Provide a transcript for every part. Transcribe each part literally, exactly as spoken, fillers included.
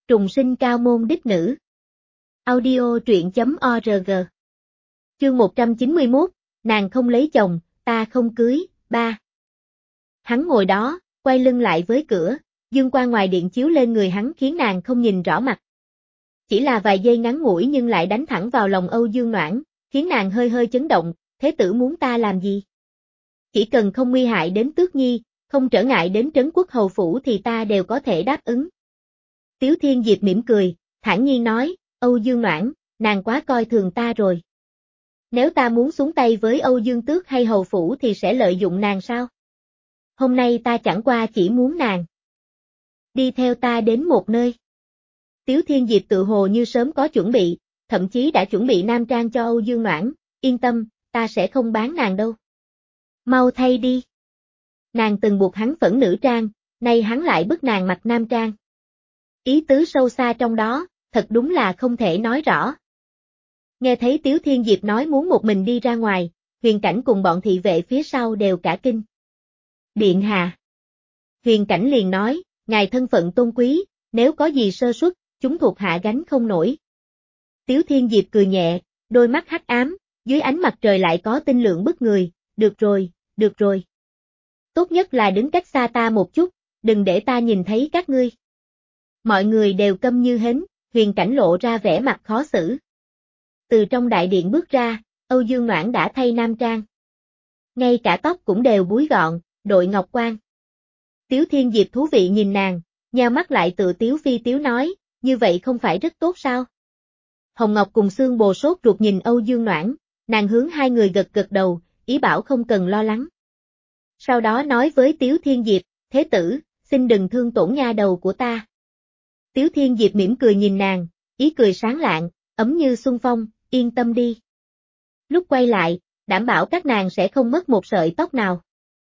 Trùng sinh cao môn đích nữ. Audio truyện chấm org. Chương một trăm chín mươi mốt, nàng không lấy chồng, ta không cưới, ba. Hắn ngồi đó, quay lưng lại với cửa, dương quang ngoài điện chiếu lên người hắn khiến nàng không nhìn rõ mặt. Chỉ là vài giây ngắn ngủi nhưng lại đánh thẳng vào lòng Âu Dương Noãn, khiến nàng hơi hơi chấn động, thế tử muốn ta làm gì? Chỉ cần không nguy hại đến Tước Nhi, không trở ngại đến Trấn Quốc Hầu Phủ thì ta đều có thể đáp ứng. Tiếu Thiên Diệp mỉm cười, thản nhiên nói, Âu Dương Noãn, nàng quá coi thường ta rồi. Nếu ta muốn xuống tay với Âu Dương Tước hay Hầu Phủ thì sẽ lợi dụng nàng sao? Hôm nay ta chẳng qua chỉ muốn nàng đi theo ta đến một nơi. Tiếu Thiên Diệp tự hồ như sớm có chuẩn bị, thậm chí đã chuẩn bị nam trang cho Âu Dương Noãn, yên tâm, ta sẽ không bán nàng đâu. Mau thay đi. Nàng từng buộc hắn phẫn nữ trang, nay hắn lại bức nàng mặc nam trang. Ý tứ sâu xa trong đó, thật đúng là không thể nói rõ. Nghe thấy Tiếu Thiên Diệp nói muốn một mình đi ra ngoài, Huyền Cảnh cùng bọn thị vệ phía sau đều cả kinh. Điện hạ. Huyền Cảnh liền nói, ngài thân phận tôn quý, nếu có gì sơ suất, chúng thuộc hạ gánh không nổi. Tiếu Thiên Diệp cười nhẹ, đôi mắt hắc ám, dưới ánh mặt trời lại có tinh lượng bức người, được rồi, được rồi. Tốt nhất là đứng cách xa ta một chút, đừng để ta nhìn thấy các ngươi. Mọi người đều câm như hến, Huyền Cảnh lộ ra vẻ mặt khó xử. Từ trong đại điện bước ra, Âu Dương Noãn đã thay nam trang. Ngay cả tóc cũng đều búi gọn, đội ngọc quan. Tiếu Thiên Diệp thú vị nhìn nàng, nheo mắt lại tự tiếu phi tiếu nói, như vậy không phải rất tốt sao? Hồng Ngọc cùng Xương Bồ sốt ruột nhìn Âu Dương Noãn, nàng hướng hai người gật gật đầu, ý bảo không cần lo lắng. Sau đó nói với Tiếu Thiên Diệp, thế tử, xin đừng thương tổn nha đầu của ta. Tiếu Thiên Diệp mỉm cười nhìn nàng, ý cười sáng lạng, ấm như xuân phong, yên tâm đi. Lúc quay lại, đảm bảo các nàng sẽ không mất một sợi tóc nào.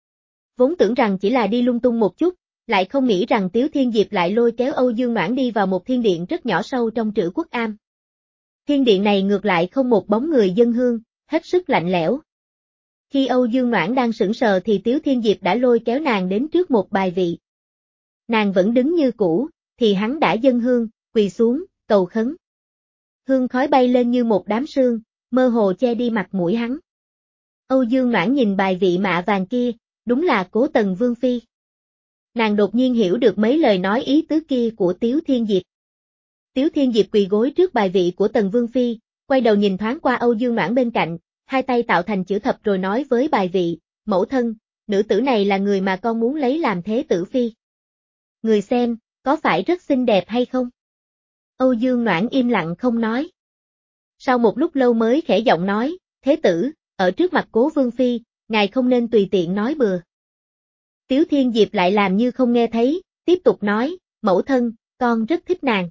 Vốn tưởng rằng chỉ là đi lung tung một chút, lại không nghĩ rằng Tiếu Thiên Diệp lại lôi kéo Âu Dương Noãn đi vào một thiên điện rất nhỏ sâu trong Trữ Quốc Am. Thiên điện này ngược lại không một bóng người dân hương, hết sức lạnh lẽo. Khi Âu Dương Noãn đang sững sờ thì Tiếu Thiên Diệp đã lôi kéo nàng đến trước một bài vị. Nàng vẫn đứng như cũ, thì hắn đã dâng hương, quỳ xuống, cầu khấn. Hương khói bay lên như một đám sương, mơ hồ che đi mặt mũi hắn. Âu Dương Noãn nhìn bài vị mạ vàng kia, đúng là Cố Tần Vương Phi. Nàng đột nhiên hiểu được mấy lời nói ý tứ kia của Tiếu Thiên Diệp. Tiếu Thiên Diệp quỳ gối trước bài vị của Tần Vương Phi, quay đầu nhìn thoáng qua Âu Dương Noãn bên cạnh, hai tay tạo thành chữ thập rồi nói với bài vị, mẫu thân, nữ tử này là người mà con muốn lấy làm thế tử phi. Người xem, có phải rất xinh đẹp hay không? Âu Dương Noãn im lặng không nói. Sau một lúc lâu mới khẽ giọng nói, thế tử, ở trước mặt Cố Vương Phi, ngài không nên tùy tiện nói bừa. Tiếu Thiên Diệp lại làm như không nghe thấy, tiếp tục nói, mẫu thân, con rất thích nàng.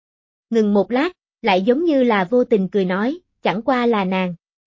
Ngừng một lát, lại giống như là vô tình cười nói, chẳng qua là nàng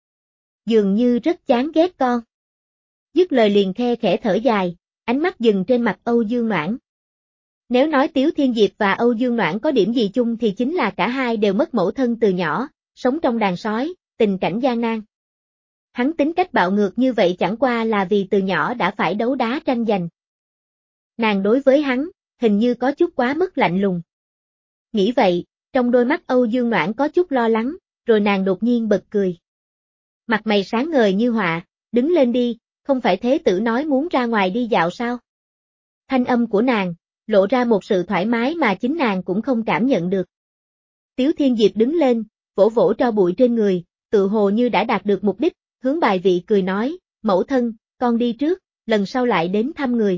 dường như rất chán ghét con. Dứt lời liền khe khẽ thở dài, ánh mắt dừng trên mặt Âu Dương Noãn. Nếu nói Tiếu Thiên Diệp và Âu Dương Noãn có điểm gì chung thì chính là cả hai đều mất mẫu thân từ nhỏ, sống trong đàn sói, tình cảnh gian nan. Hắn tính cách bạo ngược như vậy chẳng qua là vì từ nhỏ đã phải đấu đá tranh giành. Nàng đối với hắn, hình như có chút quá mức lạnh lùng. Nghĩ vậy, trong đôi mắt Âu Dương Noãn có chút lo lắng, rồi nàng đột nhiên bật cười. Mặt mày sáng ngời như họa, đứng lên đi, không phải thế tử nói muốn ra ngoài đi dạo sao? Thanh âm của nàng, lộ ra một sự thoải mái mà chính nàng cũng không cảm nhận được. Tiếu Thiên Diệp đứng lên, vỗ vỗ tro bụi trên người, tự hồ như đã đạt được mục đích, hướng bài vị cười nói, mẫu thân, con đi trước, lần sau lại đến thăm người.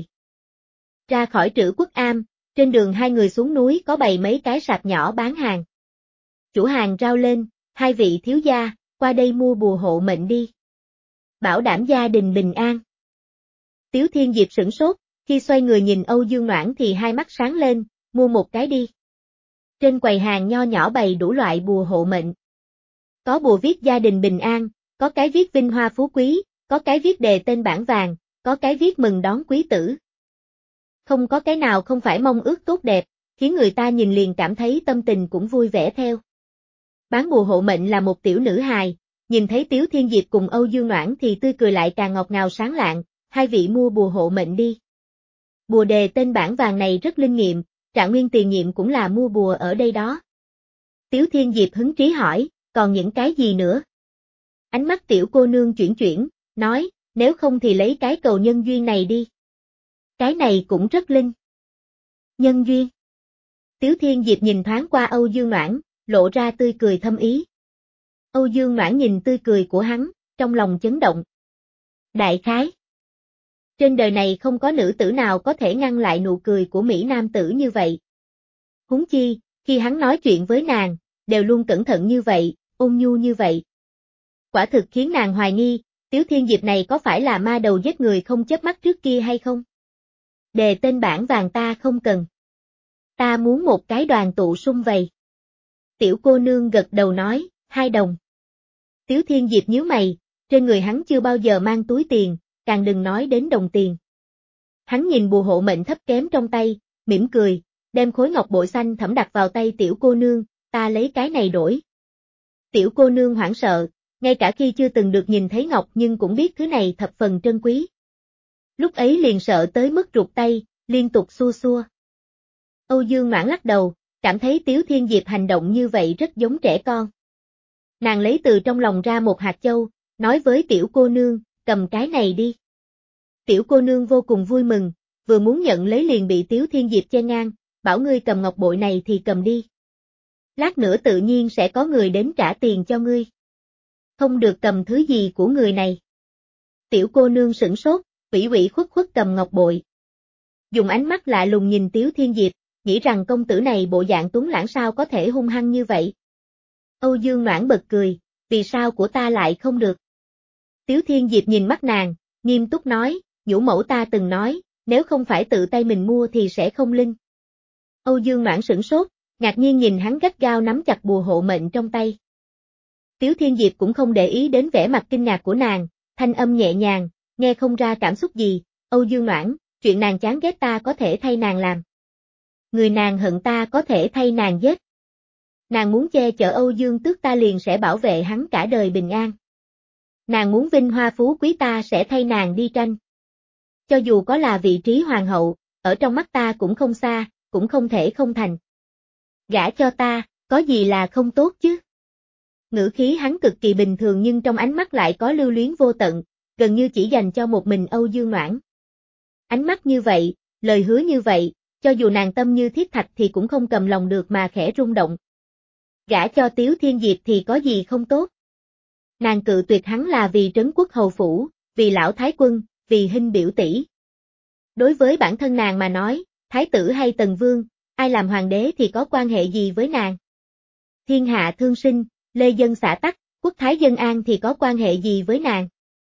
Ra khỏi Trữ Quốc Am, trên đường hai người xuống núi có bày mấy cái sạp nhỏ bán hàng. Chủ hàng rao lên, hai vị thiếu gia, qua đây mua bùa hộ mệnh đi. Bảo đảm gia đình bình an. Tiếu Thiên Diệp sửng sốt, khi xoay người nhìn Âu Dương Noãn thì hai mắt sáng lên, mua một cái đi. Trên quầy hàng nho nhỏ bày đủ loại bùa hộ mệnh. Có bùa viết gia đình bình an, có cái viết vinh hoa phú quý, có cái viết đề tên bảng vàng, có cái viết mừng đón quý tử. Không có cái nào không phải mong ước tốt đẹp, khiến người ta nhìn liền cảm thấy tâm tình cũng vui vẻ theo. Bán bùa hộ mệnh là một tiểu nữ hài, nhìn thấy Tiếu Thiên Diệp cùng Âu Dương Noãn thì tươi cười lại càng ngọt ngào sáng lạng, hai vị mua bùa hộ mệnh đi. Bùa đề tên bảng vàng này rất linh nghiệm, Trạng Nguyên tiền nhiệm cũng là mua bùa ở đây đó. Tiếu Thiên Diệp hứng trí hỏi, còn những cái gì nữa? Ánh mắt tiểu cô nương chuyển chuyển, nói, nếu không thì lấy cái cầu nhân duyên này đi. Cái này cũng rất linh. Nhân duyên. Tiếu Thiên Diệp nhìn thoáng qua Âu Dương Noãn, lộ ra tươi cười thâm ý. Âu Dương Noãn nhìn tươi cười của hắn, trong lòng chấn động. Đại khái. Trên đời này không có nữ tử nào có thể ngăn lại nụ cười của Mỹ nam tử như vậy. Huống chi, khi hắn nói chuyện với nàng, đều luôn cẩn thận như vậy, ôn nhu như vậy. Quả thực khiến nàng hoài nghi, Tiếu Thiên Diệp này có phải là ma đầu giết người không chớp mắt trước kia hay không? Đề tên bảng vàng ta không cần. Ta muốn một cái đoàn tụ sum vầy. Tiểu cô nương gật đầu nói, hai đồng. Tiếu Thiên Diệp nhíu mày, trên người hắn chưa bao giờ mang túi tiền, càng đừng nói đến đồng tiền. Hắn nhìn bùa hộ mệnh thấp kém trong tay, mỉm cười, đem khối ngọc bội xanh thẫm đặt vào tay tiểu cô nương, ta lấy cái này đổi. Tiểu cô nương hoảng sợ, ngay cả khi chưa từng được nhìn thấy ngọc nhưng cũng biết thứ này thập phần trân quý. Lúc ấy liền sợ tới mức rụt tay, liên tục xua xua. Âu Dương Noãn lắc đầu, cảm thấy Tiếu Thiên Diệp hành động như vậy rất giống trẻ con. Nàng lấy từ trong lòng ra một hạt châu, nói với tiểu cô nương, cầm cái này đi. Tiểu cô nương vô cùng vui mừng, vừa muốn nhận lấy liền bị Tiếu Thiên Diệp che ngang, bảo ngươi cầm ngọc bội này thì cầm đi. Lát nữa tự nhiên sẽ có người đến trả tiền cho ngươi. Không được cầm thứ gì của người này. Tiểu cô nương sửng sốt, ủy ủy khuất khuất cầm ngọc bội. Dùng ánh mắt lạ lùng nhìn Tiếu Thiên Diệp, nghĩ rằng công tử này bộ dạng tuấn lãng sao có thể hung hăng như vậy. Âu Dương Noãn bật cười, vì sao của ta lại không được? Tiếu Thiên Diệp nhìn mắt nàng, nghiêm túc nói, nhũ mẫu ta từng nói, nếu không phải tự tay mình mua thì sẽ không linh. Âu Dương Noãn sửng sốt, ngạc nhiên nhìn hắn gắt gao nắm chặt bùa hộ mệnh trong tay. Tiếu Thiên Diệp cũng không để ý đến vẻ mặt kinh ngạc của nàng, thanh âm nhẹ nhàng, nghe không ra cảm xúc gì, Âu Dương Noãn, chuyện nàng chán ghét ta có thể thay nàng làm. Người nàng hận ta có thể thay nàng giết. Nàng muốn che chở Âu Dương Tước ta liền sẽ bảo vệ hắn cả đời bình an. Nàng muốn vinh hoa phú quý ta sẽ thay nàng đi tranh. Cho dù có là vị trí hoàng hậu, ở trong mắt ta cũng không xa, cũng không thể không thành. Gả cho ta, có gì là không tốt chứ? Ngữ khí hắn cực kỳ bình thường nhưng trong ánh mắt lại có lưu luyến vô tận, gần như chỉ dành cho một mình Âu Dương Noãn. Ánh mắt như vậy, lời hứa như vậy, cho dù nàng tâm như thiết thạch thì cũng không cầm lòng được mà khẽ rung động. Gả cho Tiếu Thiên Diệp thì có gì không tốt? Nàng cự tuyệt hắn là vì trấn quốc hầu phủ, vì lão thái quân, vì Hinh biểu tỷ. Đối với bản thân nàng mà nói, thái tử hay tần vương, ai làm hoàng đế thì có quan hệ gì với nàng? Thiên hạ thương sinh, lê dân xã tắc, quốc thái dân an thì có quan hệ gì với nàng?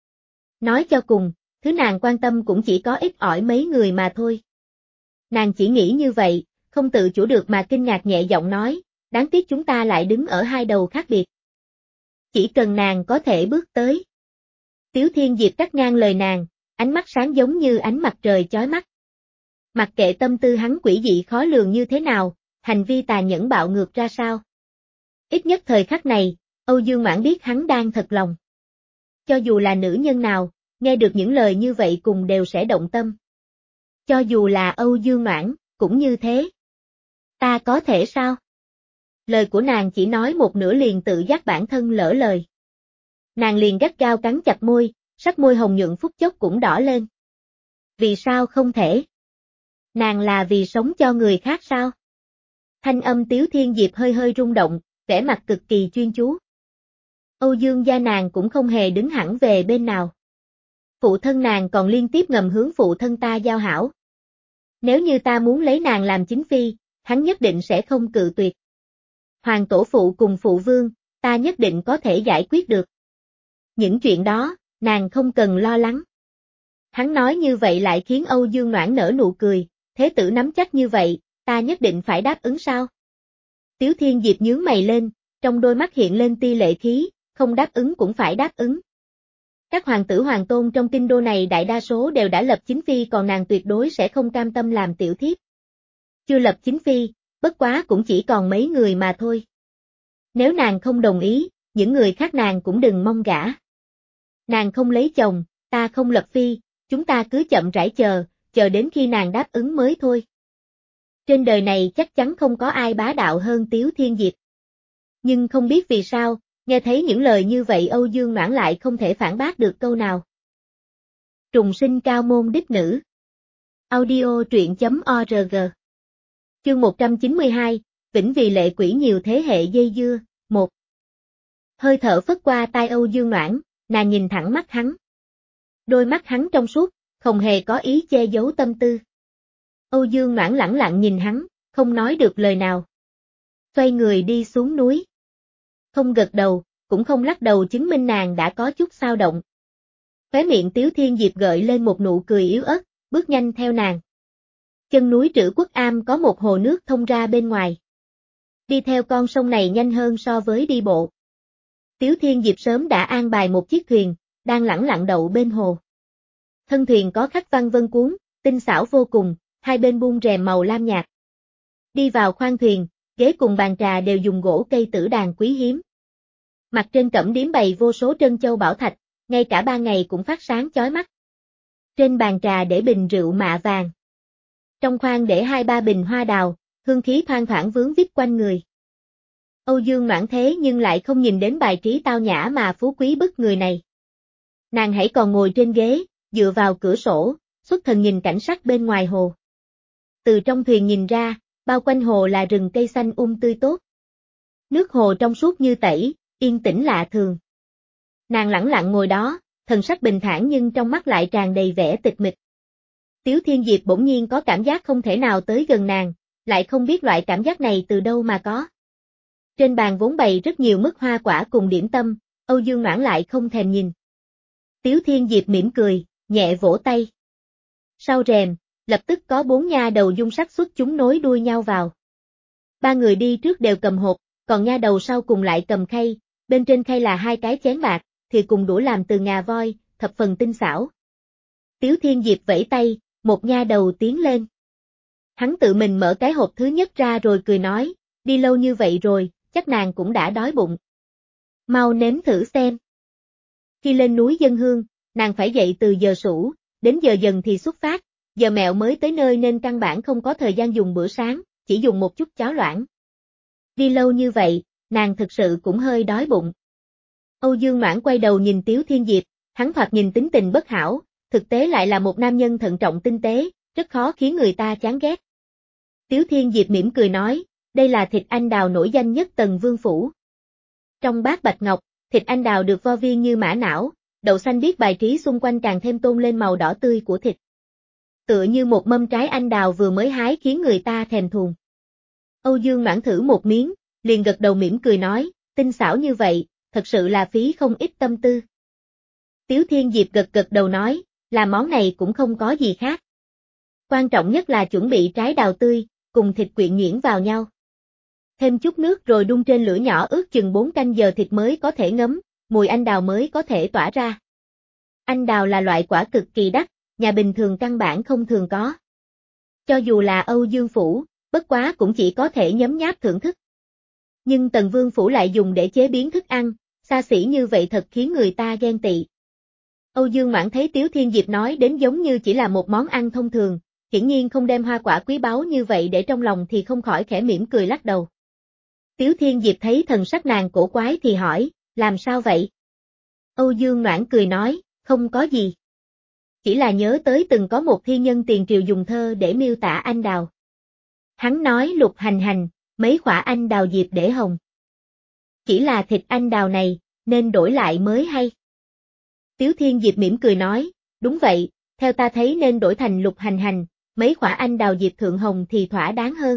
Nói cho cùng, thứ nàng quan tâm cũng chỉ có ít ỏi mấy người mà thôi. Nàng chỉ nghĩ như vậy, không tự chủ được mà kinh ngạc nhẹ giọng nói, đáng tiếc chúng ta lại đứng ở hai đầu khác biệt. Chỉ cần nàng có thể bước tới. Tiếu Thiên Diệp cắt ngang lời nàng, ánh mắt sáng giống như ánh mặt trời chói mắt. Mặc kệ tâm tư hắn quỷ dị khó lường như thế nào, hành vi tà nhẫn bạo ngược ra sao. Ít nhất thời khắc này, Âu Dương Noãn biết hắn đang thật lòng. Cho dù là nữ nhân nào, nghe được những lời như vậy cùng đều sẽ động tâm. Cho dù là Âu Dương Noãn, cũng như thế. Ta có thể sao? Lời của nàng chỉ nói một nửa liền tự giác bản thân lỡ lời. Nàng liền gắt gao cắn chặt môi, sắc môi hồng nhuận phút chốc cũng đỏ lên. Vì sao không thể? Nàng là vì sống cho người khác sao? Thanh âm Tiếu Thiên Diệp hơi hơi rung động, vẻ mặt cực kỳ chuyên chú. Âu Dương gia nàng cũng không hề đứng hẳn về bên nào. Phụ thân nàng còn liên tiếp ngầm hướng phụ thân ta giao hảo. Nếu như ta muốn lấy nàng làm chính phi, hắn nhất định sẽ không cự tuyệt. Hoàng tổ phụ cùng phụ vương, ta nhất định có thể giải quyết được. Những chuyện đó, nàng không cần lo lắng. Hắn nói như vậy lại khiến Âu Dương Noãn nở nụ cười, thế tử nắm chắc như vậy, ta nhất định phải đáp ứng sao? Tiếu Thiên Diệp nhướng mày lên, trong đôi mắt hiện lên tia lệ khí, không đáp ứng cũng phải đáp ứng. Các hoàng tử hoàng tôn trong kinh đô này đại đa số đều đã lập chính phi còn nàng tuyệt đối sẽ không cam tâm làm tiểu thiếp. Chưa lập chính phi, bất quá cũng chỉ còn mấy người mà thôi. Nếu nàng không đồng ý, những người khác nàng cũng đừng mong gả. Nàng không lấy chồng, ta không lập phi, chúng ta cứ chậm rãi chờ, chờ đến khi nàng đáp ứng mới thôi. Trên đời này chắc chắn không có ai bá đạo hơn Tiếu Thiên Diệp. Nhưng không biết vì sao, nghe thấy những lời như vậy Âu Dương Noãn lại không thể phản bác được câu nào. Trùng sinh cao môn đích nữ. Audio truyện chấm org. Chương một trăm chín mươi hai, Vĩnh vì lệ quỷ nhiều thế hệ dây dưa, một. Hơi thở phất qua tai Âu Dương Noãn, nàng nhìn thẳng mắt hắn. Đôi mắt hắn trong suốt, không hề có ý che giấu tâm tư. Âu Dương Noãn lẳng lặng nhìn hắn, không nói được lời nào. Xoay người đi xuống núi. Không gật đầu, cũng không lắc đầu chứng minh nàng đã có chút xao động. Khóe miệng Tiếu Thiên Diệp gợi lên một nụ cười yếu ớt, bước nhanh theo nàng. Chân núi Trữ Quốc Am có một hồ nước thông ra bên ngoài. Đi theo con sông này nhanh hơn so với đi bộ. Tiếu Thiên Diệp sớm đã an bài một chiếc thuyền, đang lẳng lặng đậu bên hồ. Thân thuyền có khắc văn vân cuốn, tinh xảo vô cùng, hai bên buông rèm màu lam nhạt. Đi vào khoang thuyền, ghế cùng bàn trà đều dùng gỗ cây tử đàn quý hiếm. Mặt trên cẩm điếm bày vô số trân châu bảo thạch, ngay cả ban ngày cũng phát sáng chói mắt. Trên bàn trà để bình rượu mạ vàng. Trong khoang để hai ba bình hoa đào, hương khí thoang thoảng vướng vít quanh người. Âu Dương Noãn thế nhưng lại không nhìn đến bài trí tao nhã mà phú quý bức người này. Nàng hãy còn ngồi trên ghế, dựa vào cửa sổ, xuất thần nhìn cảnh sắc bên ngoài hồ. Từ trong thuyền nhìn ra, bao quanh hồ là rừng cây xanh um tươi tốt. Nước hồ trong suốt như tẩy, yên tĩnh lạ thường. Nàng lẳng lặng ngồi đó, thần sắc bình thản nhưng trong mắt lại tràn đầy vẻ tịch mịch. Tiếu Thiên Diệp bỗng nhiên có cảm giác không thể nào tới gần nàng, lại không biết loại cảm giác này từ đâu mà có. Trên bàn vốn bày rất nhiều mứt hoa quả cùng điểm tâm, Âu Dương Noãn lại không thèm nhìn. Tiếu Thiên Diệp mỉm cười, nhẹ vỗ tay. Sau rèm, lập tức có bốn nha đầu dung sắc xuất chúng nối đuôi nhau vào. Ba người đi trước đều cầm hộp, còn nha đầu sau cùng lại cầm khay, bên trên khay là hai cái chén bạc, thì cùng đũa làm từ ngà voi, thập phần tinh xảo. Tiếu Thiên Diệp vẫy tay, một nha đầu tiến lên. Hắn tự mình mở cái hộp thứ nhất ra rồi cười nói, đi lâu như vậy rồi, chắc nàng cũng đã đói bụng. Mau nếm thử xem. Khi lên núi dân hương, nàng phải dậy từ giờ sủ, đến giờ dần thì xuất phát, giờ mẹo mới tới nơi nên căn bản không có thời gian dùng bữa sáng, chỉ dùng một chút cháo loãng. Đi lâu như vậy, nàng thực sự cũng hơi đói bụng. Âu Dương Noãn quay đầu nhìn Tiếu Thiên Diệp, hắn thoạt nhìn tính tình bất hảo, thực tế lại là một nam nhân thận trọng tinh tế, rất khó khiến người ta chán ghét. Tiếu Thiên Diệp mỉm cười nói, đây là thịt anh đào nổi danh nhất Tần Vương Phủ. Trong bát bạch ngọc, thịt anh đào được vo viên như mã não, đậu xanh biếc bài trí xung quanh càng thêm tôn lên màu đỏ tươi của thịt. Tựa như một mâm trái anh đào vừa mới hái khiến người ta thèm thuồng. Âu Dương Noãn thử một miếng, liền gật đầu mỉm cười nói, tinh xảo như vậy, thật sự là phí không ít tâm tư. Tiếu Thiên Diệp gật gật đầu nói, làm món này cũng không có gì khác. Quan trọng nhất là chuẩn bị trái đào tươi, cùng thịt quyện nhuyễn vào nhau. Thêm chút nước rồi đun trên lửa nhỏ ước chừng bốn canh giờ thịt mới có thể ngấm, mùi anh đào mới có thể tỏa ra. Anh đào là loại quả cực kỳ đắt, nhà bình thường căn bản không thường có. Cho dù là Âu Dương Phủ, bất quá cũng chỉ có thể nhấm nháp thưởng thức. Nhưng Tần Vương Phủ lại dùng để chế biến thức ăn, xa xỉ như vậy thật khiến người ta ghen tị. Âu Dương Noãn thấy Tiếu Thiên Diệp nói đến giống như chỉ là một món ăn thông thường, hiển nhiên không đem hoa quả quý báu như vậy để trong lòng thì không khỏi khẽ mỉm cười lắc đầu. Tiếu Thiên Diệp thấy thần sắc nàng cổ quái thì hỏi, làm sao vậy? Âu Dương Noãn cười nói, không có gì. Chỉ là nhớ tới từng có một thi nhân tiền triều dùng thơ để miêu tả anh đào. Hắn nói lục hành hành, mấy quả anh đào diệp để hồng. Chỉ là thịt anh đào này, nên đổi lại mới hay. Tiếu Thiên Diệp mỉm cười nói, đúng vậy, theo ta thấy nên đổi thành lục hành hành, mấy quả anh đào diệp thượng hồng thì thỏa đáng hơn.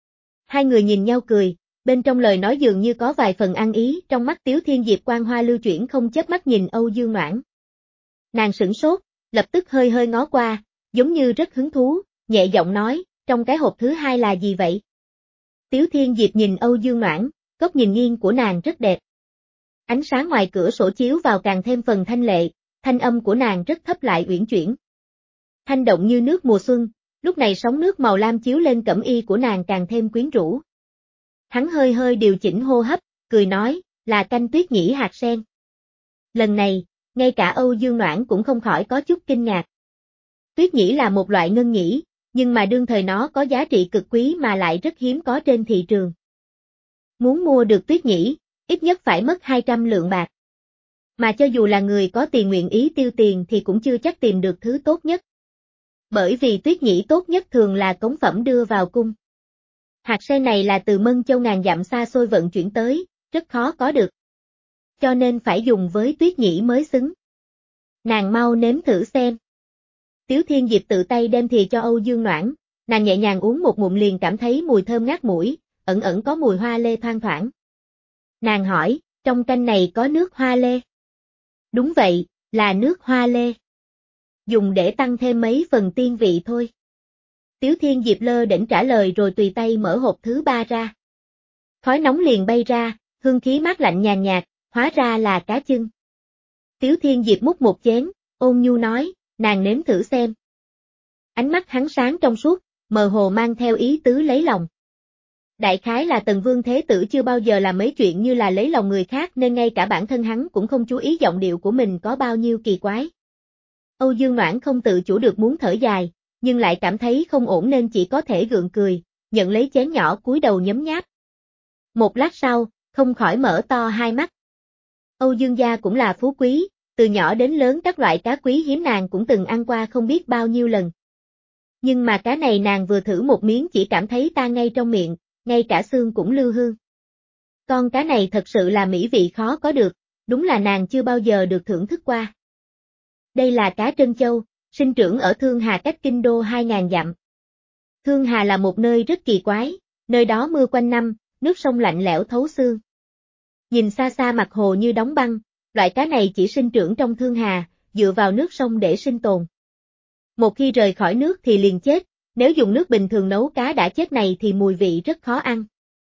Hai người nhìn nhau cười, bên trong lời nói dường như có vài phần ăn ý, trong mắt Tiếu Thiên Diệp quang hoa lưu chuyển không chớp mắt nhìn Âu Dương Noãn. Nàng sửng sốt, lập tức hơi hơi ngó qua, giống như rất hứng thú, nhẹ giọng nói, trong cái hộp thứ hai là gì vậy? Tiếu Thiên Diệp nhìn Âu Dương Noãn, góc nhìn nghiêng của nàng rất đẹp. Ánh sáng ngoài cửa sổ chiếu vào càng thêm phần thanh lệ, thanh âm của nàng rất thấp lại uyển chuyển. Thanh động như nước mùa xuân, lúc này sóng nước màu lam chiếu lên cẩm y của nàng càng thêm quyến rũ. Hắn hơi hơi điều chỉnh hô hấp, cười nói, là canh tuyết nhĩ hạt sen. Lần này, ngay cả Âu Dương Noãn cũng không khỏi có chút kinh ngạc. Tuyết nhĩ là một loại ngân nhĩ, nhưng mà đương thời nó có giá trị cực quý mà lại rất hiếm có trên thị trường. Muốn mua được tuyết nhĩ, ít nhất phải mất hai trăm lượng bạc. Mà cho dù là người có tiền nguyện ý tiêu tiền thì cũng chưa chắc tìm được thứ tốt nhất. Bởi vì tuyết nhĩ tốt nhất thường là cống phẩm đưa vào cung. Hạt sen này là từ Mân Châu ngàn dặm xa xôi vận chuyển tới, rất khó có được. Cho nên phải dùng với tuyết nhĩ mới xứng. Nàng mau nếm thử xem. Tiếu Thiên Diệp tự tay đem thìa cho Âu Dương Noãn, nàng nhẹ nhàng uống một ngụm liền cảm thấy mùi thơm ngát mũi, ẩn ẩn có mùi hoa lê thoang thoảng. Nàng hỏi, trong canh này có nước hoa lê? Đúng vậy, là nước hoa lê. Dùng để tăng thêm mấy phần tiên vị thôi. Tiếu Thiên Diệp lơ đễnh trả lời rồi tùy tay mở hộp thứ ba ra. Khói nóng liền bay ra, hương khí mát lạnh nhàn nhạt, hóa ra là cá chưng. Tiếu Thiên Diệp múc một chén, ôn nhu nói, nàng nếm thử xem. Ánh mắt hắn sáng trong suốt, mờ hồ mang theo ý tứ lấy lòng. Đại khái là Tần Vương Thế Tử chưa bao giờ làm mấy chuyện như là lấy lòng người khác nên ngay cả bản thân hắn cũng không chú ý giọng điệu của mình có bao nhiêu kỳ quái. Âu Dương Noãn không tự chủ được muốn thở dài, nhưng lại cảm thấy không ổn nên chỉ có thể gượng cười, nhận lấy chén nhỏ cúi đầu nhấm nháp. Một lát sau, không khỏi mở to hai mắt. Âu Dương gia cũng là phú quý, từ nhỏ đến lớn các loại cá quý hiếm nàng cũng từng ăn qua không biết bao nhiêu lần. Nhưng mà cá này nàng vừa thử một miếng chỉ cảm thấy tan ngay trong miệng, ngay cả xương cũng lưu hương. Con cá này thật sự là mỹ vị khó có được, đúng là nàng chưa bao giờ được thưởng thức qua. Đây là cá trân châu, sinh trưởng ở Thương Hà cách kinh đô hai ngàn dặm. Thương Hà là một nơi rất kỳ quái, nơi đó mưa quanh năm, nước sông lạnh lẽo thấu xương. Nhìn xa xa mặt hồ như đóng băng, loại cá này chỉ sinh trưởng trong Thương Hà, dựa vào nước sông để sinh tồn. Một khi rời khỏi nước thì liền chết, nếu dùng nước bình thường nấu cá đã chết này thì mùi vị rất khó ăn.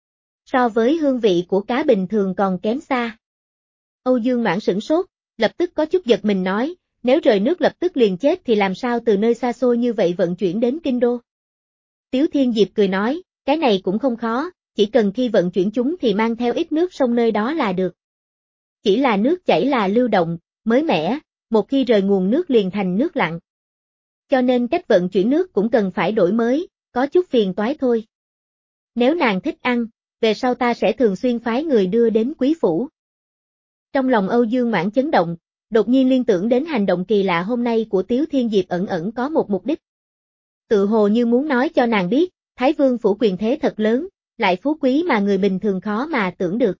So với hương vị của cá bình thường còn kém xa. Âu Dương Noãn sửng sốt, lập tức có chút giật mình nói, nếu rời nước lập tức liền chết thì làm sao từ nơi xa xôi như vậy vận chuyển đến kinh đô. Tiếu Thiên Diệp cười nói, cái này cũng không khó, chỉ cần khi vận chuyển chúng thì mang theo ít nước sông nơi đó là được. Chỉ là nước chảy là lưu động, mới mẻ, một khi rời nguồn nước liền thành nước lặng. Cho nên cách vận chuyển nước cũng cần phải đổi mới, có chút phiền toái thôi. Nếu nàng thích ăn, về sau ta sẽ thường xuyên phái người đưa đến quý phủ. Trong lòng Âu Dương Noãn chấn động, đột nhiên liên tưởng đến hành động kỳ lạ hôm nay của Tiếu Thiên Diệp ẩn ẩn có một mục đích. Tự hồ như muốn nói cho nàng biết, Thái Vương phủ quyền thế thật lớn, lại phú quý mà người bình thường khó mà tưởng được.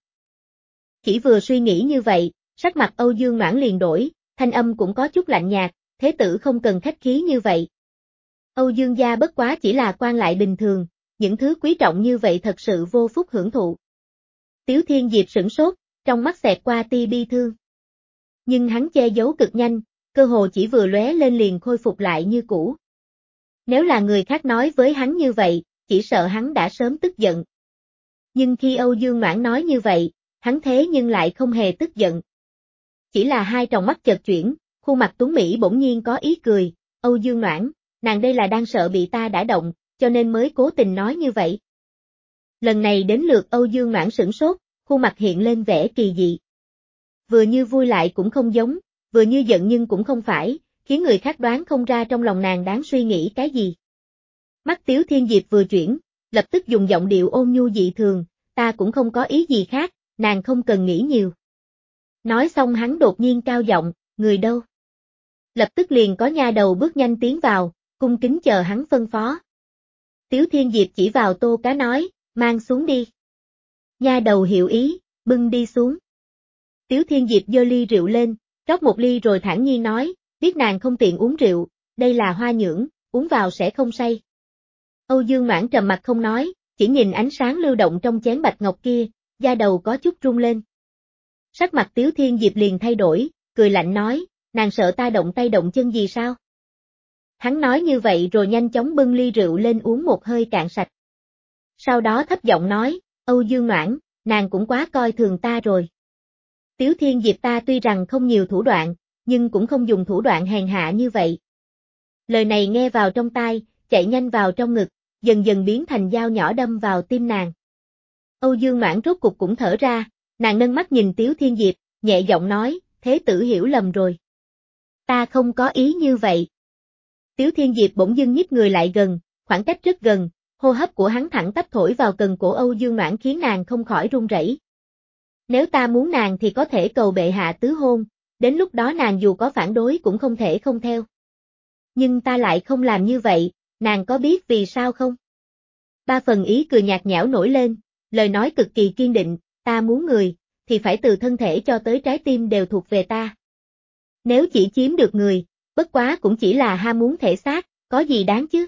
Chỉ vừa suy nghĩ như vậy, sắc mặt Âu Dương Noãn liền đổi, thanh âm cũng có chút lạnh nhạt, thế tử không cần khách khí như vậy. Âu Dương gia bất quá chỉ là quan lại bình thường, những thứ quý trọng như vậy thật sự vô phúc hưởng thụ. Tiếu Thiên Diệp sửng sốt, trong mắt xẹt qua tia bi thương. Nhưng hắn che giấu cực nhanh, cơ hồ chỉ vừa lóe lên liền khôi phục lại như cũ. Nếu là người khác nói với hắn như vậy, chỉ sợ hắn đã sớm tức giận. Nhưng khi Âu Dương Noãn nói như vậy, hắn thế nhưng lại không hề tức giận. Chỉ là hai tròng mắt chợt chuyển, khuôn mặt tuấn mỹ bỗng nhiên có ý cười, Âu Dương Noãn, nàng đây là đang sợ bị ta đã động, cho nên mới cố tình nói như vậy. Lần này đến lượt Âu Dương Noãn sửng sốt, khuôn mặt hiện lên vẻ kỳ dị. Vừa như vui lại cũng không giống, vừa như giận nhưng cũng không phải, khiến người khác đoán không ra trong lòng nàng đáng suy nghĩ cái gì. Mắt Tiếu Thiên Diệp vừa chuyển, lập tức dùng giọng điệu ôn nhu dị thường, ta cũng không có ý gì khác, nàng không cần nghĩ nhiều. Nói xong hắn đột nhiên cao giọng, người đâu? Lập tức liền có nha đầu bước nhanh tiến vào, cung kính chờ hắn phân phó. Tiếu Thiên Diệp chỉ vào tô cá nói, mang xuống đi. Nha đầu hiểu ý, bưng đi xuống. Tiếu Thiên Diệp giơ ly rượu lên, rót một ly rồi thản nhiên nói, biết nàng không tiện uống rượu, đây là hoa nhưỡng, uống vào sẽ không say. Âu Dương Noãn trầm mặt không nói, chỉ nhìn ánh sáng lưu động trong chén bạch ngọc kia, da đầu có chút rung lên. Sắc mặt Tiếu Thiên Diệp liền thay đổi, cười lạnh nói, nàng sợ ta động tay động chân gì sao? Hắn nói như vậy rồi nhanh chóng bưng ly rượu lên uống một hơi cạn sạch. Sau đó thấp giọng nói, Âu Dương Noãn, nàng cũng quá coi thường ta rồi. Tiếu Thiên Diệp ta tuy rằng không nhiều thủ đoạn, nhưng cũng không dùng thủ đoạn hèn hạ như vậy. Lời này nghe vào trong tai, chạy nhanh vào trong ngực, dần dần biến thành dao nhỏ đâm vào tim nàng. Âu Dương Noãn rốt cục cũng thở ra, nàng nâng mắt nhìn Tiếu Thiên Diệp, nhẹ giọng nói, thế tử hiểu lầm rồi. Ta không có ý như vậy. Tiếu Thiên Diệp bỗng dưng nhích người lại gần, khoảng cách rất gần, hô hấp của hắn thẳng tắp thổi vào cần cổ Âu Dương Noãn khiến nàng không khỏi run rẩy. Nếu ta muốn nàng thì có thể cầu bệ hạ tứ hôn, đến lúc đó nàng dù có phản đối cũng không thể không theo. Nhưng ta lại không làm như vậy, nàng có biết vì sao không? Ba phần ý cười nhạt nhẽo nổi lên, lời nói cực kỳ kiên định, ta muốn người, thì phải từ thân thể cho tới trái tim đều thuộc về ta. Nếu chỉ chiếm được người, bất quá cũng chỉ là ham muốn thể xác, có gì đáng chứ?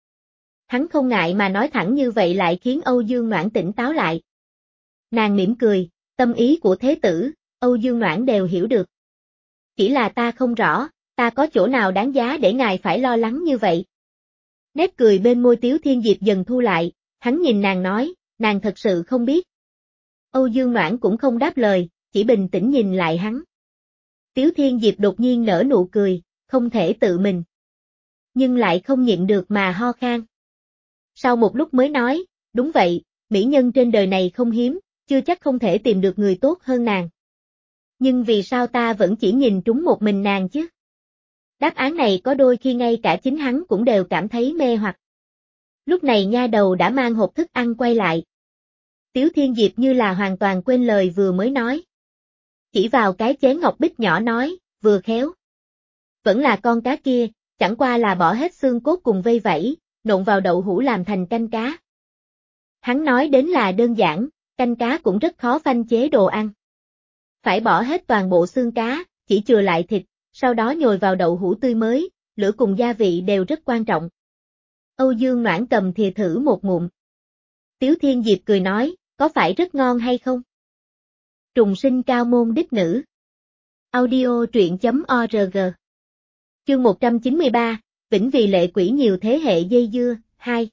Hắn không ngại mà nói thẳng như vậy lại khiến Âu Dương Noãn tỉnh táo lại. Nàng mỉm cười, tâm ý của thế tử, Âu Dương Noãn đều hiểu được. Chỉ là ta không rõ, ta có chỗ nào đáng giá để ngài phải lo lắng như vậy? Nét cười bên môi Tiếu Thiên Diệp dần thu lại, hắn nhìn nàng nói, nàng thật sự không biết. Âu Dương Noãn cũng không đáp lời, chỉ bình tĩnh nhìn lại hắn. Tiếu Thiên Diệp đột nhiên nở nụ cười, không thể tự mình. Nhưng lại không nhịn được mà ho khan. Sau một lúc mới nói, đúng vậy, mỹ nhân trên đời này không hiếm, chưa chắc không thể tìm được người tốt hơn nàng. Nhưng vì sao ta vẫn chỉ nhìn trúng một mình nàng chứ? Đáp án này có đôi khi ngay cả chính hắn cũng đều cảm thấy mê hoặc. Lúc này nha đầu đã mang hộp thức ăn quay lại. Tiếu Thiên Diệp như là hoàn toàn quên lời vừa mới nói. Chỉ vào cái chén ngọc bích nhỏ nói, vừa khéo. Vẫn là con cá kia, chẳng qua là bỏ hết xương cốt cùng vây vẫy, nộn vào đậu hũ làm thành canh cá. Hắn nói đến là đơn giản, canh cá cũng rất khó phanh chế đồ ăn. Phải bỏ hết toàn bộ xương cá, chỉ chừa lại thịt, sau đó nhồi vào đậu hũ tươi mới, lửa cùng gia vị đều rất quan trọng. Âu Dương Noãn cầm thìa thử một ngụm. Tiếu Thiên Diệp cười nói, có phải rất ngon hay không? Trùng sinh cao môn đích nữ. Audio truyện chấm org. Chương một trăm chín mươi ba, Vĩnh vì lệ quỷ nhiều thế hệ dây dưa, hai.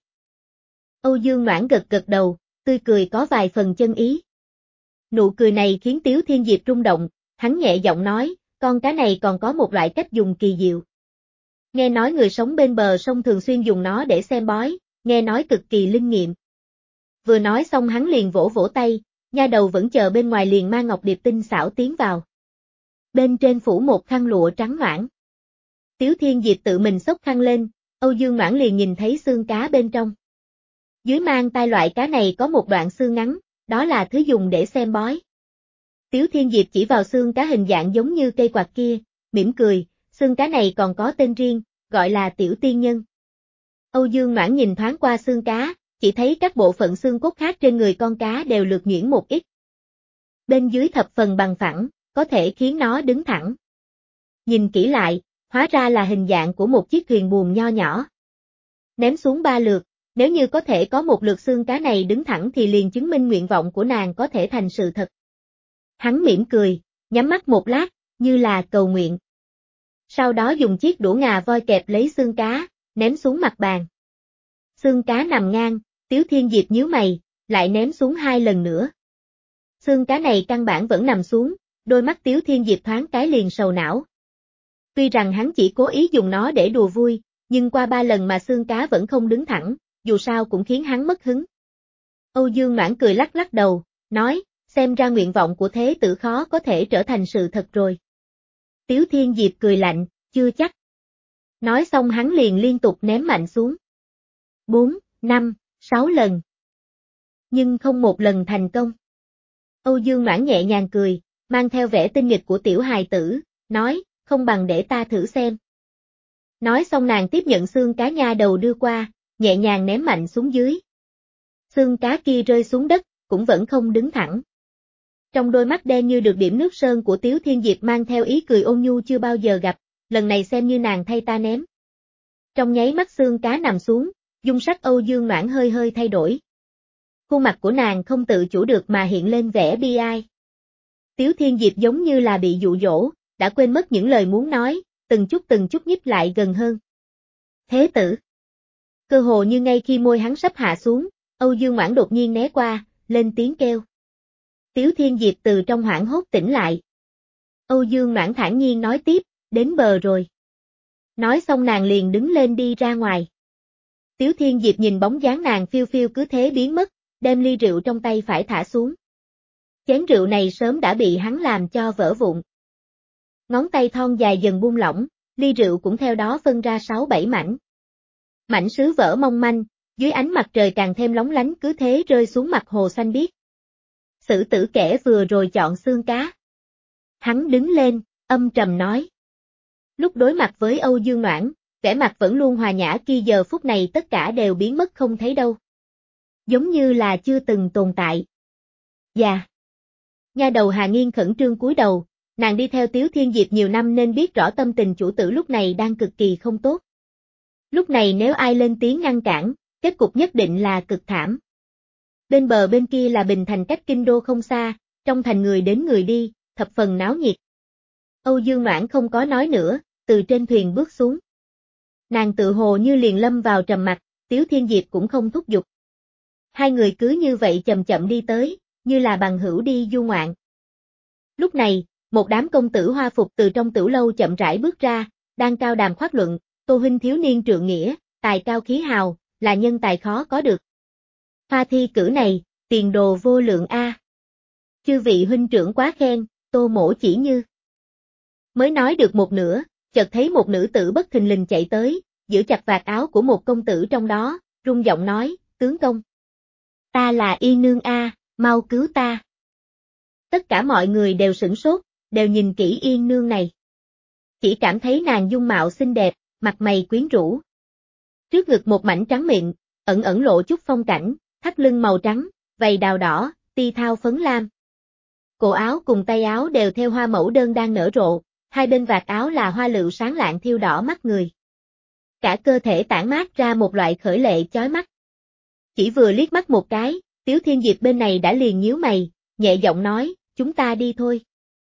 Âu Dương Noãn gật gật đầu, tươi cười có vài phần chân ý. Nụ cười này khiến Tiếu Thiên Diệp rung động, hắn nhẹ giọng nói, con cá này còn có một loại cách dùng kỳ diệu. Nghe nói người sống bên bờ sông thường xuyên dùng nó để xem bói, nghe nói cực kỳ linh nghiệm. Vừa nói xong hắn liền vỗ vỗ tay, nha đầu vẫn chờ bên ngoài liền mang ngọc điệp tinh xảo tiến vào. Bên trên phủ một khăn lụa trắng noãn. Tiếu Thiên Diệp tự mình xốc khăn lên, Âu Dương Noãn liền nhìn thấy xương cá bên trong. Dưới mang tai loại cá này có một đoạn xương ngắn, đó là thứ dùng để xem bói. Tiếu Thiên Diệp chỉ vào xương cá hình dạng giống như cây quạt kia, mỉm cười, xương cá này còn có tên riêng, gọi là tiểu tiên nhân. Âu Dương Noãn nhìn thoáng qua xương cá, chỉ thấy các bộ phận xương cốt khác trên người con cá đều lược nhuyễn một ít. Bên dưới thập phần bằng phẳng, có thể khiến nó đứng thẳng. Nhìn kỹ lại, hóa ra là hình dạng của một chiếc thuyền buồm nho nhỏ. Ném xuống ba lượt, nếu như có thể có một lượt xương cá này đứng thẳng thì liền chứng minh nguyện vọng của nàng có thể thành sự thật. Hắn mỉm cười, nhắm mắt một lát, như là cầu nguyện. Sau đó dùng chiếc đũa ngà voi kẹp lấy xương cá, ném xuống mặt bàn. Xương cá nằm ngang, Tiếu Thiên Diệp nhíu mày, lại ném xuống hai lần nữa. Xương cá này căn bản vẫn nằm xuống, đôi mắt Tiếu Thiên Diệp thoáng cái liền sầu não. Tuy rằng hắn chỉ cố ý dùng nó để đùa vui, nhưng qua ba lần mà xương cá vẫn không đứng thẳng, dù sao cũng khiến hắn mất hứng. Âu Dương Noãn cười lắc lắc đầu, nói, xem ra nguyện vọng của thế tử khó có thể trở thành sự thật rồi. Tiếu Thiên Diệp cười lạnh, chưa chắc. Nói xong hắn liền liên tục ném mạnh xuống. Bốn, năm, sáu lần. Nhưng không một lần thành công. Âu Dương Noãn nhẹ nhàng cười, mang theo vẻ tinh nghịch của tiểu hài tử, nói, không bằng để ta thử xem. Nói xong nàng tiếp nhận xương cá nha đầu đưa qua, nhẹ nhàng ném mạnh xuống dưới. Xương cá kia rơi xuống đất, cũng vẫn không đứng thẳng. Trong đôi mắt đen như được điểm nước sơn của Tiếu Thiên Diệp mang theo ý cười ôn nhu chưa bao giờ gặp, lần này xem như nàng thay ta ném. Trong nháy mắt xương cá nằm xuống, dung sắc Âu Dương Noãn hơi hơi thay đổi. Khuôn mặt của nàng không tự chủ được mà hiện lên vẻ bi ai. Tiếu Thiên Diệp giống như là bị dụ dỗ, đã quên mất những lời muốn nói, từng chút từng chút nhích lại gần hơn. Thế tử. Cơ hồ như ngay khi môi hắn sắp hạ xuống, Âu Dương Noãn đột nhiên né qua, lên tiếng kêu. Tiếu Thiên Diệp từ trong hoảng hốt tỉnh lại. Âu Dương Noãn thản nhiên nói tiếp, đến bờ rồi. Nói xong nàng liền đứng lên đi ra ngoài. Tiếu Thiên Diệp nhìn bóng dáng nàng phiêu phiêu cứ thế biến mất, đem ly rượu trong tay phải thả xuống. Chén rượu này sớm đã bị hắn làm cho vỡ vụn. Ngón tay thon dài dần buông lỏng, ly rượu cũng theo đó phân ra sáu bảy mảnh. Mảnh sứ vỡ mong manh, dưới ánh mặt trời càng thêm lóng lánh cứ thế rơi xuống mặt hồ xanh biếc. Sử tử kẻ vừa rồi chọn xương cá. Hắn đứng lên, âm trầm nói. Lúc đối mặt với Âu Dương Noãn, vẻ mặt vẫn luôn hòa nhã kia giờ phút này tất cả đều biến mất không thấy đâu. Giống như là chưa từng tồn tại. Dạ. Nha đầu Hà Nghiên khẩn trương cúi đầu, nàng đi theo Tiếu Thiên Diệp nhiều năm nên biết rõ tâm tình chủ tử lúc này đang cực kỳ không tốt. Lúc này nếu ai lên tiếng ngăn cản, kết cục nhất định là cực thảm. Bên bờ bên kia là Bình Thành cách kinh đô không xa, trong thành người đến người đi, thập phần náo nhiệt. Âu Dương Noãn không có nói nữa, từ trên thuyền bước xuống. Nàng tự hồ như liền lâm vào trầm mặc, Tiếu Thiên Diệp cũng không thúc giục. Hai người cứ như vậy chậm chậm đi tới, như là bằng hữu đi du ngoạn. Lúc này, một đám công tử hoa phục từ trong tửu lâu chậm rãi bước ra, đang cao đàm khoác luận, Tô huynh thiếu niên trượng nghĩa, tài cao khí hào, là nhân tài khó có được. Pha thi cử này, tiền đồ vô lượng a. Chư vị huynh trưởng quá khen, Tô mỗ chỉ như. Mới nói được một nửa, chợt thấy một nữ tử bất thình lình chạy tới, giữ chặt vạt áo của một công tử trong đó, rung giọng nói, tướng công. Ta là Yên Nương a, mau cứu ta. Tất cả mọi người đều sửng sốt, đều nhìn kỹ Yên Nương này. Chỉ cảm thấy nàng dung mạo xinh đẹp, mặt mày quyến rũ. Trước ngực một mảnh trắng mịn, ẩn ẩn lộ chút phong cảnh, thắt lưng màu trắng, vầy đào đỏ, ti thao phấn lam. Cổ áo cùng tay áo đều theo hoa mẫu đơn đang nở rộ, hai bên vạt áo là hoa lựu sáng lạng thiêu đỏ mắt người. Cả cơ thể tản mát ra một loại khởi lệ chói mắt. Chỉ vừa liếc mắt một cái, Tiếu Thiên Diệp bên này đã liền nhíu mày, nhẹ giọng nói, chúng ta đi thôi.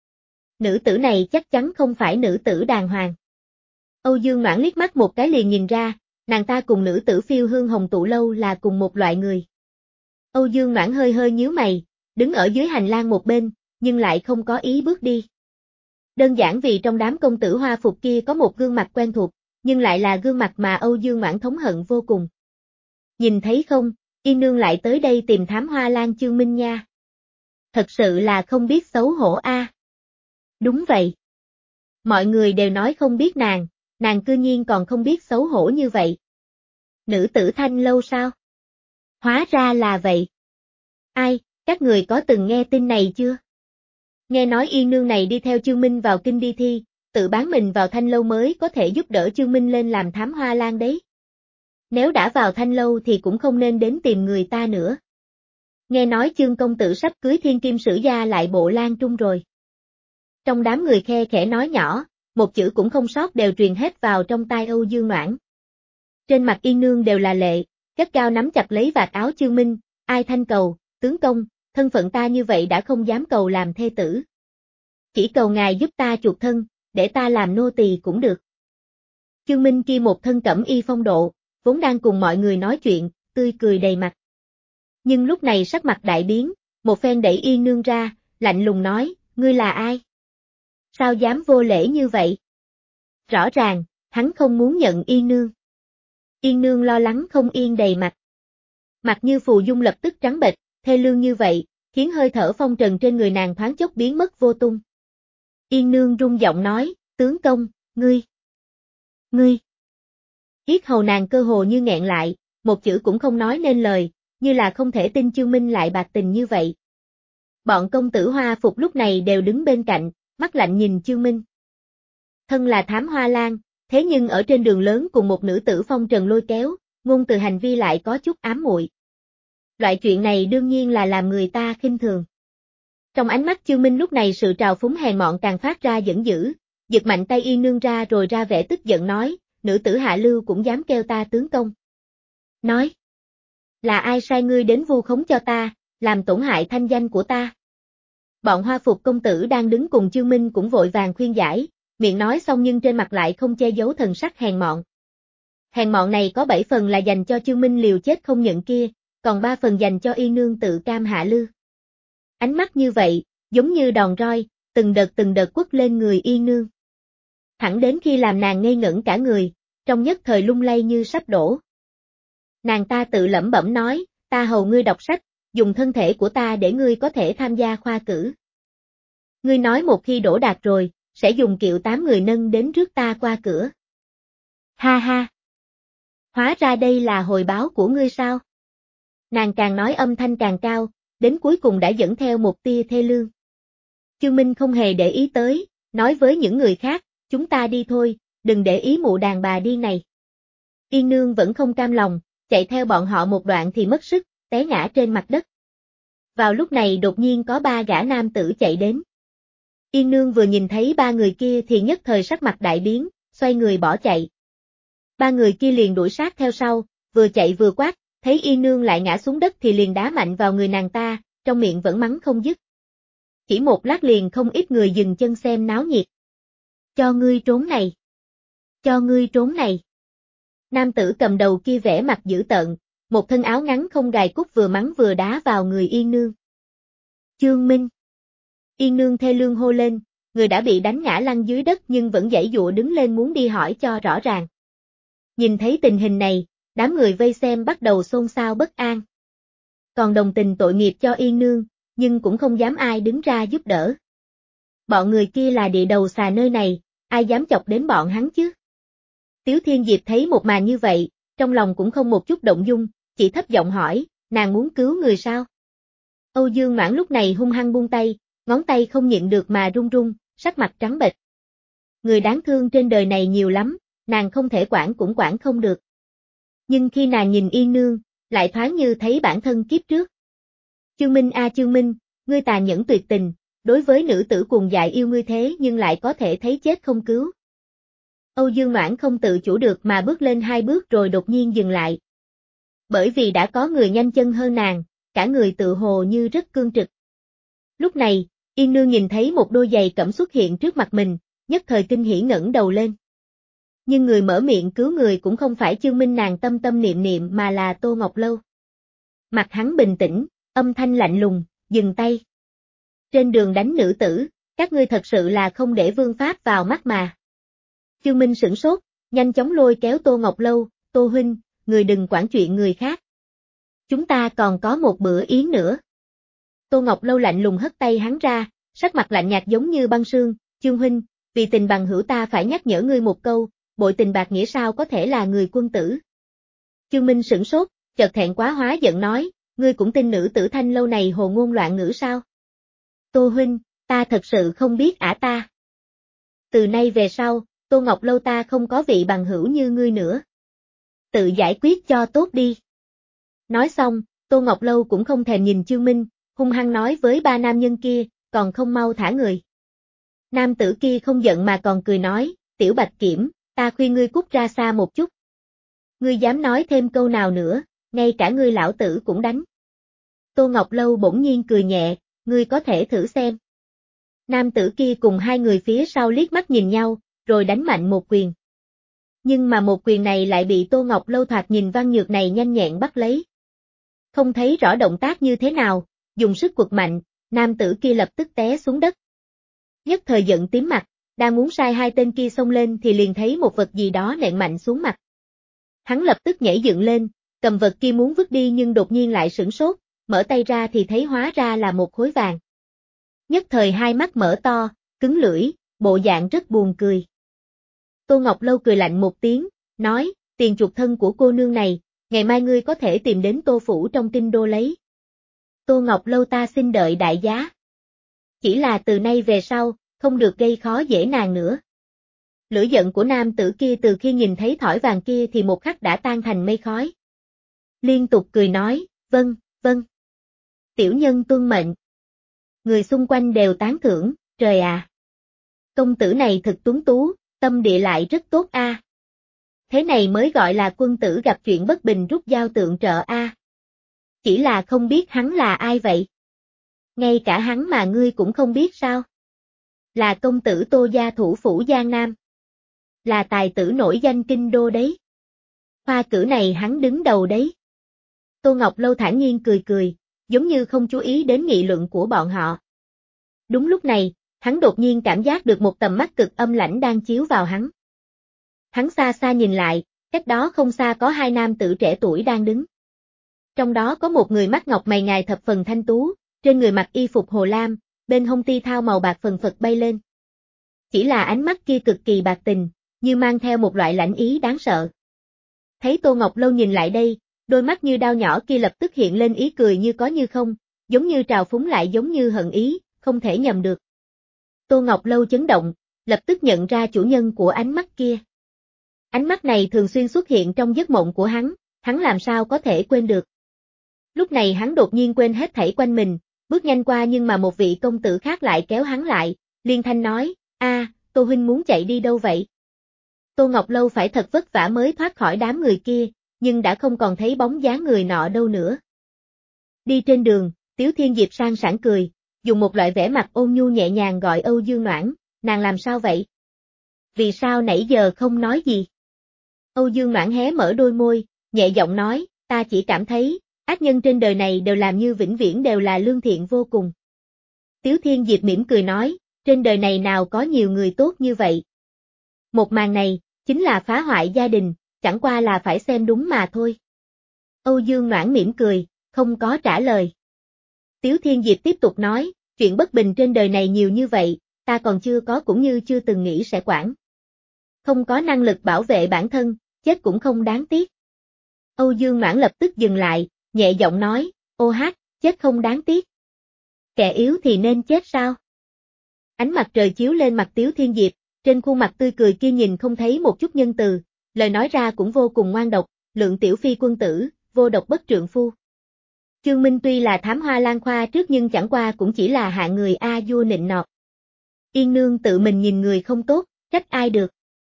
Nữ tử này chắc chắn không phải nữ tử đàng hoàng. Âu Dương Noãn liếc mắt một cái liền nhìn ra, nàng ta cùng nữ tử Phiêu Hương Hồng Tụ Lâu là cùng một loại người. Âu Dương Noãn hơi hơi nhíu mày, đứng ở dưới hành lang một bên, nhưng lại không có ý bước đi. Đơn giản vì trong đám công tử hoa phục kia có một gương mặt quen thuộc, nhưng lại là gương mặt mà Âu Dương Noãn thống hận vô cùng. Nhìn thấy không, Yên Nương lại tới đây tìm thám hoa lan Chương Minh nha. Thật sự là không biết xấu hổ a. À. Đúng vậy. Mọi người đều nói không biết nàng, nàng cư nhiên còn không biết xấu hổ như vậy. Nữ tử Thanh Lâu sao? Hóa ra là vậy. Ai, các người có từng nghe tin này chưa? Nghe nói Yên Nương này đi theo Chương Minh vào kinh đi thi, tự bán mình vào Thanh Lâu mới có thể giúp đỡ Chương Minh lên làm thám hoa lan đấy. Nếu đã vào Thanh Lâu thì cũng không nên đến tìm người ta nữa. Nghe nói Chương công tử sắp cưới thiên kim sử gia lại bộ Lan Trung rồi. Trong đám người khe khẽ nói nhỏ, một chữ cũng không sót đều truyền hết vào trong tai Âu Dương Noãn. Trên mặt Yên Nương đều là lệ, gắt gao nắm chặt lấy vạt áo Chương Minh, ai thanh cầu, tướng công, thân phận ta như vậy đã không dám cầu làm thê tử. Chỉ cầu ngài giúp ta chuộc thân, để ta làm nô tỳ cũng được. Chương Minh kia một thân cẩm y phong độ, vốn đang cùng mọi người nói chuyện, tươi cười đầy mặt. Nhưng lúc này sắc mặt đại biến, một phen đẩy Yên Nương ra, lạnh lùng nói, ngươi là ai? Sao dám vô lễ như vậy? Rõ ràng, hắn không muốn nhận Yên Nương. Yên Nương lo lắng không yên đầy mặt. Mặt như phù dung lập tức trắng bệch, thê lương như vậy, khiến hơi thở phong trần trên người nàng thoáng chốc biến mất vô tung. Yên Nương rung giọng nói, tướng công, ngươi, ngươi. Yết hầu nàng cơ hồ như nghẹn lại, một chữ cũng không nói nên lời, như là không thể tin Chương Minh lại bạc tình như vậy. Bọn công tử hoa phục lúc này đều đứng bên cạnh, mắt lạnh nhìn Chương Minh. Thân là thám hoa lan, thế nhưng ở trên đường lớn cùng một nữ tử phong trần lôi kéo, ngôn từ hành vi lại có chút ám muội. Loại chuyện này đương nhiên là làm người ta khinh thường. Trong ánh mắt Chương Minh lúc này sự trào phúng hèn mọn càng phát ra giận dữ, giật mạnh tay Yên Nương ra rồi ra vẻ tức giận nói, nữ tử hạ lưu cũng dám kêu ta tướng công. Nói, là ai sai ngươi đến vu khống cho ta, làm tổn hại thanh danh của ta? Bọn hoa phục công tử đang đứng cùng Chương Minh cũng vội vàng khuyên giải, miệng nói xong nhưng trên mặt lại không che giấu thần sắc hèn mọn. Hèn mọn này có bảy phần là dành cho Chương Minh liều chết không nhận kia, còn ba phần dành cho Yên Nương tự cam hạ lư. Ánh mắt như vậy, giống như đòn roi, từng đợt từng đợt quất lên người Yên Nương. Thẳng đến khi làm nàng ngây ngẩn cả người, trong nhất thời lung lay như sắp đổ. Nàng ta tự lẩm bẩm nói, ta hầu ngươi đọc sách, dùng thân thể của ta để ngươi có thể tham gia khoa cử. Ngươi nói một khi đỗ đạt rồi, sẽ dùng kiệu tám người nâng đến rước ta qua cửa. Ha ha! Hóa ra đây là hồi báo của ngươi sao? Nàng càng nói âm thanh càng cao, đến cuối cùng đã dẫn theo một tia thê lương. Chương Minh không hề để ý tới, nói với những người khác, chúng ta đi thôi, đừng để ý mụ đàn bà điên này. Yên Nương vẫn không cam lòng, chạy theo bọn họ một đoạn thì mất sức, té ngã trên mặt đất. Vào lúc này đột nhiên có ba gã nam tử chạy đến. Yên Nương vừa nhìn thấy ba người kia thì nhất thời sắc mặt đại biến, xoay người bỏ chạy. Ba người kia liền đuổi sát theo sau, vừa chạy vừa quát, thấy Yên Nương lại ngã xuống đất thì liền đá mạnh vào người nàng ta, trong miệng vẫn mắng không dứt. Chỉ một lát liền không ít người dừng chân xem náo nhiệt. Cho ngươi trốn này. Cho ngươi trốn này. Nam tử cầm đầu kia vẻ mặt dữ tợn, một thân áo ngắn không gài cúc vừa mắng vừa đá vào người Yên Nương. Chương Minh. Yên Nương thê lương hô lên, người đã bị đánh ngã lăn dưới đất nhưng vẫn giãy giụa đứng lên muốn đi hỏi cho rõ ràng. Nhìn thấy tình hình này, đám người vây xem bắt đầu xôn xao bất an. Còn đồng tình tội nghiệp cho Yên Nương, nhưng cũng không dám ai đứng ra giúp đỡ. Bọn người kia là địa đầu xà nơi này, ai dám chọc đến bọn hắn chứ? Tiếu Thiên Diệp thấy một màn như vậy, trong lòng cũng không một chút động dung, chỉ thấp giọng hỏi, nàng muốn cứu người sao? Âu Dương Noãn lúc này hung hăng buông tay, ngón tay không nhịn được mà run run, sắc mặt trắng bệch. Người đáng thương trên đời này nhiều lắm, nàng không thể quản cũng quản không được. Nhưng khi nàng nhìn Yên Nương, lại thoáng như thấy bản thân kiếp trước. Chương Minh a Chương Minh, ngươi tàn nhẫn tuyệt tình, đối với nữ tử cuồng dại yêu ngươi thế nhưng lại có thể thấy chết không cứu. Âu Dương Noãn không tự chủ được mà bước lên hai bước rồi đột nhiên dừng lại. Bởi vì đã có người nhanh chân hơn nàng, cả người tự hồ như rất cương trực. Lúc này, Yên Nương nhìn thấy một đôi giày cẩm xuất hiện trước mặt mình, nhất thời kinh hỉ ngẩng đầu lên. Nhưng người mở miệng cứu người cũng không phải Chương Minh nàng tâm tâm niệm niệm mà là Tô Ngọc Lâu. Mặt hắn bình tĩnh, âm thanh lạnh lùng, dừng tay. Trên đường đánh nữ tử, các ngươi thật sự là không để vương pháp vào mắt mà. Chương Minh sửng sốt, nhanh chóng lôi kéo Tô Ngọc Lâu, Tô huynh, người đừng quản chuyện người khác. Chúng ta còn có một bữa yến nữa. Tô Ngọc Lâu lạnh lùng hất tay hắn ra, sắc mặt lạnh nhạt giống như băng sương, Chương huynh, vì tình bằng hữu ta phải nhắc nhở ngươi một câu, bội tình bạc nghĩa sao có thể là người quân tử. Chương Minh sửng sốt, chợt thẹn quá hóa giận nói, ngươi cũng tin nữ tử Thanh Lâu này hồ ngôn loạn ngữ sao? Tô huynh, ta thật sự không biết ả ta. Từ nay về sau, Tô Ngọc Lâu ta không có vị bằng hữu như ngươi nữa. Tự giải quyết cho tốt đi. Nói xong, Tô Ngọc Lâu cũng không thèm nhìn Chương Minh, hung hăng nói với ba nam nhân kia, còn không mau thả người. Nam tử kia không giận mà còn cười nói, Tiểu Bạch Kiểm, ta khuyên ngươi cút ra xa một chút. Ngươi dám nói thêm câu nào nữa, ngay cả ngươi lão tử cũng đánh. Tô Ngọc Lâu bỗng nhiên cười nhẹ, ngươi có thể thử xem. Nam tử kia cùng hai người phía sau liếc mắt nhìn nhau, rồi đánh mạnh một quyền. Nhưng mà một quyền này lại bị Tô Ngọc Lâu thoạt nhìn văn nhược này nhanh nhẹn bắt lấy. Không thấy rõ động tác như thế nào, dùng sức quật mạnh, nam tử kia lập tức té xuống đất. Nhất thời giận tím mặt, đang muốn sai hai tên kia xông lên thì liền thấy một vật gì đó nện mạnh xuống mặt. Hắn lập tức nhảy dựng lên, cầm vật kia muốn vứt đi nhưng đột nhiên lại sửng sốt, mở tay ra thì thấy hóa ra là một khối vàng. Nhất thời hai mắt mở to, cứng lưỡi, bộ dạng rất buồn cười. Tô Ngọc Lâu cười lạnh một tiếng, nói, tiền chuộc thân của cô nương này, ngày mai ngươi có thể tìm đến Tô Phủ trong kinh đô lấy. Tô Ngọc Lâu ta xin đợi đại giá. Chỉ là từ nay về sau, không được gây khó dễ nàng nữa. Lửa giận của nam tử kia từ khi nhìn thấy thỏi vàng kia thì một khắc đã tan thành mây khói. Liên tục cười nói, vâng, vâng. Tiểu nhân tuân mệnh. Người xung quanh đều tán thưởng, trời à. Công tử này thật tuấn tú, tâm địa lại rất tốt a. À. Thế này mới gọi là quân tử gặp chuyện bất bình rút dao tượng trợ a. À. Chỉ là không biết hắn là ai vậy. Ngay cả hắn mà ngươi cũng không biết sao. Là công tử Tô gia thủ phủ Giang Nam. Là tài tử nổi danh kinh đô đấy. Khoa cử này hắn đứng đầu đấy. Tô Ngọc Lâu thản nhiên cười cười, giống như không chú ý đến nghị luận của bọn họ. Đúng lúc này, hắn đột nhiên cảm giác được một tầm mắt cực âm lãnh đang chiếu vào hắn. Hắn xa xa nhìn lại, cách đó không xa có hai nam tử trẻ tuổi đang đứng. Trong đó có một người mắt ngọc mày ngài thập phần thanh tú, trên người mặc y phục hồ lam, bên hông ti thao màu bạc phần phật bay lên. Chỉ là ánh mắt kia cực kỳ bạc tình, như mang theo một loại lãnh ý đáng sợ. Thấy Tô Ngọc Lâu nhìn lại đây, đôi mắt như đao nhỏ kia lập tức hiện lên ý cười như có như không, giống như trào phúng lại giống như hận ý, không thể nhầm được. Tô Ngọc Lâu chấn động, lập tức nhận ra chủ nhân của ánh mắt kia. Ánh mắt này thường xuyên xuất hiện trong giấc mộng của hắn, hắn làm sao có thể quên được. Lúc này hắn đột nhiên quên hết thảy quanh mình, bước nhanh qua nhưng mà một vị công tử khác lại kéo hắn lại, liên thanh nói, a, Tô huynh muốn chạy đi đâu vậy? Tô Ngọc Lâu phải thật vất vả mới thoát khỏi đám người kia, nhưng đã không còn thấy bóng dáng người nọ đâu nữa. Đi trên đường, Tiếu Thiên Diệp sang sảng cười, dùng một loại vẻ mặt ôn nhu nhẹ nhàng gọi Âu Dương Noãn, nàng làm sao vậy? Vì sao nãy giờ không nói gì? Âu Dương Noãn hé mở đôi môi, nhẹ giọng nói, ta chỉ cảm thấy, ác nhân trên đời này đều làm như vĩnh viễn đều là lương thiện vô cùng. Tiếu Thiên Diệp mỉm cười nói, trên đời này nào có nhiều người tốt như vậy. Một màn này, chính là phá hoại gia đình, chẳng qua là phải xem đúng mà thôi. Âu Dương Noãn mỉm cười, không có trả lời. Tiếu Thiên Diệp tiếp tục nói, chuyện bất bình trên đời này nhiều như vậy, ta còn chưa có cũng như chưa từng nghĩ sẽ quản. Không có năng lực bảo vệ bản thân, chết cũng không đáng tiếc. Âu Dương Noãn lập tức dừng lại, nhẹ giọng nói, ô hát, chết không đáng tiếc. Kẻ yếu thì nên chết sao? Ánh mặt trời chiếu lên mặt Tiếu Thiên Diệp, trên khuôn mặt tươi cười kia nhìn không thấy một chút nhân từ, lời nói ra cũng vô cùng ngoan độc, lượng tiểu phi quân tử, vô độc bất trượng phu. Chương Minh tuy là thám hoa lan khoa trước nhưng chẳng qua cũng chỉ là hạng người a vua nịnh nọt. Yên nương tự mình nhìn người không tốt, trách ai được.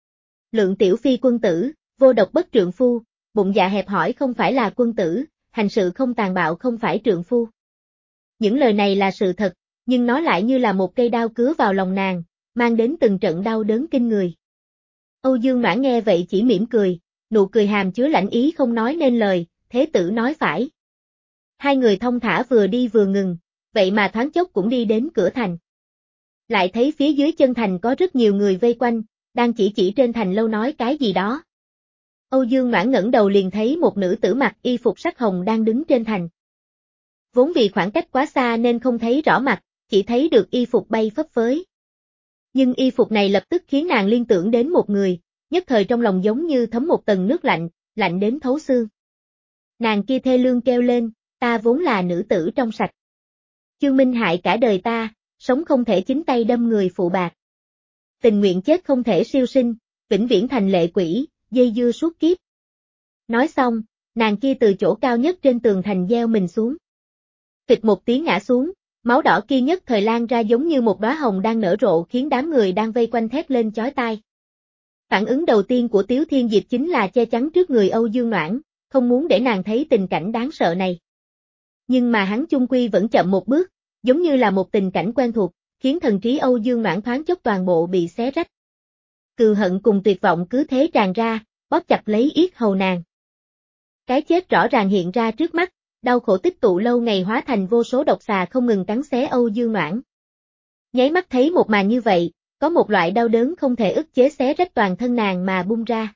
Lượng tiểu phi quân tử, vô độc bất trượng phu, bụng dạ hẹp hỏi không phải là quân tử, hành sự không tàn bạo không phải trượng phu. Những lời này là sự thật, nhưng nó lại như là một cây đao cứa vào lòng nàng, mang đến từng trận đau đớn kinh người. Âu Dương Noãn nghe vậy chỉ mỉm cười, nụ cười hàm chứa lãnh ý không nói nên lời, thế tử nói phải. Hai người thông thả vừa đi vừa ngừng, vậy mà thoáng chốc cũng đi đến cửa thành. Lại thấy phía dưới chân thành có rất nhiều người vây quanh, đang chỉ chỉ trên thành lâu nói cái gì đó. Âu Dương Noãn ngẩng đầu liền thấy một nữ tử mặc y phục sắc hồng đang đứng trên thành. Vốn vì khoảng cách quá xa nên không thấy rõ mặt, chỉ thấy được y phục bay phấp phới. Nhưng y phục này lập tức khiến nàng liên tưởng đến một người, nhất thời trong lòng giống như thấm một tầng nước lạnh, lạnh đến thấu xương. Nàng kia thê lương kêu lên, ta vốn là nữ tử trong sạch. Chương Minh hại cả đời ta, sống không thể chính tay đâm người phụ bạc. Tình nguyện chết không thể siêu sinh, vĩnh viễn thành lệ quỷ, dây dưa suốt kiếp. Nói xong, nàng kia từ chỗ cao nhất trên tường thành gieo mình xuống. Phịch một tiếng ngã xuống, máu đỏ kia nhất thời lan ra giống như một đóa hồng đang nở rộ khiến đám người đang vây quanh thét lên chói tai. Phản ứng đầu tiên của Tiếu Thiên Diệp chính là che chắn trước người Âu Dương Noãn, không muốn để nàng thấy tình cảnh đáng sợ này. Nhưng mà hắn chung quy vẫn chậm một bước, giống như là một tình cảnh quen thuộc, khiến thần trí Âu Dương Noãn thoáng chốc toàn bộ bị xé rách. Cừu hận cùng tuyệt vọng cứ thế tràn ra, bóp chặt lấy yết hầu nàng. Cái chết rõ ràng hiện ra trước mắt, đau khổ tích tụ lâu ngày hóa thành vô số độc xà không ngừng cắn xé Âu Dương Noãn. Nháy mắt thấy một màn như vậy, có một loại đau đớn không thể ức chế xé rách toàn thân nàng mà bung ra.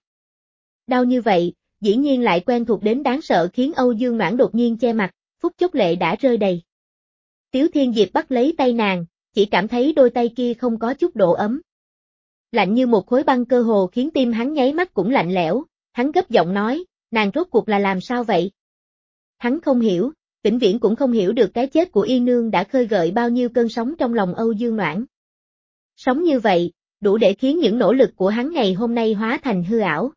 Đau như vậy, dĩ nhiên lại quen thuộc đến đáng sợ khiến Âu Dương Noãn đột nhiên che mặt, phút chốc lệ đã rơi đầy. Tiếu Thiên Diệp bắt lấy tay nàng, chỉ cảm thấy đôi tay kia không có chút độ ấm. Lạnh như một khối băng cơ hồ khiến tim hắn nháy mắt cũng lạnh lẽo, hắn gấp giọng nói, nàng rốt cuộc là làm sao vậy? Hắn không hiểu, vĩnh viễn cũng không hiểu được cái chết của Yên Nương đã khơi gợi bao nhiêu cơn sóng trong lòng Âu Dương Noãn. Sống như vậy, đủ để khiến những nỗ lực của hắn ngày hôm nay hóa thành hư ảo.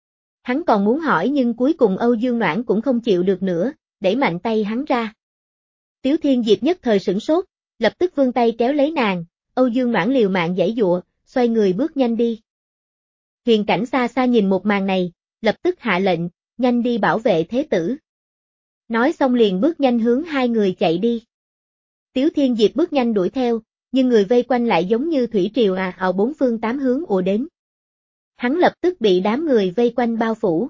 Hắn còn muốn hỏi nhưng cuối cùng Âu Dương Noãn cũng không chịu được nữa, đẩy mạnh tay hắn ra. Tiếu Thiên Diệp nhất thời sửng sốt, lập tức vươn tay kéo lấy nàng, Âu Dương Noãn liều mạng giãy giụa, xoay người bước nhanh đi. Huyền Cảnh xa xa nhìn một màn này, lập tức hạ lệnh, nhanh đi bảo vệ thế tử. Nói xong liền bước nhanh hướng hai người chạy đi. Tiếu Thiên Diệp bước nhanh đuổi theo, nhưng người vây quanh lại giống như thủy triều à ào bốn phương tám hướng ùa đến. Hắn lập tức bị đám người vây quanh bao phủ.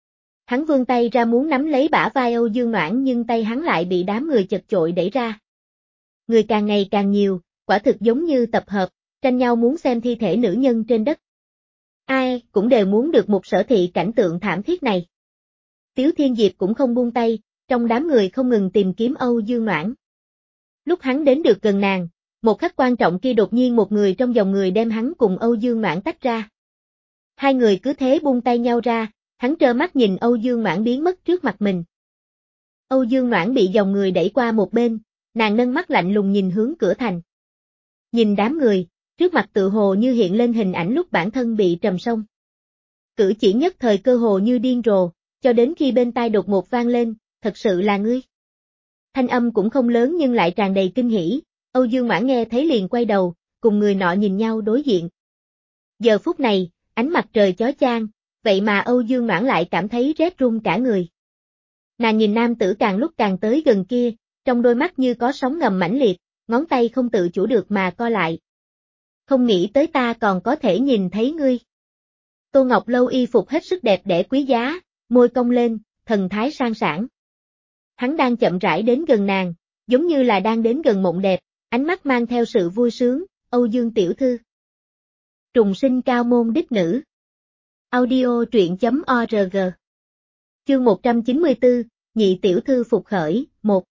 Hắn vươn tay ra muốn nắm lấy bả vai Âu Dương Noãn nhưng tay hắn lại bị đám người chật chội đẩy ra. Người càng ngày càng nhiều, quả thực giống như tập hợp, tranh nhau muốn xem thi thể nữ nhân trên đất. Ai cũng đều muốn được một sở thị cảnh tượng thảm thiết này. Tiếu Thiên Diệp cũng không buông tay, trong đám người không ngừng tìm kiếm Âu Dương Noãn. Lúc hắn đến được gần nàng, một khắc quan trọng kia đột nhiên một người trong dòng người đem hắn cùng Âu Dương Noãn tách ra. Hai người cứ thế buông tay nhau ra, hắn trơ mắt nhìn Âu Dương Noãn biến mất trước mặt mình. Âu Dương Noãn bị dòng người đẩy qua một bên, nàng nâng mắt lạnh lùng nhìn hướng cửa thành. Nhìn đám người, trước mặt tự hồ như hiện lên hình ảnh lúc bản thân bị trầm sông. Cử chỉ nhất thời cơ hồ như điên rồ, cho đến khi bên tai đột ngột vang lên, thật sự là ngươi. Thanh âm cũng không lớn nhưng lại tràn đầy kinh hỉ, Âu Dương Noãn nghe thấy liền quay đầu, cùng người nọ nhìn nhau đối diện. Giờ phút này, ánh mặt trời chói chang, vậy mà Âu Dương Noãn lại cảm thấy rét run cả người. Nàng nhìn nam tử càng lúc càng tới gần kia, trong đôi mắt như có sóng ngầm mãnh liệt, ngón tay không tự chủ được mà co lại. Không nghĩ tới ta còn có thể nhìn thấy ngươi. Tô Ngọc Lâu y phục hết sức đẹp đẽ quý giá, môi cong lên, thần thái sang sảng. Hắn đang chậm rãi đến gần nàng, giống như là đang đến gần mộng đẹp, ánh mắt mang theo sự vui sướng, Âu Dương tiểu thư. Trùng sinh cao môn đích nữ. Audio truyện chấm org. Chương một trăm chín mươi tư, nhị tiểu thư phục khởi, một.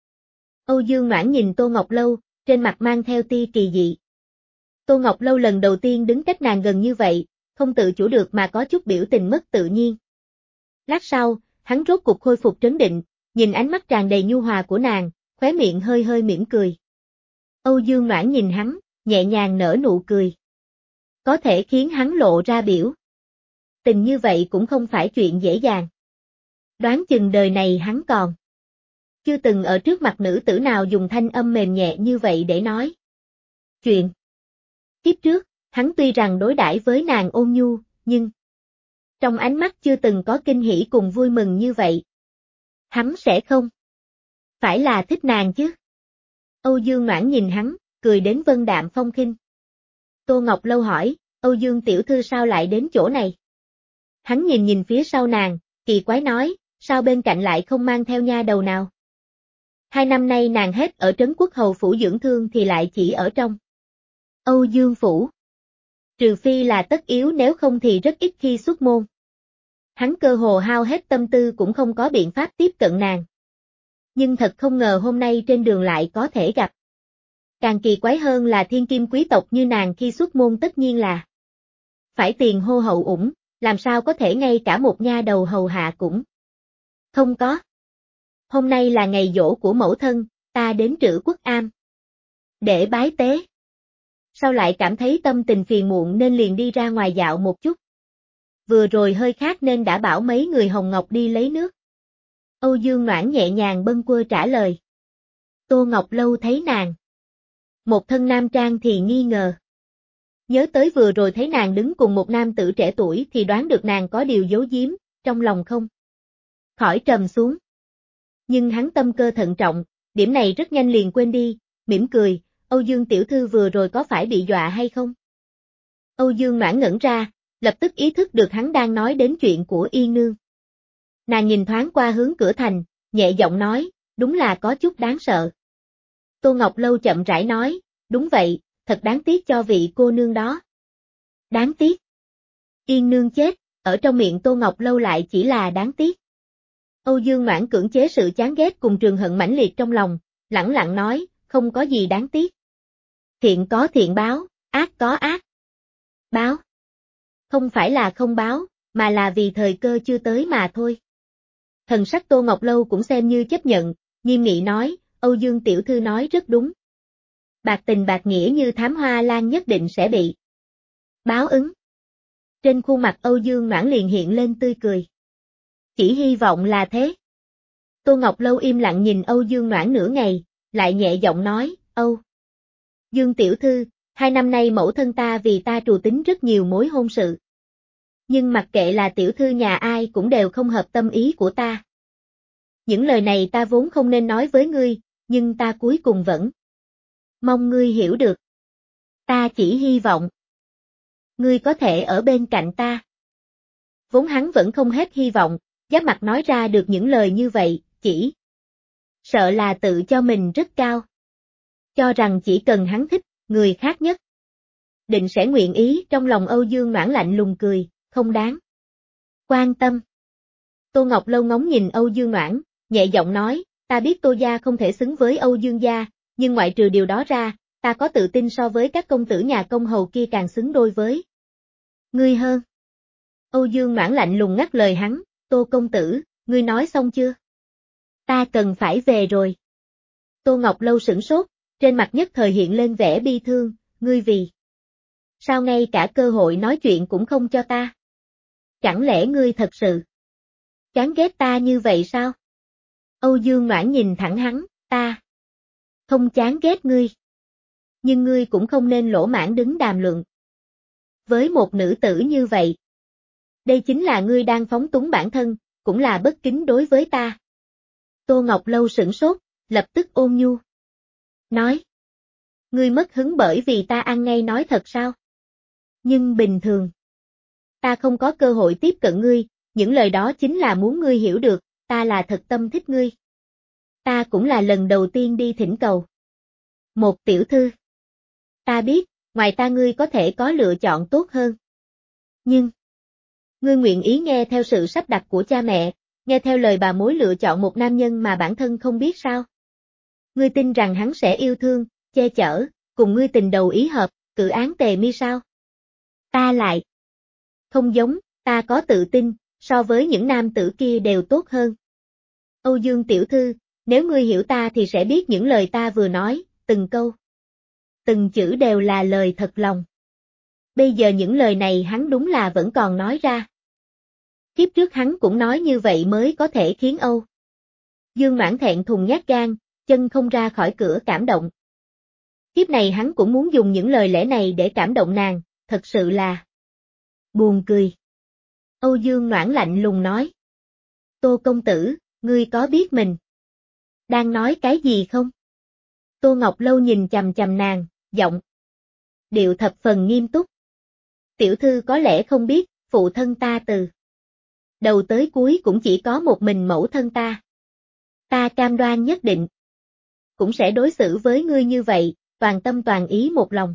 Âu Dương Noãn nhìn Tô Ngọc Lâu, trên mặt mang theo tia kỳ dị. Tô Ngọc Lâu lần đầu tiên đứng cách nàng gần như vậy, không tự chủ được mà có chút biểu tình mất tự nhiên. Lát sau, hắn rốt cục khôi phục trấn định, nhìn ánh mắt tràn đầy nhu hòa của nàng, khóe miệng hơi hơi mỉm cười. Âu Dương Noãn nhìn hắn, nhẹ nhàng nở nụ cười. Có thể khiến hắn lộ ra biểu tình như vậy cũng không phải chuyện dễ dàng. Đoán chừng đời này hắn còn chưa từng ở trước mặt nữ tử nào dùng thanh âm mềm nhẹ như vậy để nói chuyện. Kiếp trước, hắn tuy rằng đối đãi với nàng ôn nhu, nhưng trong ánh mắt chưa từng có kinh hỉ cùng vui mừng như vậy. Hắn sẽ không phải là thích nàng chứ? Âu Dương Noãn nhìn hắn, cười đến vân đạm phong khinh. Tô Ngọc Lâu hỏi, Âu Dương tiểu thư sao lại đến chỗ này? Hắn nhìn nhìn phía sau nàng, kỳ quái nói, sao bên cạnh lại không mang theo nha đầu nào? Hai năm nay nàng hết ở Trấn Quốc Hầu phủ dưỡng thương thì lại chỉ ở trong Âu Dương phủ. Trừ phi là tất yếu nếu không thì rất ít khi xuất môn. Hắn cơ hồ hao hết tâm tư cũng không có biện pháp tiếp cận nàng. Nhưng thật không ngờ hôm nay trên đường lại có thể gặp. Càng kỳ quái hơn là thiên kim quý tộc như nàng khi xuất môn tất nhiên là phải tiền hô hậu ủng, làm sao có thể ngay cả một nha đầu hầu hạ cũng không có. Hôm nay là ngày giỗ của mẫu thân, ta đến Trữ Quốc Am để bái tế. Sao lại cảm thấy tâm tình phiền muộn nên liền đi ra ngoài dạo một chút. Vừa rồi hơi khát nên đã bảo mấy người Hồng Ngọc đi lấy nước. Âu Dương Noãn nhẹ nhàng bâng quơ trả lời. Tô Ngọc Lâu thấy nàng một thân nam trang thì nghi ngờ. Nhớ tới vừa rồi thấy nàng đứng cùng một nam tử trẻ tuổi thì đoán được nàng có điều giấu giếm, trong lòng không khỏi trầm xuống. Nhưng hắn tâm cơ thận trọng, điểm này rất nhanh liền quên đi, mỉm cười, Âu Dương tiểu thư vừa rồi có phải bị dọa hay không? Âu Dương Noãn ngẩn ra, lập tức ý thức được hắn đang nói đến chuyện của Yên Nương. Nàng nhìn thoáng qua hướng cửa thành, nhẹ giọng nói, đúng là có chút đáng sợ. Tô Ngọc Lâu chậm rãi nói, đúng vậy, thật đáng tiếc cho vị cô nương đó. Đáng tiếc. Yên Nương chết, ở trong miệng Tô Ngọc Lâu lại chỉ là đáng tiếc. Âu Dương Noãn cưỡng chế sự chán ghét cùng trường hận mãnh liệt trong lòng, lẳng lặng nói, không có gì đáng tiếc. Thiện có thiện báo, ác có ác báo. Không phải là không báo, mà là vì thời cơ chưa tới mà thôi. Thần sắc Tô Ngọc Lâu cũng xem như chấp nhận, nghiêm nghị nói, Âu Dương tiểu thư nói rất đúng. Bạc tình bạc nghĩa như thám hoa lan nhất định sẽ bị báo ứng. Trên khuôn mặt Âu Dương Noãn liền hiện lên tươi cười. Chỉ hy vọng là thế. Tô Ngọc Lâu im lặng nhìn Âu Dương Noãn nửa ngày, lại nhẹ giọng nói, Âu Dương tiểu thư, hai năm nay mẫu thân ta vì ta trù tính rất nhiều mối hôn sự. Nhưng mặc kệ là tiểu thư nhà ai cũng đều không hợp tâm ý của ta. Những lời này ta vốn không nên nói với ngươi, nhưng ta cuối cùng vẫn mong ngươi hiểu được. Ta chỉ hy vọng ngươi có thể ở bên cạnh ta. Vốn hắn vẫn không hết hy vọng, giáp mặt nói ra được những lời như vậy, chỉ sợ là tự cho mình rất cao. Cho rằng chỉ cần hắn thích, người khác nhất định sẽ nguyện ý, trong lòng Âu Dương Noãn lạnh lùng cười, không đáng quan tâm. Tô Ngọc Lâu ngóng nhìn Âu Dương Noãn, nhẹ giọng nói, ta biết Tô gia không thể xứng với Âu Dương gia, nhưng ngoại trừ điều đó ra, ta có tự tin so với các công tử nhà công hầu kia càng xứng đôi với ngươi hơn. Âu Dương Noãn lạnh lùng ngắt lời hắn, Tô công tử, ngươi nói xong chưa? Ta cần phải về rồi. Tô Ngọc Lâu sửng sốt, trên mặt nhất thời hiện lên vẻ bi thương, ngươi vì sao ngay cả cơ hội nói chuyện cũng không cho ta? Chẳng lẽ ngươi thật sự chán ghét ta như vậy sao? Âu Dương Noãn nhìn thẳng hắn, ta không chán ghét ngươi. Nhưng ngươi cũng không nên lỗ mãng đứng đàm luận với một nữ tử như vậy. Đây chính là ngươi đang phóng túng bản thân, cũng là bất kính đối với ta. Tô Ngọc Lâu sửng sốt, lập tức ôn nhu nói, ngươi mất hứng bởi vì ta ăn ngay nói thật sao? Nhưng bình thường, ta không có cơ hội tiếp cận ngươi, những lời đó chính là muốn ngươi hiểu được, ta là thật tâm thích ngươi. Ta cũng là lần đầu tiên đi thỉnh cầu một tiểu thư. Ta biết, ngoài ta ngươi có thể có lựa chọn tốt hơn. Nhưng, ngươi nguyện ý nghe theo sự sắp đặt của cha mẹ, nghe theo lời bà mối lựa chọn một nam nhân mà bản thân không biết sao? Ngươi tin rằng hắn sẽ yêu thương, che chở, cùng ngươi tình đầu ý hợp, cử án tề mi sao? Ta lại không giống, ta có tự tin, so với những nam tử kia đều tốt hơn. Âu Dương tiểu thư, nếu ngươi hiểu ta thì sẽ biết những lời ta vừa nói, từng câu, từng chữ đều là lời thật lòng. Bây giờ những lời này hắn đúng là vẫn còn nói ra. Kiếp trước hắn cũng nói như vậy mới có thể khiến Âu Dương Noãn thẹn thùng nhát gan, chân không ra khỏi cửa cảm động. Kiếp này hắn cũng muốn dùng những lời lẽ này để cảm động nàng, thật sự là buồn cười. Âu Dương Noãn lạnh lùng nói, Tô công tử, ngươi có biết mình đang nói cái gì không? Tô Ngọc Lâu nhìn chằm chằm nàng, giọng điệu thập phần nghiêm túc. Tiểu thư có lẽ không biết, phụ thân ta từ đầu tới cuối cũng chỉ có một mình mẫu thân ta. Ta cam đoan nhất định cũng sẽ đối xử với ngươi như vậy, toàn tâm toàn ý một lòng.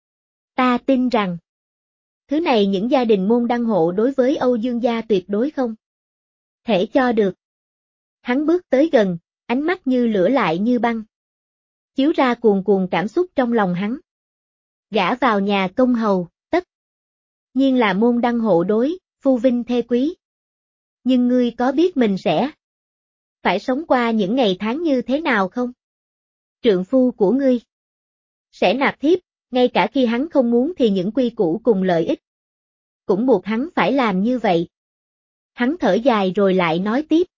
Ta tin rằng thứ này những gia đình môn đăng hộ đối với Âu Dương gia tuyệt đối không thể cho được. Hắn bước tới gần, ánh mắt như lửa lại như băng, chiếu ra cuồn cuồn cảm xúc trong lòng hắn. Gả vào nhà công hầu, tất nhiên là môn đăng hộ đối, phu vinh thê quý. Nhưng ngươi có biết mình sẽ phải sống qua những ngày tháng như thế nào không? Trượng phu của ngươi sẽ nạp thiếp, ngay cả khi hắn không muốn thì những quy củ cùng lợi ích cũng buộc hắn phải làm như vậy. Hắn thở dài rồi lại nói tiếp.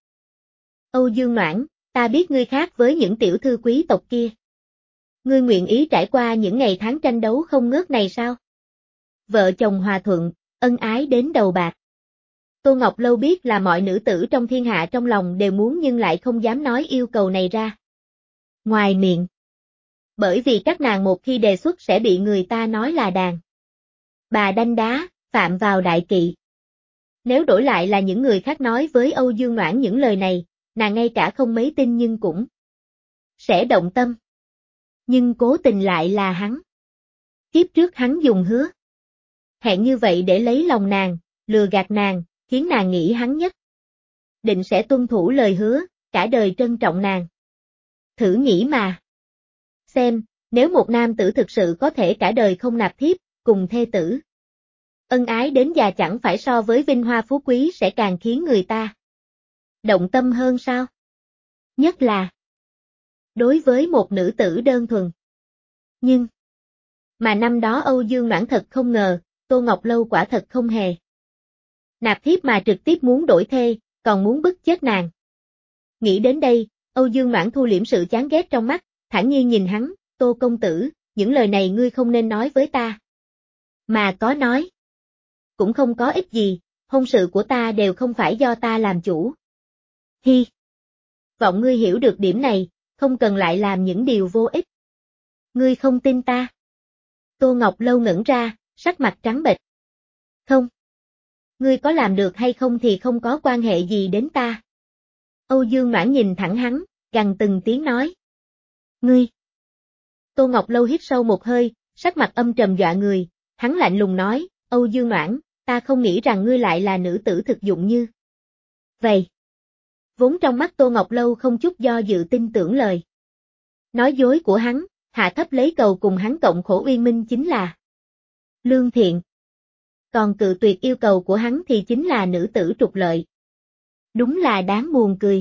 Âu Dương Noãn, ta biết ngươi khác với những tiểu thư quý tộc kia. Ngươi nguyện ý trải qua những ngày tháng tranh đấu không ngớt này sao? Vợ chồng hòa thuận, ân ái đến đầu bạc. Tô Ngọc Lâu biết là mọi nữ tử trong thiên hạ trong lòng đều muốn nhưng lại không dám nói yêu cầu này ra ngoài miệng. Bởi vì các nàng một khi đề xuất sẽ bị người ta nói là đàn bà đanh đá, phạm vào đại kỵ. Nếu đổi lại là những người khác nói với Âu Dương Noãn những lời này, nàng ngay cả không mấy tin nhưng cũng sẽ động tâm. Nhưng cố tình lại là hắn. Kiếp trước hắn dùng hứa hẹn như vậy để lấy lòng nàng, lừa gạt nàng, khiến nàng nghĩ hắn nhất định sẽ tuân thủ lời hứa, cả đời trân trọng nàng. Thử nghĩ mà xem, nếu một nam tử thực sự có thể cả đời không nạp thiếp, cùng thê tử ân ái đến già chẳng phải so với vinh hoa phú quý sẽ càng khiến người ta động tâm hơn sao? Nhất là đối với một nữ tử đơn thuần. Nhưng mà năm đó Âu Dương Noãn thật không ngờ, Tô Ngọc Lâu quả thật không hề nạp thiếp mà trực tiếp muốn đổi thê, còn muốn bức chết nàng. Nghĩ đến đây, Âu Dương Noãn thu liễm sự chán ghét trong mắt, thản nhiên nhìn hắn, Tô công tử, những lời này ngươi không nên nói với ta. Mà có nói cũng không có ích gì, hôn sự của ta đều không phải do ta làm chủ. Hi vọng ngươi hiểu được điểm này, không cần lại làm những điều vô ích. Ngươi không tin ta? Tô Ngọc Lâu ngẩn ra, sắc mặt trắng bệch. Không. Ngươi có làm được hay không thì không có quan hệ gì đến ta. Âu Dương Noãn nhìn thẳng hắn, gằn từng tiếng nói. Ngươi. Tô Ngọc Lâu hít sâu một hơi, sắc mặt âm trầm dọa người, hắn lạnh lùng nói, Âu Dương Noãn, ta không nghĩ rằng ngươi lại là nữ tử thực dụng như vậy. Vốn trong mắt Tô Ngọc Lâu không chút do dự tin tưởng lời nói dối của hắn, hạ thấp lấy cầu cùng hắn cộng khổ uyên minh chính là lương thiện. còn cự tuyệt yêu cầu của hắn thì chính là nữ tử trục lợi. Đúng là đáng buồn cười.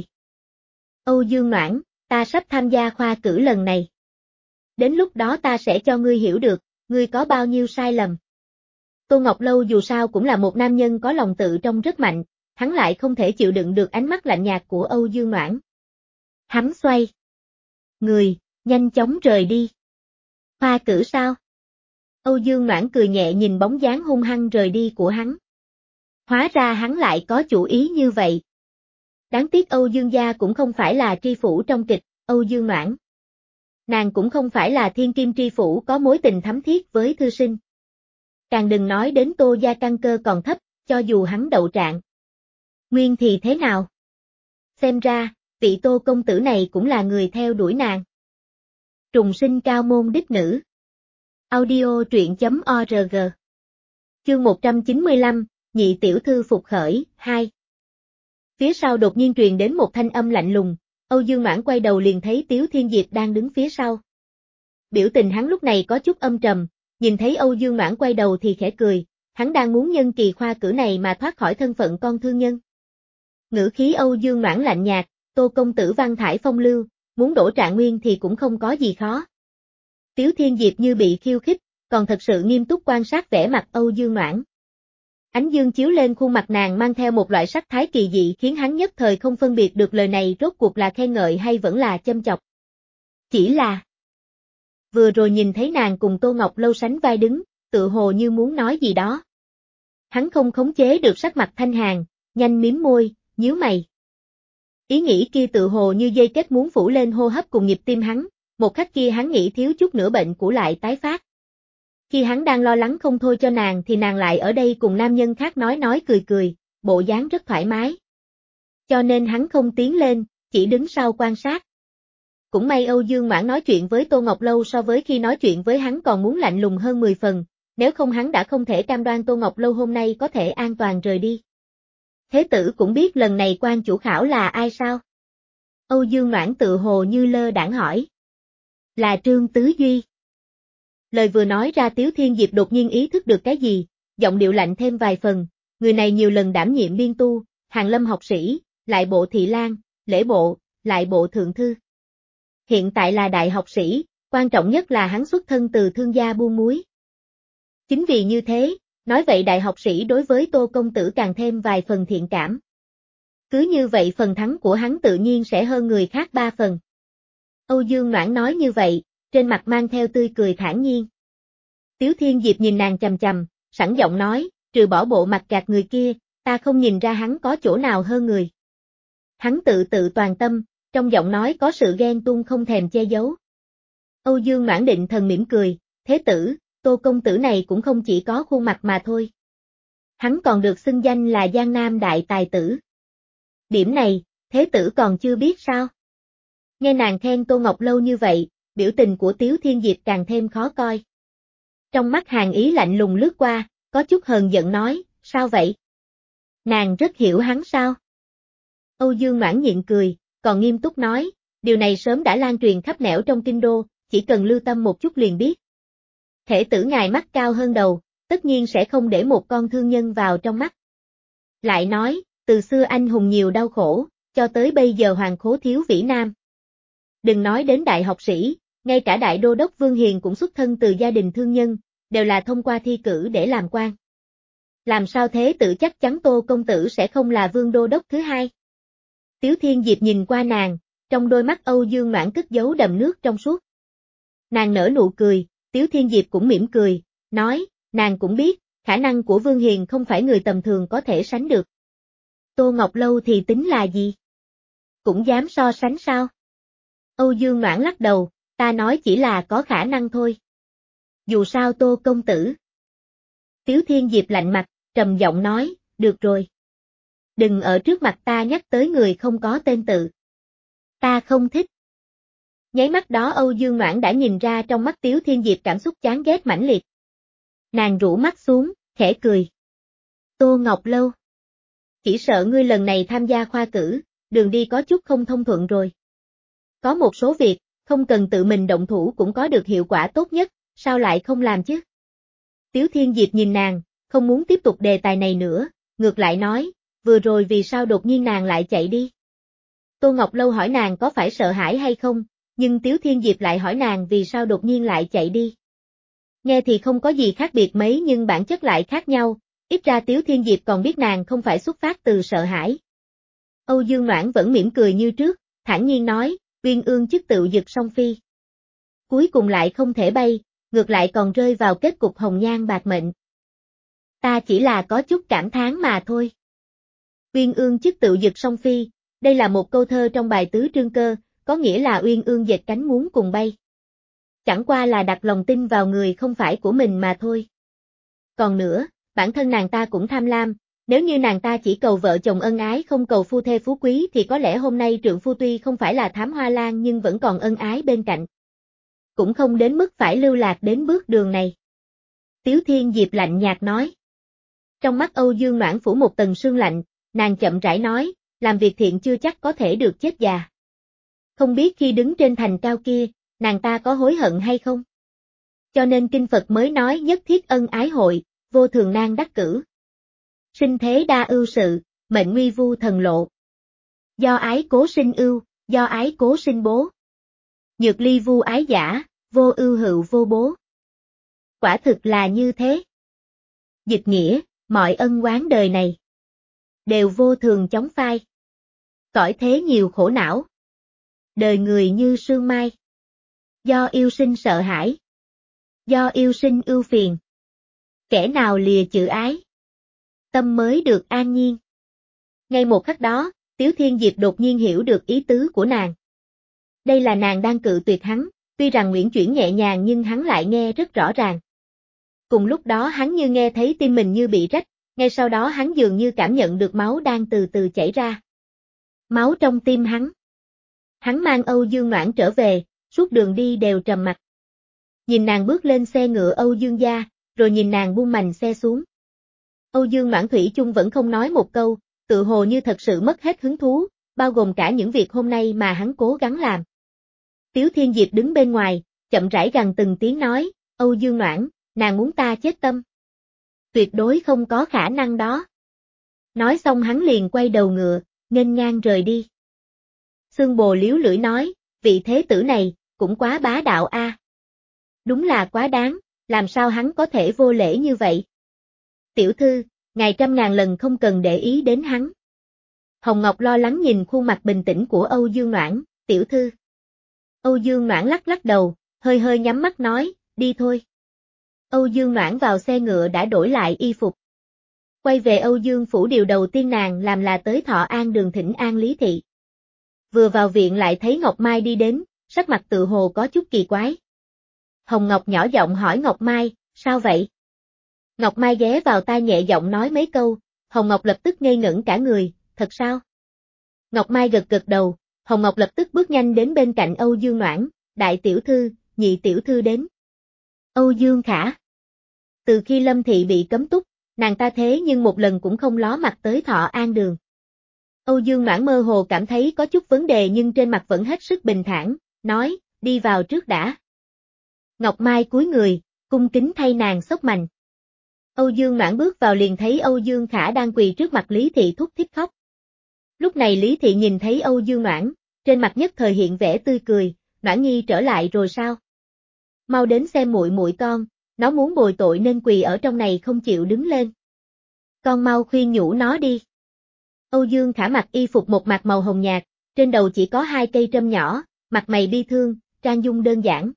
Âu Dương Noãn, ta sắp tham gia khoa cử lần này. Đến lúc đó ta sẽ cho ngươi hiểu được, ngươi có bao nhiêu sai lầm. Tô Ngọc Lâu dù sao cũng là một nam nhân có lòng tự trọng rất mạnh, hắn lại không thể chịu đựng được ánh mắt lạnh nhạt của Âu Dương Noãn. Hắn xoay người, nhanh chóng rời đi. Khoa cử sao? Âu Dương Noãn cười nhẹ nhìn bóng dáng hung hăng rời đi của hắn. Hóa ra hắn lại có chủ ý như vậy. Đáng tiếc Âu Dương gia cũng không phải là tri phủ trong kịch, Âu Dương Noãn. Nàng cũng không phải là thiên kim tri phủ có mối tình thắm thiết với thư sinh. Càng đừng nói đến Tô gia căn cơ còn thấp, cho dù hắn đậu trạng. Nguyên thì thế nào? Xem ra, vị Tô công tử này cũng là người theo đuổi nàng. Trùng sinh cao môn đích nữ. Audio truyện chấm org. Chương một trăm chín mươi lăm, nhị tiểu thư phục khởi, hai. Phía sau đột nhiên truyền đến một thanh âm lạnh lùng, Âu Dương Noãn quay đầu liền thấy Tiếu Thiên Diệp đang đứng phía sau. Biểu tình hắn lúc này có chút âm trầm, nhìn thấy Âu Dương Noãn quay đầu thì khẽ cười, hắn đang muốn nhân kỳ khoa cử này mà thoát khỏi thân phận con thương nhân. Ngữ khí Âu Dương Noãn lạnh nhạt, Tô công tử văn thải phong lưu, muốn đổ trạng nguyên thì cũng không có gì khó. Tiếu Thiên Diệp như bị khiêu khích, còn thật sự nghiêm túc quan sát vẻ mặt Âu Dương Noãn. Ánh dương chiếu lên khuôn mặt nàng mang theo một loại sắc thái kỳ dị khiến hắn nhất thời không phân biệt được lời này rốt cuộc là khen ngợi hay vẫn là châm chọc. Chỉ là vừa rồi nhìn thấy nàng cùng Tô Ngọc Lâu sánh vai đứng, tự hồ như muốn nói gì đó. Hắn không khống chế được sắc mặt thanh hàn, nhanh mím môi, nhíu mày. Ý nghĩ kia tự hồ như dây kết muốn phủ lên hô hấp cùng nhịp tim hắn, một khắc kia hắn nghĩ thiếu chút nữa bệnh cũ lại tái phát. Khi hắn đang lo lắng không thôi cho nàng thì nàng lại ở đây cùng nam nhân khác nói nói cười cười, bộ dáng rất thoải mái. Cho nên hắn không tiến lên, chỉ đứng sau quan sát. Cũng may Âu Dương Noãn nói chuyện với Tô Ngọc Lâu so với khi nói chuyện với hắn còn muốn lạnh lùng hơn mười phần, nếu không hắn đã không thể cam đoan Tô Ngọc Lâu hôm nay có thể an toàn rời đi. Thế tử cũng biết lần này quan chủ khảo là ai sao? Âu Dương Noãn tự hồ như lơ đãng hỏi. Là Trương Tứ Duy. Lời vừa nói ra Tiếu Thiên Diệp đột nhiên ý thức được cái gì, giọng điệu lạnh thêm vài phần, người này nhiều lần đảm nhiệm biên tu, Hàn Lâm học sĩ, lại bộ thị lang, lễ bộ, lại bộ thượng thư. Hiện tại là đại học sĩ, quan trọng nhất là hắn xuất thân từ thương gia buôn muối. Chính vì như thế, nói vậy đại học sĩ đối với Tô công tử càng thêm vài phần thiện cảm. Cứ như vậy phần thắng của hắn tự nhiên sẽ hơn người khác ba phần. Âu Dương Noãn nói như vậy, trên mặt mang theo tươi cười thản nhiên. Tiếu Thiên Diệp nhìn nàng chằm chằm, sẵn giọng nói, trừ bỏ bộ mặt gạt người kia, ta không nhìn ra hắn có chỗ nào hơn người. Hắn tự tự toàn tâm, trong giọng nói có sự ghen tuông không thèm che giấu. Âu Dương Noãn định thần mỉm cười, thế tử, Tô công tử này cũng không chỉ có khuôn mặt mà thôi. Hắn còn được xưng danh là Giang Nam đại tài tử. Điểm này, thế tử còn chưa biết sao? Nghe nàng khen Tô Ngọc Lâu như vậy, biểu tình của Tiếu Thiên Diệp càng thêm khó coi. Trong mắt hàn ý lạnh lùng lướt qua, có chút hờn giận nói, sao vậy? Nàng rất hiểu hắn sao? Âu Dương Noãn nhịn cười, còn nghiêm túc nói, điều này sớm đã lan truyền khắp nẻo trong kinh đô, chỉ cần lưu tâm một chút liền biết. Thể tử ngài mắt cao hơn đầu, tất nhiên sẽ không để một con thương nhân vào trong mắt. Lại nói, từ xưa anh hùng nhiều đau khổ, cho tới bây giờ hoàng khố thiếu vĩ nam. Đừng nói đến đại học sĩ, ngay cả đại đô đốc Vương Hiền cũng xuất thân từ gia đình thương nhân, đều là thông qua thi cử để làm quan. Làm sao thế tử chắc chắn Tô công tử sẽ không là Vương đô đốc thứ hai? Tiếu Thiên Diệp nhìn qua nàng, trong đôi mắt Âu Dương Noãn cất giấu đầm nước trong suốt. Nàng nở nụ cười, Tiếu Thiên Diệp cũng mỉm cười, nói, nàng cũng biết, khả năng của Vương Hiền không phải người tầm thường có thể sánh được. Tô Ngọc Lâu thì tính là gì? Cũng dám so sánh sao? Âu Dương Noãn lắc đầu, ta nói chỉ là có khả năng thôi. Dù sao Tô công tử. Tiếu Thiên Diệp lạnh mặt, trầm giọng nói, được rồi. Đừng ở trước mặt ta nhắc tới người không có tên tự. Ta không thích. Nháy mắt đó Âu Dương Noãn đã nhìn ra trong mắt Tiếu Thiên Diệp cảm xúc chán ghét mãnh liệt. Nàng rũ mắt xuống, khẽ cười. Tô Ngọc Lâu. Chỉ sợ ngươi lần này tham gia khoa cử, đường đi có chút không thông thuận rồi. Có một số việc, không cần tự mình động thủ cũng có được hiệu quả tốt nhất, sao lại không làm chứ? Tiếu Thiên Diệp nhìn nàng, không muốn tiếp tục đề tài này nữa, ngược lại nói, vừa rồi vì sao đột nhiên nàng lại chạy đi. Tô Ngọc Lâu hỏi nàng có phải sợ hãi hay không, nhưng Tiếu Thiên Diệp lại hỏi nàng vì sao đột nhiên lại chạy đi. Nghe thì không có gì khác biệt mấy nhưng bản chất lại khác nhau, ít ra Tiếu Thiên Diệp còn biết nàng không phải xuất phát từ sợ hãi. Âu Dương Noãn vẫn mỉm cười như trước, thản nhiên nói, Uyên Ương chức tựu giật song phi. Cuối cùng lại không thể bay, ngược lại còn rơi vào kết cục hồng nhan bạc mệnh. Ta chỉ là có chút cảm thán mà thôi. Uyên Ương chức tựu giật song phi, đây là một câu thơ trong bài Tứ Trương Cơ, có nghĩa là Uyên Ương dệt cánh muốn cùng bay. Chẳng qua là đặt lòng tin vào người không phải của mình mà thôi. Còn nữa, bản thân nàng ta cũng tham lam, nếu như nàng ta chỉ cầu vợ chồng ân ái không cầu phu thê phú quý thì có lẽ hôm nay trượng phu tuy không phải là thám hoa lan nhưng vẫn còn ân ái bên cạnh. Cũng không đến mức phải lưu lạc đến bước đường này. Tiếu Thiên Diệp lạnh nhạt nói. Trong mắt Âu Dương Noãn phủ một tầng sương lạnh, nàng chậm rãi nói, làm việc thiện chưa chắc có thể được chết già. Không biết khi đứng trên thành cao kia, nàng ta có hối hận hay không? Cho nên Kinh Phật mới nói nhất thiết ân ái hội, vô thường nan đắc cử. Sinh thế đa ưu sự, mệnh nguy vu thần lộ. Do ái cố sinh ưu, do ái cố sinh bố. Nhược ly vu ái giả, vô ưu hữu vô bố. Quả thực là như thế. Dịch nghĩa, mọi ân oán đời này đều vô thường chóng phai. Cõi thế nhiều khổ não. Đời người như sương mai. Do yêu sinh sợ hãi. Do yêu sinh ưu phiền. Kẻ nào lìa chữ ái, tâm mới được an nhiên. Ngay một khắc đó, Tiếu Thiên Diệp đột nhiên hiểu được ý tứ của nàng. Đây là nàng đang cự tuyệt hắn, tuy rằng uyển chuyển nhẹ nhàng nhưng hắn lại nghe rất rõ ràng. Cùng lúc đó hắn như nghe thấy tim mình như bị rách, ngay sau đó hắn dường như cảm nhận được máu đang từ từ chảy ra. Máu trong tim hắn. Hắn mang Âu Dương Noãn trở về, suốt đường đi đều trầm mặc. Nhìn nàng bước lên xe ngựa Âu Dương gia, rồi nhìn nàng buông mành xe xuống. Âu Dương Noãn thủy chung vẫn không nói một câu, tự hồ như thật sự mất hết hứng thú, bao gồm cả những việc hôm nay mà hắn cố gắng làm. Tiếu Thiên Diệp đứng bên ngoài, chậm rãi gằn từng tiếng nói, Âu Dương Noãn, nàng muốn ta chết tâm. Tuyệt đối không có khả năng đó. Nói xong hắn liền quay đầu ngựa, nghênh ngang rời đi. Xương Bồ liếu lưỡi nói, vị thế tử này, cũng quá bá đạo a. À. Đúng là quá đáng, làm sao hắn có thể vô lễ như vậy? Tiểu thư, ngài trăm ngàn lần không cần để ý đến hắn. Hồng Ngọc lo lắng nhìn khuôn mặt bình tĩnh của Âu Dương Noãn, tiểu thư. Âu Dương Noãn lắc lắc đầu, hơi hơi nhắm mắt nói, đi thôi. Âu Dương Noãn vào xe ngựa đã đổi lại y phục. Quay về Âu Dương phủ, điều đầu tiên nàng làm là tới Thọ An đường thỉnh an Lý Thị. Vừa vào viện lại thấy Ngọc Mai đi đến, sắc mặt tự hồ có chút kỳ quái. Hồng Ngọc nhỏ giọng hỏi Ngọc Mai, sao vậy? Ngọc Mai ghé vào tai nhẹ giọng nói mấy câu, Hồng Ngọc lập tức ngây ngẩn cả người, thật sao? Ngọc Mai gật gật đầu, Hồng Ngọc lập tức bước nhanh đến bên cạnh Âu Dương Noãn, đại tiểu thư, nhị tiểu thư đến. Âu Dương Khả. Từ khi Lâm Thị bị cấm túc, nàng ta thế nhưng một lần cũng không ló mặt tới Thọ An đường. Âu Dương Noãn mơ hồ cảm thấy có chút vấn đề nhưng trên mặt vẫn hết sức bình thản, nói, đi vào trước đã. Ngọc Mai cúi người, cung kính thay nàng xốc mành. Âu Dương Noãn bước vào liền thấy Âu Dương Khả đang quỳ trước mặt Lý Thị thút thít khóc. Lúc này Lý Thị nhìn thấy Âu Dương Noãn, trên mặt nhất thời hiện vẻ tươi cười, Noãn nhi trở lại rồi sao? Mau đến xem muội muội con, nó muốn bồi tội nên quỳ ở trong này không chịu đứng lên. Con mau khuyên nhủ nó đi. Âu Dương Khả mặc y phục một mạc màu hồng nhạt, trên đầu chỉ có hai cây trâm nhỏ, mặt mày bi thương, trang dung đơn giản.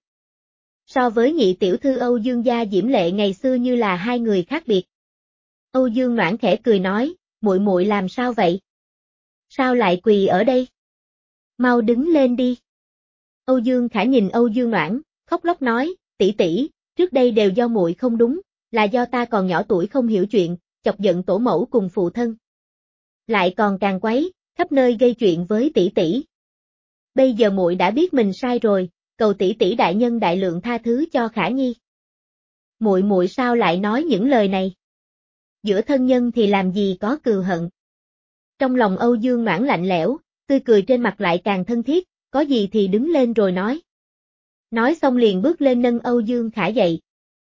So với nhị tiểu thư Âu Dương gia diễm lệ ngày xưa như là hai người khác biệt. Âu Dương Noãn khẽ cười nói, muội muội làm sao vậy? Sao lại quỳ ở đây? Mau đứng lên đi. Âu Dương Khả nhìn Âu Dương Noãn, khóc lóc nói, tỷ tỷ, trước đây đều do muội không đúng, là do ta còn nhỏ tuổi không hiểu chuyện, chọc giận tổ mẫu cùng phụ thân. Lại còn càng quấy, khắp nơi gây chuyện với tỷ tỷ. Bây giờ muội đã biết mình sai rồi, cầu tỷ tỷ đại nhân đại lượng tha thứ cho Khả nhi. Muội muội sao lại nói những lời này? Giữa thân nhân thì làm gì có cừu hận. Trong lòng Âu Dương Noãn lạnh lẽo, tươi cười trên mặt lại càng thân thiết, có gì thì đứng lên rồi nói. Nói xong liền bước lên nâng Âu Dương Khả dậy.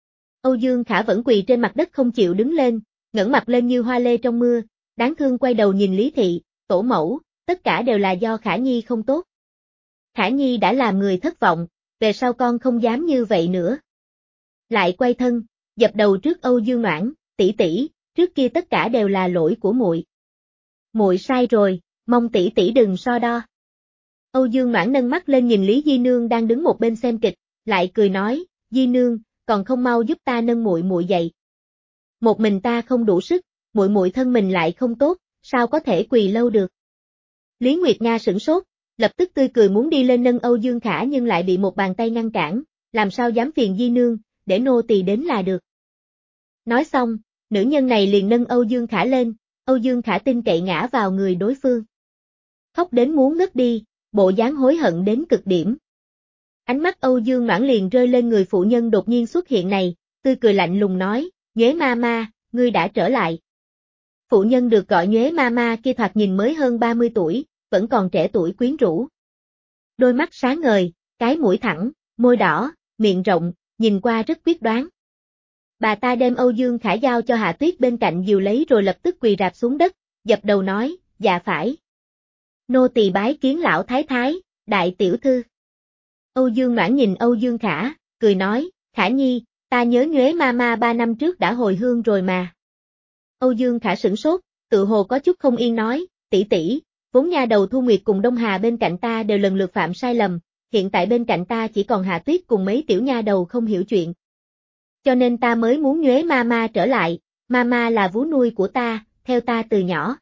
Âu Dương Khả vẫn quỳ trên mặt đất không chịu đứng lên, ngẩng mặt lên như hoa lê trong mưa, đáng thương quay đầu nhìn Lý Thị, tổ mẫu, tất cả đều là do Khả Nhi không tốt. Khả Nhi đã làm người thất vọng, về sau con không dám như vậy nữa. Lại quay thân, dập đầu trước Âu Dương Noãn, tỷ tỷ, trước kia tất cả đều là lỗi của muội. Muội sai rồi, mong tỷ tỷ đừng so đo. Âu Dương Noãn nâng mắt lên nhìn Lý Di Nương đang đứng một bên xem kịch, lại cười nói, Di Nương, còn không mau giúp ta nâng muội muội dậy. Một mình ta không đủ sức, muội muội thân mình lại không tốt, sao có thể quỳ lâu được. Lý Nguyệt Nga sửng sốt, lập tức tươi cười muốn đi lên nâng Âu Dương Khả nhưng lại bị một bàn tay ngăn cản, làm sao dám phiền Di Nương, để nô tỳ đến là được. Nói xong, nữ nhân này liền nâng Âu Dương Khả lên, Âu Dương Khả tin cậy ngã vào người đối phương. Khóc đến muốn ngất đi, bộ dáng hối hận đến cực điểm. Ánh mắt Âu Dương Noãn liền rơi lên người phụ nhân đột nhiên xuất hiện này, tươi cười lạnh lùng nói, Nhuế ma ma, ngươi đã trở lại. Phụ nhân được gọi Nhuế ma ma kia thoạt nhìn mới hơn ba mươi tuổi, vẫn còn trẻ tuổi quyến rũ. Đôi mắt sáng ngời, cái mũi thẳng, môi đỏ, miệng rộng, nhìn qua rất quyết đoán. Bà ta đem Âu Dương Khả giao cho Hạ Tuyết bên cạnh dìu lấy rồi lập tức quỳ rạp xuống đất, dập đầu nói, dạ phải. Nô tỳ bái kiến lão thái thái, đại tiểu thư. Âu Dương Noãn nhìn Âu Dương Khả, cười nói, Khả Nhi, ta nhớ Nhuế ma ma ba năm trước đã hồi hương rồi mà. Âu Dương Khả sửng sốt, tự hồ có chút không yên nói, tỷ tỷ, vốn nha đầu Thu Nguyệt cùng Đông Hà bên cạnh ta đều lần lượt phạm sai lầm, hiện tại bên cạnh ta chỉ còn Hạ Tuyết cùng mấy tiểu nha đầu không hiểu chuyện. Cho nên ta mới muốn Nhuế ma ma trở lại, ma ma là vú nuôi của ta, theo ta từ nhỏ.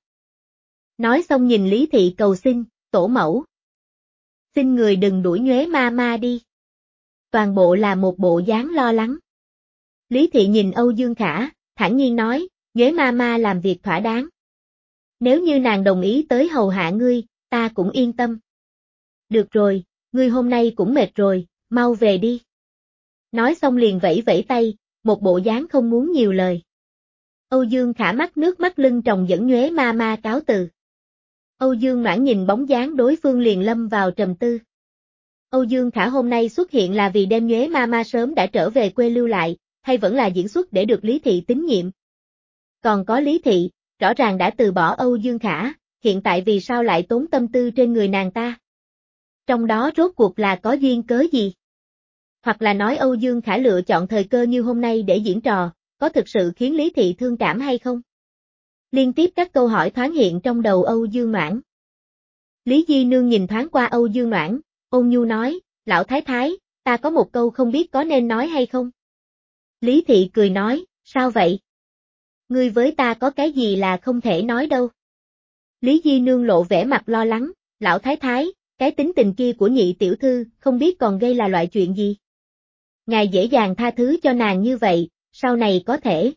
Nói xong nhìn Lý Thị cầu xin, tổ mẫu. Xin người đừng đuổi Nhuế ma ma đi. Toàn bộ là một bộ dáng lo lắng. Lý Thị nhìn Âu Dương Khả, thản nhiên nói, Nhuế ma ma làm việc thỏa đáng. Nếu như nàng đồng ý tới hầu hạ ngươi, ta cũng yên tâm. Được rồi, ngươi hôm nay cũng mệt rồi, mau về đi. Nói xong liền vẫy vẫy tay, một bộ dáng không muốn nhiều lời. Âu Dương Khả mắt nước mắt lưng tròng dẫn Nhuế ma ma cáo từ. Âu Dương Noãn nhìn bóng dáng đối phương liền lâm vào trầm tư. Âu Dương Khả hôm nay xuất hiện là vì đem Nhuế ma ma sớm đã trở về quê lưu lại, hay vẫn là diễn xuất để được Lý Thị tín nhiệm. Còn có Lý Thị, rõ ràng đã từ bỏ Âu Dương Khả, hiện tại vì sao lại tốn tâm tư trên người nàng ta? Trong đó rốt cuộc là có duyên cớ gì? Hoặc là nói Âu Dương Khả lựa chọn thời cơ như hôm nay để diễn trò, có thực sự khiến Lý Thị thương cảm hay không? Liên tiếp các câu hỏi thoáng hiện trong đầu Âu Dương Noãn. Lý Di Nương nhìn thoáng qua Âu Dương Noãn, ôn nhu nói, lão thái thái, ta có một câu không biết có nên nói hay không? Lý Thị cười nói, sao vậy? Ngươi với ta có cái gì là không thể nói đâu. Lý Di Nương lộ vẻ mặt lo lắng, lão thái thái, cái tính tình kia của nhị tiểu thư, không biết còn gây là loại chuyện gì. Ngài dễ dàng tha thứ cho nàng như vậy, sau này có thể.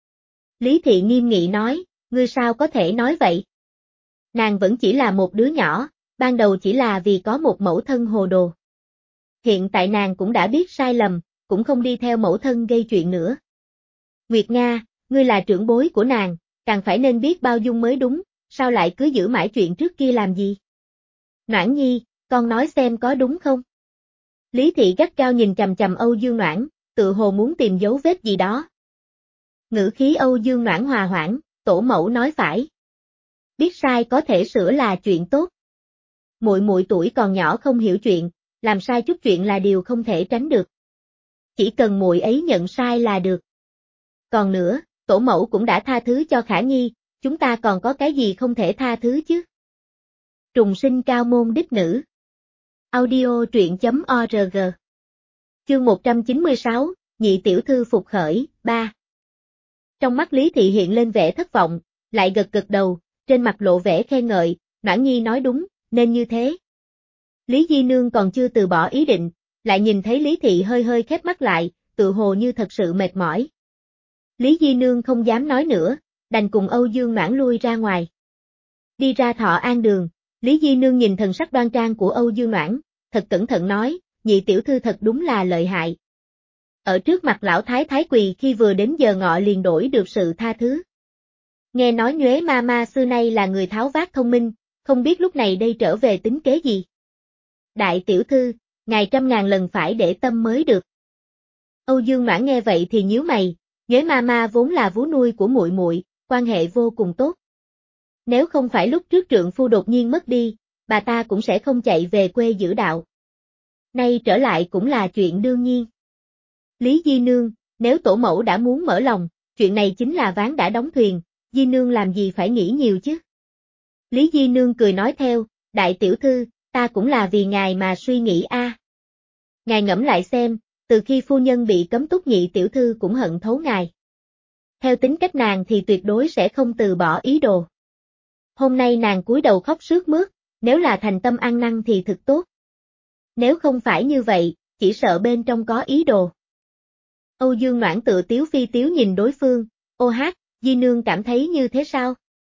Lý Thị nghiêm nghị nói, ngươi sao có thể nói vậy? Nàng vẫn chỉ là một đứa nhỏ, ban đầu chỉ là vì có một mẫu thân hồ đồ. Hiện tại nàng cũng đã biết sai lầm, cũng không đi theo mẫu thân gây chuyện nữa. Nguyệt Nga, ngươi là trưởng bối của nàng, càng phải nên biết bao dung mới đúng, sao lại cứ giữ mãi chuyện trước kia làm gì? Noãn Nhi, con nói xem có đúng không? Lý Thị gắt gao nhìn chằm chằm Âu Dương Noãn, tự hồ muốn tìm dấu vết gì đó. Ngữ khí Âu Dương Noãn hòa hoãn, tổ mẫu nói phải. Biết sai có thể sửa là chuyện tốt. Muội muội tuổi còn nhỏ không hiểu chuyện, làm sai chút chuyện là điều không thể tránh được. Chỉ cần muội ấy nhận sai là được. Còn nữa, tổ mẫu cũng đã tha thứ cho Khả Nhi, chúng ta còn có cái gì không thể tha thứ chứ? Trùng sinh cao môn đích nữ. Audio truyện chấm org. Chương một trăm chín mươi sáu, nhị tiểu thư phục khởi, ba. Trong mắt Lý Thị hiện lên vẻ thất vọng, lại gật gật đầu, trên mặt lộ vẻ khen ngợi, Noãn Nhi nói đúng, nên như thế. Lý Di Nương còn chưa từ bỏ ý định, lại nhìn thấy Lý Thị hơi hơi khép mắt lại, tự hồ như thật sự mệt mỏi. Lý Di Nương không dám nói nữa, đành cùng Âu Dương Noãn lui ra ngoài. Đi ra Thọ An Đường, Lý Di Nương nhìn thần sắc đoan trang của Âu Dương Noãn, thật cẩn thận nói, nhị tiểu thư thật đúng là lợi hại. Ở trước mặt lão thái thái quỳ khi vừa đến giờ ngọ liền đổi được sự tha thứ. Nghe nói Nhuế ma ma xưa nay là người tháo vát thông minh, không biết lúc này đây trở về tính kế gì. Đại tiểu thư, ngài trăm ngàn lần phải để tâm mới được. Âu Dương Noãn nghe vậy thì nhíu mày, Nhuế Mama vốn là vú nuôi của muội muội, quan hệ vô cùng tốt. Nếu không phải lúc trước trượng phu đột nhiên mất đi, bà ta cũng sẽ không chạy về quê giữ đạo. Nay trở lại cũng là chuyện đương nhiên. Lý Di Nương, nếu tổ mẫu đã muốn mở lòng, chuyện này chính là ván đã đóng thuyền, Di Nương làm gì phải nghĩ nhiều chứ. Lý Di Nương cười nói theo, đại tiểu thư, ta cũng là vì ngài mà suy nghĩ a. À. Ngài ngẫm lại xem, từ khi phu nhân bị cấm túc nhị tiểu thư cũng hận thấu ngài. Theo tính cách nàng thì tuyệt đối sẽ không từ bỏ ý đồ. Hôm nay nàng cúi đầu khóc sướt mướt, nếu là thành tâm ăn năn thì thực tốt. Nếu không phải như vậy, chỉ sợ bên trong có ý đồ. Âu Dương Noãn tự tiếu phi tiếu nhìn đối phương, ô hát, Di Nương cảm thấy như thế sao?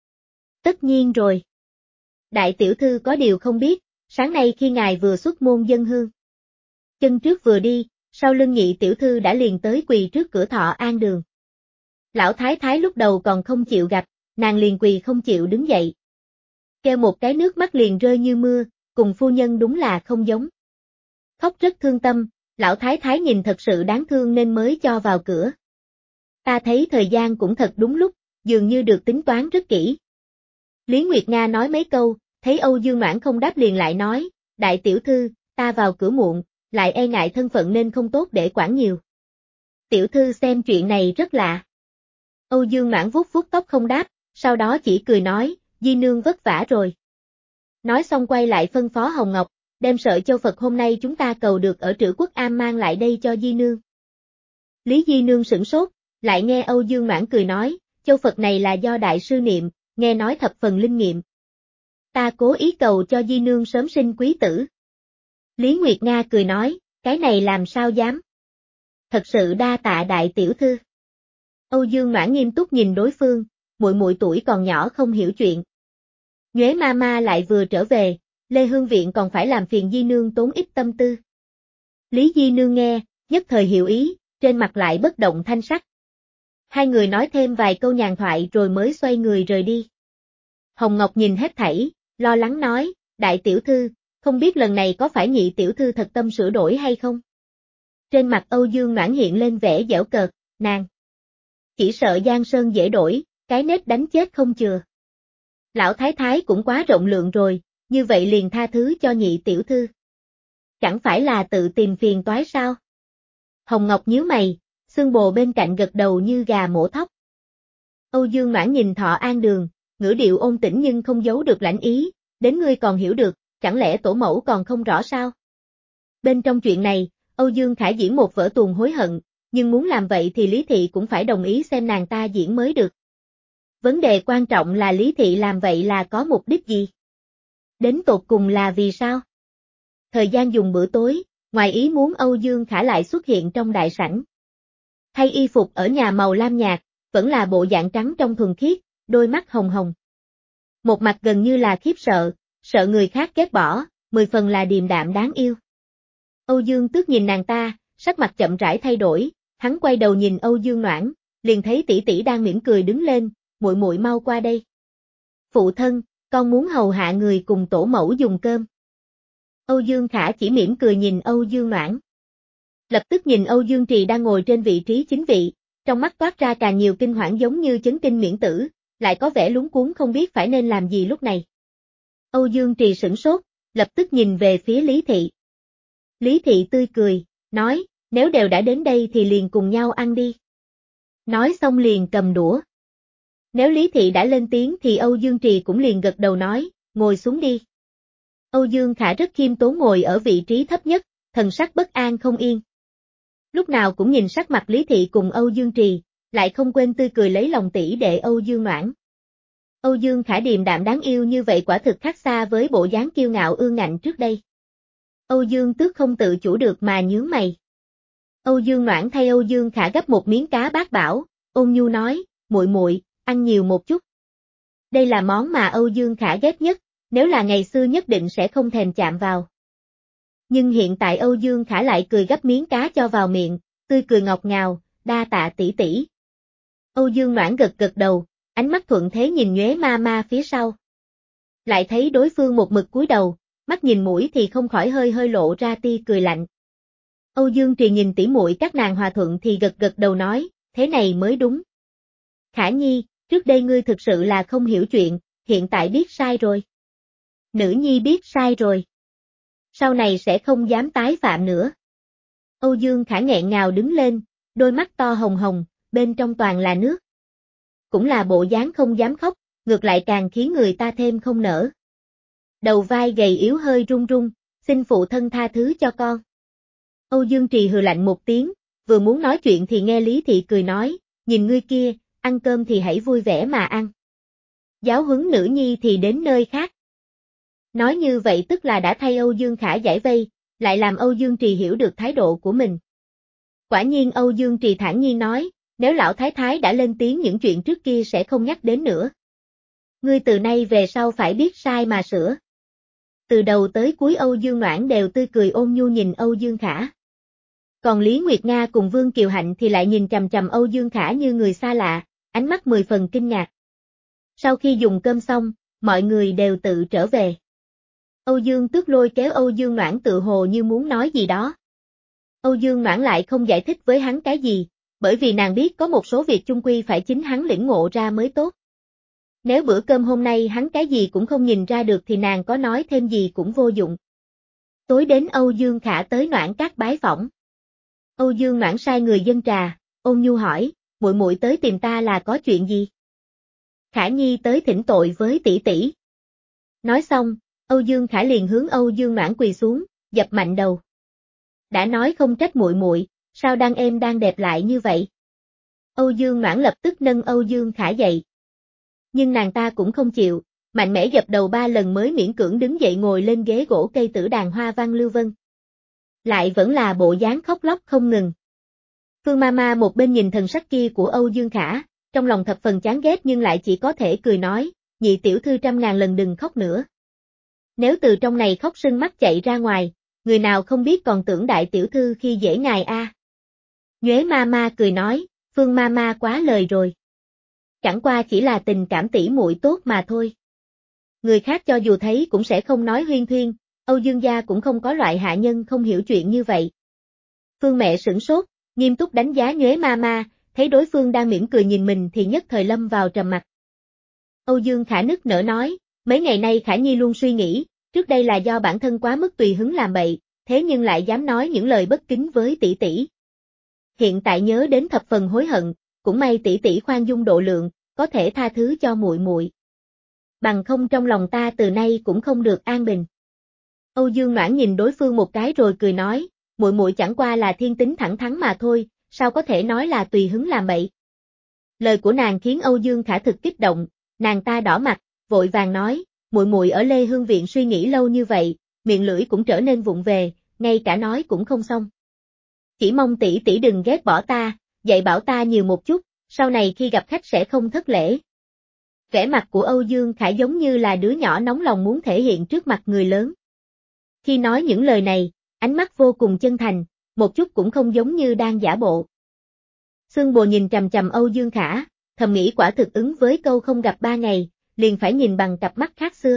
Tất nhiên rồi. Đại tiểu thư có điều không biết, sáng nay khi ngài vừa xuất môn dâng hương. Chân trước vừa đi, sau lưng nhị tiểu thư đã liền tới quỳ trước cửa Thọ An Đường. Lão thái thái lúc đầu còn không chịu gặp, nàng liền quỳ không chịu đứng dậy. Kêu một cái nước mắt liền rơi như mưa, cùng phu nhân đúng là không giống. Khóc rất thương tâm, lão thái thái nhìn thật sự đáng thương nên mới cho vào cửa. Ta thấy thời gian cũng thật đúng lúc, dường như được tính toán rất kỹ. Lý Nguyệt Nga nói mấy câu, thấy Âu Dương Noãn không đáp liền lại nói, đại tiểu thư, ta vào cửa muộn, lại e ngại thân phận nên không tốt để quản nhiều. Tiểu thư xem chuyện này rất lạ. Âu Dương Noãn vuốt vuốt tóc không đáp, sau đó chỉ cười nói, Di Nương vất vả rồi. Nói xong quay lại phân phó Hồng Ngọc, đem sợi châu Phật hôm nay chúng ta cầu được ở Trữ Quốc Am mang lại đây cho Di Nương. Lý Di Nương sửng sốt, lại nghe Âu Dương Noãn cười nói, châu Phật này là do đại sư niệm, nghe nói thập phần linh nghiệm. Ta cố ý cầu cho Di Nương sớm sinh quý tử. Lý Nguyệt Nga cười nói, cái này làm sao dám. Thật sự đa tạ đại tiểu thư. Âu Dương Noãn nghiêm túc nhìn đối phương, muội muội tuổi còn nhỏ không hiểu chuyện. Nhuế Mama lại vừa trở về, Lê Hương Viện còn phải làm phiền Di Nương tốn ít tâm tư. Lý Di Nương nghe, nhất thời hiểu ý, trên mặt lại bất động thanh sắc. Hai người nói thêm vài câu nhàn thoại rồi mới xoay người rời đi. Hồng Ngọc nhìn hết thảy, lo lắng nói, đại tiểu thư, không biết lần này có phải nhị tiểu thư thật tâm sửa đổi hay không? Trên mặt Âu Dương Noãn hiện lên vẻ giễu cợt, nàng. Chỉ sợ Giang Sơn dễ đổi, cái nết đánh chết không chừa. Lão thái thái cũng quá rộng lượng rồi, như vậy liền tha thứ cho nhị tiểu thư. Chẳng phải là tự tìm phiền toái sao? Hồng Ngọc nhíu mày, xương bồ bên cạnh gật đầu như gà mổ thóc. Âu Dương Noãn nhìn Thọ An Đường, ngữ điệu ôn tĩnh nhưng không giấu được lãnh ý, đến ngươi còn hiểu được, chẳng lẽ tổ mẫu còn không rõ sao? Bên trong chuyện này, Âu Dương Khả diễn một vở tuồng hối hận, nhưng muốn làm vậy thì Lý Thị cũng phải đồng ý xem nàng ta diễn mới được. Vấn đề quan trọng là Lý Thị làm vậy là có mục đích gì? Đến tột cùng là vì sao? Thời gian dùng bữa tối, ngoài ý muốn Âu Dương Khả lại xuất hiện trong đại sảnh. Thay y phục ở nhà màu lam nhạt, vẫn là bộ dạng trắng trong thuần khiết, đôi mắt hồng hồng. Một mặt gần như là khiếp sợ, sợ người khác ghét bỏ, mười phần là điềm đạm đáng yêu. Âu Dương Tước nhìn nàng ta, sắc mặt chậm rãi thay đổi, hắn quay đầu nhìn Âu Dương Noãn, liền thấy tỷ tỷ đang mỉm cười đứng lên, muội muội mau qua đây. Phụ thân, con muốn hầu hạ người cùng tổ mẫu dùng cơm. Âu Dương Khả chỉ mỉm cười nhìn Âu Dương Noãn. Lập tức nhìn Âu Dương Trì đang ngồi trên vị trí chính vị, trong mắt toát ra càng nhiều kinh hoảng giống như chấn kinh miễn tử, lại có vẻ luống cuống không biết phải nên làm gì lúc này. Âu Dương Trì sửng sốt, lập tức nhìn về phía Lý Thị. Lý Thị tươi cười, nói, nếu đều đã đến đây thì liền cùng nhau ăn đi. Nói xong liền cầm đũa. Nếu Lý Thị đã lên tiếng thì Âu Dương Trì cũng liền gật đầu nói, ngồi xuống đi. Âu Dương Khả rất khiêm tốn ngồi ở vị trí thấp nhất, thần sắc bất an không yên. Lúc nào cũng nhìn sắc mặt Lý Thị cùng Âu Dương Trì, lại không quên tươi cười lấy lòng tỷ đệ Âu Dương Noãn. Âu Dương Khả điềm đạm đáng yêu như vậy quả thực khác xa với bộ dáng kiêu ngạo ương ngạnh trước đây. Âu Dương Tước không tự chủ được mà nhướng mày. Âu Dương Noãn thay Âu Dương Khả gấp một miếng cá bát bảo, ôn nhu nói, muội muội, ăn nhiều một chút. Đây là món mà Âu Dương Khả ghét nhất, nếu là ngày xưa nhất định sẽ không thèm chạm vào. Nhưng hiện tại Âu Dương Khả lại cười gấp miếng cá cho vào miệng, tươi cười ngọt ngào, đa tạ tỷ tỷ. Âu Dương Noãn gật gật đầu, ánh mắt thuận thế nhìn Nhuế Mama phía sau. Lại thấy đối phương một mực cúi đầu, mắt nhìn mũi thì không khỏi hơi hơi lộ ra tia cười lạnh. Âu Dương Trì nhìn tỉ muội các nàng hòa thuận thì gật gật đầu nói, thế này mới đúng. Khả Nhi, trước đây ngươi thực sự là không hiểu chuyện, hiện tại biết sai rồi. Nữ nhi biết sai rồi. Sau này sẽ không dám tái phạm nữa. Âu Dương Khả nghẹn ngào đứng lên, đôi mắt to hồng hồng, bên trong toàn là nước. Cũng là bộ dáng không dám khóc, ngược lại càng khiến người ta thêm không nỡ. Đầu vai gầy yếu hơi run run, xin phụ thân tha thứ cho con. Âu Dương Trì hừ lạnh một tiếng, vừa muốn nói chuyện thì nghe Lý Thị cười nói, nhìn ngươi kia, ăn cơm thì hãy vui vẻ mà ăn. Giáo huấn nữ nhi thì đến nơi khác. Nói như vậy tức là đã thay Âu Dương Khả giải vây, lại làm Âu Dương Trì hiểu được thái độ của mình. Quả nhiên Âu Dương Trì thản nhiên nói, nếu lão thái thái đã lên tiếng những chuyện trước kia sẽ không nhắc đến nữa. Ngươi từ nay về sau phải biết sai mà sửa. Từ đầu tới cuối Âu Dương Noãn đều tươi cười ôn nhu nhìn Âu Dương Khả. Còn Lý Nguyệt Nga cùng Vương Kiều Hạnh thì lại nhìn trầm trầm Âu Dương Khả như người xa lạ, ánh mắt mười phần kinh ngạc. Sau khi dùng cơm xong, mọi người đều tự trở về. Âu Dương Tước lôi kéo Âu Dương Noãn tự hồ như muốn nói gì đó. Âu Dương Noãn lại không giải thích với hắn cái gì, bởi vì nàng biết có một số việc chung quy phải chính hắn lĩnh ngộ ra mới tốt. Nếu bữa cơm hôm nay hắn cái gì cũng không nhìn ra được thì nàng có nói thêm gì cũng vô dụng. Tối đến Âu Dương Khả tới Noãn Các bái phỏng. Âu Dương Noãn sai người dâng trà, ôn nhu hỏi, muội muội tới tìm ta là có chuyện gì? Khả Nhi tới thỉnh tội với tỷ tỷ. Nói xong, Âu Dương Khả liền hướng Âu Dương Noãn quỳ xuống, dập mạnh đầu. Đã nói không trách muội muội, sao đang êm đang đẹp lại như vậy? Âu Dương Noãn lập tức nâng Âu Dương Khả dậy. Nhưng nàng ta cũng không chịu, mạnh mẽ dập đầu ba lần mới miễn cưỡng đứng dậy ngồi lên ghế gỗ cây tử đàn hoa văn lưu vân. Lại vẫn là bộ dáng khóc lóc không ngừng. Phương Mama một bên nhìn thần sắc kia của Âu Dương Khả, trong lòng thập phần chán ghét nhưng lại chỉ có thể cười nói, nhị tiểu thư trăm ngàn lần đừng khóc nữa. Nếu từ trong này khóc sưng mắt chạy ra ngoài, người nào không biết còn tưởng đại tiểu thư khi dễ ngài a. À. Nhuế Mama cười nói, Phương Mama quá lời rồi. Chẳng qua chỉ là tình cảm tỉ muội tốt mà thôi. Người khác cho dù thấy cũng sẽ không nói huyên thuyên, Âu Dương gia cũng không có loại hạ nhân không hiểu chuyện như vậy. Phương mẹ sửng sốt, nghiêm túc đánh giá Nhuế Mama, thấy đối phương đang mỉm cười nhìn mình thì nhất thời lâm vào trầm mặc. Âu Dương Khả nức nở nói, mấy ngày nay Khả Nhi luôn suy nghĩ, trước đây là do bản thân quá mức tùy hứng làm bậy, thế nhưng lại dám nói những lời bất kính với tỷ tỷ. Hiện tại nhớ đến thập phần hối hận, cũng may tỷ tỷ khoan dung độ lượng, có thể tha thứ cho muội muội. Bằng không trong lòng ta từ nay cũng không được an bình. Âu Dương Noãn nhìn đối phương một cái rồi cười nói, muội muội chẳng qua là thiên tính thẳng thắn mà thôi, sao có thể nói là tùy hứng làm bậy. Lời của nàng khiến Âu Dương Khả thực kích động, nàng ta đỏ mặt, vội vàng nói, muội muội ở Lê Hương viện suy nghĩ lâu như vậy, miệng lưỡi cũng trở nên vụng về, ngay cả nói cũng không xong. Chỉ mong tỷ tỷ đừng ghét bỏ ta, dạy bảo ta nhiều một chút, sau này khi gặp khách sẽ không thất lễ. Vẻ mặt của Âu Dương Khả giống như là đứa nhỏ nóng lòng muốn thể hiện trước mặt người lớn. Khi nói những lời này, ánh mắt vô cùng chân thành, một chút cũng không giống như đang giả bộ. Xương Bồ nhìn trầm trầm Âu Dương Khả, thầm nghĩ quả thực ứng với câu không gặp ba ngày, liền phải nhìn bằng cặp mắt khác xưa.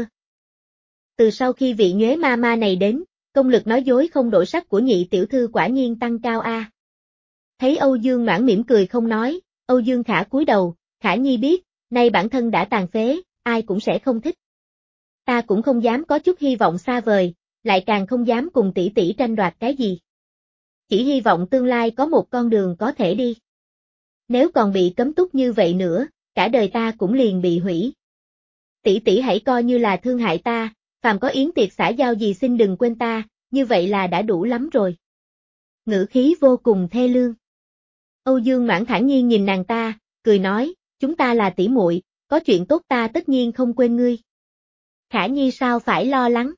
Từ sau khi vị Nhuế Mama này đến, công lực nói dối không đổi sắc của nhị tiểu thư quả nhiên tăng cao a. À. Thấy Âu Dương Noãn mỉm cười không nói, Âu Dương Khả cúi đầu, Khả Nhi biết, nay bản thân đã tàn phế, ai cũng sẽ không thích. Ta cũng không dám có chút hy vọng xa vời, lại càng không dám cùng tỷ tỷ tranh đoạt cái gì. Chỉ hy vọng tương lai có một con đường có thể đi. Nếu còn bị cấm túc như vậy nữa, cả đời ta cũng liền bị hủy. Tỷ tỷ hãy coi như là thương hại ta, phàm có yến tiệc xã giao gì xin đừng quên ta, như vậy là đã đủ lắm rồi. Ngữ khí vô cùng thê lương. Âu Dương Noãn thản nhiên nhìn nàng ta, cười nói, chúng ta là tỷ muội, có chuyện tốt ta tất nhiên không quên ngươi. Khả Nhi sao phải lo lắng.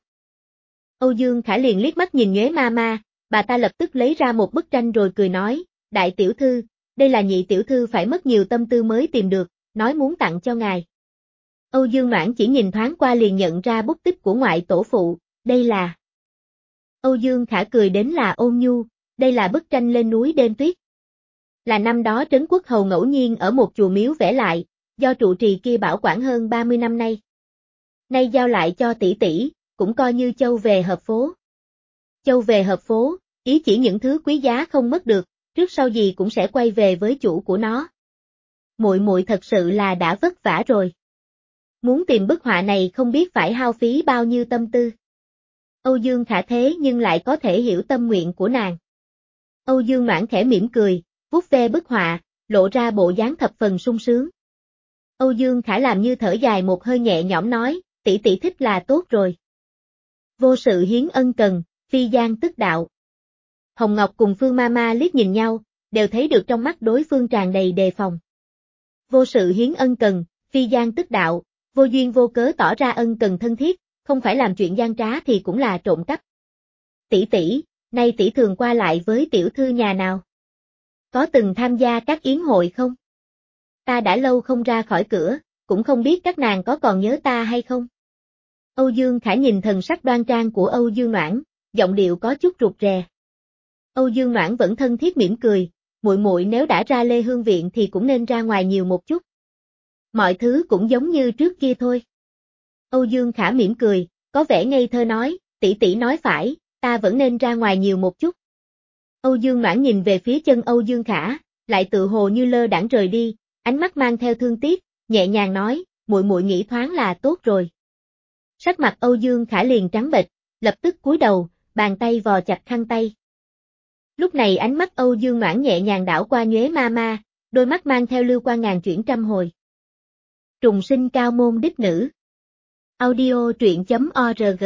Âu Dương Khả liền liếc mắt nhìn Nhuế Mama, bà ta lập tức lấy ra một bức tranh rồi cười nói, đại tiểu thư, đây là nhị tiểu thư phải mất nhiều tâm tư mới tìm được, nói muốn tặng cho ngài. Âu Dương Noãn chỉ nhìn thoáng qua liền nhận ra bút tích của ngoại tổ phụ, đây là... Âu Dương Khả cười đến là ôn nhu, đây là bức tranh lên núi đêm tuyết. Là năm đó Trấn Quốc Hầu ngẫu nhiên ở một chùa miếu vẽ lại, do trụ trì kia bảo quản hơn ba mươi năm nay. Nay giao lại cho tỷ tỷ, cũng coi như châu về hợp phố. Châu về hợp phố, Ý chỉ những thứ quý giá không mất được, trước sau gì cũng sẽ quay về với chủ của nó. Muội muội thật sự là đã vất vả rồi. Muốn tìm bức họa này không biết phải hao phí bao nhiêu tâm tư. Âu Dương Khả thế nhưng lại có thể hiểu tâm nguyện của nàng. Âu Dương Noãn khẽ mỉm cười, vuốt ve bức họa, lộ ra bộ dáng thập phần sung sướng. Âu Dương Khả làm như thở dài một hơi nhẹ nhõm nói, tỷ tỷ thích là tốt rồi. Vô sự hiến ân cần, phi gian tức đạo. Hồng Ngọc cùng Phương Mama liếc nhìn nhau, đều thấy được trong mắt đối phương tràn đầy đề phòng. Vô sự hiến ân cần, phi gian tức đạo, vô duyên vô cớ tỏ ra ân cần thân thiết, không phải làm chuyện gian trá thì cũng là trộm cắp. Tỷ tỷ, nay tỷ thường qua lại với tiểu thư nhà nào? Có từng tham gia các yến hội không? Ta đã lâu không ra khỏi cửa, cũng không biết các nàng có còn nhớ ta hay không? Âu Dương Khả nhìn thần sắc đoan trang của Âu Dương Noãn, giọng điệu có chút rụt rè. Âu Dương Noãn vẫn thân thiết mỉm cười, muội muội nếu đã ra Lê Hương viện thì cũng nên ra ngoài nhiều một chút. Mọi thứ cũng giống như trước kia thôi. Âu Dương Khả mỉm cười, có vẻ ngây thơ nói, tỷ tỷ nói phải, ta vẫn nên ra ngoài nhiều một chút. Âu Dương Noãn nhìn về phía chân Âu Dương Khả, lại tự hồ như lơ đãng rời đi, ánh mắt mang theo thương tiếc, nhẹ nhàng nói, muội muội nghĩ thoáng là tốt rồi. Sắc mặt Âu Dương Khả liền trắng bệch, lập tức cúi đầu, bàn tay vò chặt khăn tay. Lúc này ánh mắt Âu Dương Noãn nhẹ nhàng đảo qua Nhuế Mama, đôi mắt mang theo lưu quan ngàn chuyển trăm hồi. Trùng sinh cao môn đích nữ. Audio truyện chấm org.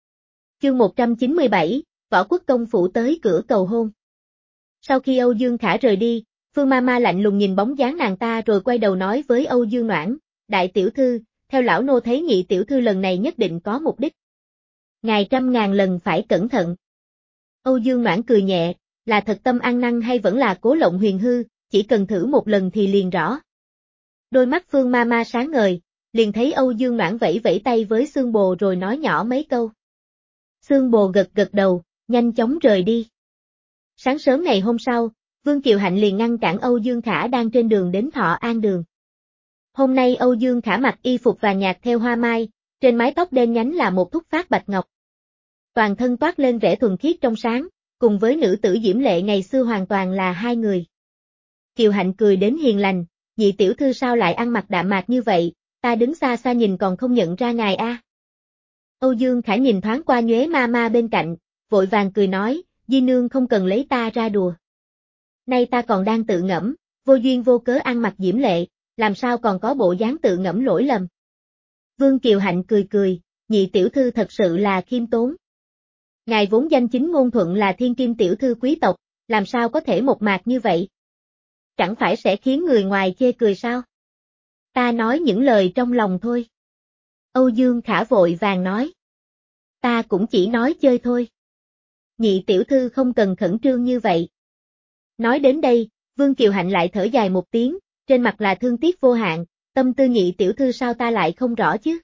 Chương một trăm chín mươi bảy, Võ Quốc công phủ tới cửa cầu hôn. Sau khi Âu Dương Khả rời đi, Phương Mama lạnh lùng nhìn bóng dáng nàng ta rồi quay đầu nói với Âu Dương Noãn, đại tiểu thư, theo lão nô thấy nhị tiểu thư lần này nhất định có mục đích. Ngài trăm ngàn lần phải cẩn thận. Âu Dương Noãn cười nhẹ, là thật tâm ăn năn hay vẫn là cố lộng huyền hư, chỉ cần thử một lần thì liền rõ. Đôi mắt Phương Mama sáng ngời, liền thấy Âu Dương Noãn vẫy vẫy tay với Xương Bồ rồi nói nhỏ mấy câu. Xương Bồ gật gật đầu, nhanh chóng rời đi. Sáng sớm ngày hôm sau, Vương Kiều Hạnh liền ngăn cản Âu Dương Khả đang trên đường đến Thọ An Đường. Hôm nay Âu Dương Khả mặc y phục vàng nhạt theo hoa mai, trên mái tóc đen nhánh là một thúc phát bạch ngọc. Toàn thân toát lên vẻ thuần khiết trong sáng, cùng với nữ tử diễm lệ ngày xưa hoàn toàn là hai người. Kiều Hạnh cười đến hiền lành, nhị tiểu thư sao lại ăn mặc đạm mạc như vậy, ta đứng xa xa nhìn còn không nhận ra ngài a. Âu Dương Khả nhìn thoáng qua Nhuế Mama bên cạnh, vội vàng cười nói, Di nương không cần lấy ta ra đùa. Nay ta còn đang tự ngẫm, vô duyên vô cớ ăn mặc diễm lệ, làm sao còn có bộ dáng tự ngẫm lỗi lầm. Vương Kiều Hạnh cười cười, nhị tiểu thư thật sự là khiêm tốn. Ngài vốn danh chính ngôn thuận là thiên kim tiểu thư quý tộc, làm sao có thể một mạc như vậy? Chẳng phải sẽ khiến người ngoài chê cười sao? Ta nói những lời trong lòng thôi. Âu Dương Khả vội vàng nói. Ta cũng chỉ nói chơi thôi. Nhị tiểu thư không cần khẩn trương như vậy. Nói đến đây, Vương Kiều Hạnh lại thở dài một tiếng, trên mặt là thương tiếc vô hạn, tâm tư nhị tiểu thư sao ta lại không rõ chứ?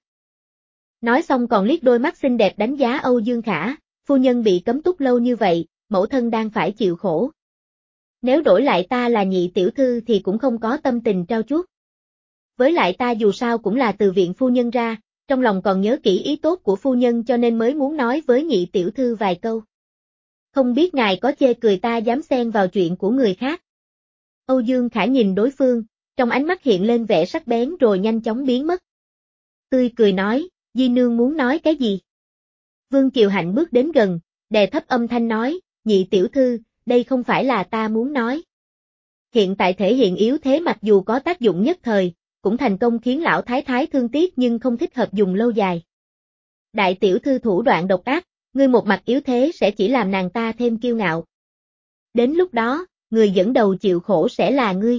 Nói xong còn liếc đôi mắt xinh đẹp đánh giá Âu Dương Khả, phu nhân bị cấm túc lâu như vậy, mẫu thân đang phải chịu khổ. Nếu đổi lại ta là nhị tiểu thư thì cũng không có tâm tình trao chuốt. Với lại ta dù sao cũng là từ viện phu nhân ra, trong lòng còn nhớ kỹ ý tốt của phu nhân cho nên mới muốn nói với nhị tiểu thư vài câu. Không biết ngài có chê cười ta dám xen vào chuyện của người khác. Âu Dương Khả nhìn đối phương, trong ánh mắt hiện lên vẻ sắc bén rồi nhanh chóng biến mất. Tươi cười nói, Di nương muốn nói cái gì? Vương Kiều Hạnh bước đến gần, đè thấp âm thanh nói, nhị tiểu thư, đây không phải là ta muốn nói. Hiện tại thể hiện yếu thế mặc dù có tác dụng nhất thời, cũng thành công khiến lão thái thái thương tiếc nhưng không thích hợp dùng lâu dài. Đại tiểu thư thủ đoạn độc ác, ngươi một mặt yếu thế sẽ chỉ làm nàng ta thêm kiêu ngạo. Đến lúc đó, người dẫn đầu chịu khổ sẽ là ngươi.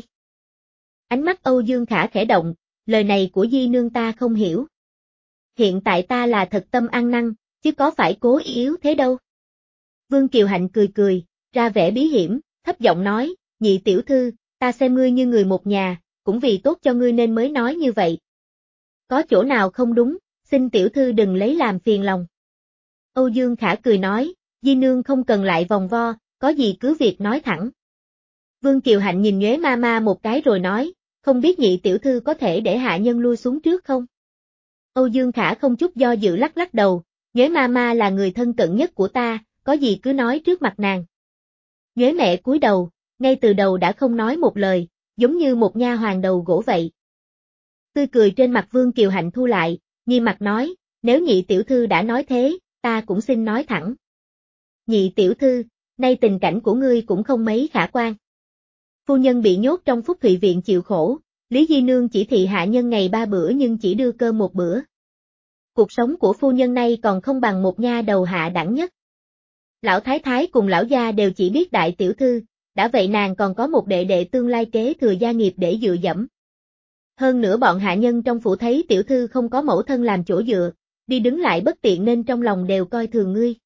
Ánh mắt Âu Dương Khả khẽ động, lời này của Di nương ta không hiểu. Hiện tại ta là thật tâm ăn năn, chứ có phải cố ý yếu thế đâu. Vương Kiều Hạnh cười cười, ra vẻ bí hiểm, thấp giọng nói, nhị tiểu thư, ta xem ngươi như người một nhà, cũng vì tốt cho ngươi nên mới nói như vậy. Có chỗ nào không đúng, xin tiểu thư đừng lấy làm phiền lòng. Âu Dương Khả cười nói, Di nương không cần lại vòng vo, có gì cứ việc nói thẳng. Vương Kiều Hạnh nhìn Nhuế Mama một cái rồi nói, không biết nhị tiểu thư có thể để hạ nhân lui xuống trước không? Âu Dương Khả không chút do dự lắc lắc đầu, Nhuế Mama là người thân cận nhất của ta, có gì cứ nói trước mặt nàng. Nhuế mẹ cúi đầu, ngay từ đầu đã không nói một lời, giống như một nha hoàn đầu gỗ vậy. Tươi cười trên mặt Vương Kiều Hạnh thu lại, nghiêm mặt nói, nếu nhị tiểu thư đã nói thế, ta cũng xin nói thẳng. Nhị tiểu thư, nay tình cảnh của ngươi cũng không mấy khả quan. Phu nhân bị nhốt trong Phúc Thụy Viện chịu khổ, Lý Di Nương chỉ thị hạ nhân ngày ba bữa nhưng chỉ đưa cơm một bữa. Cuộc sống của phu nhân nay còn không bằng một nha đầu hạ đẳng nhất. Lão Thái Thái cùng lão gia đều chỉ biết đại tiểu thư, đã vậy nàng còn có một đệ đệ tương lai kế thừa gia nghiệp để dựa dẫm. Hơn nữa bọn hạ nhân trong phủ thấy tiểu thư không có mẫu thân làm chỗ dựa, đi đứng lại bất tiện nên trong lòng đều coi thường ngươi.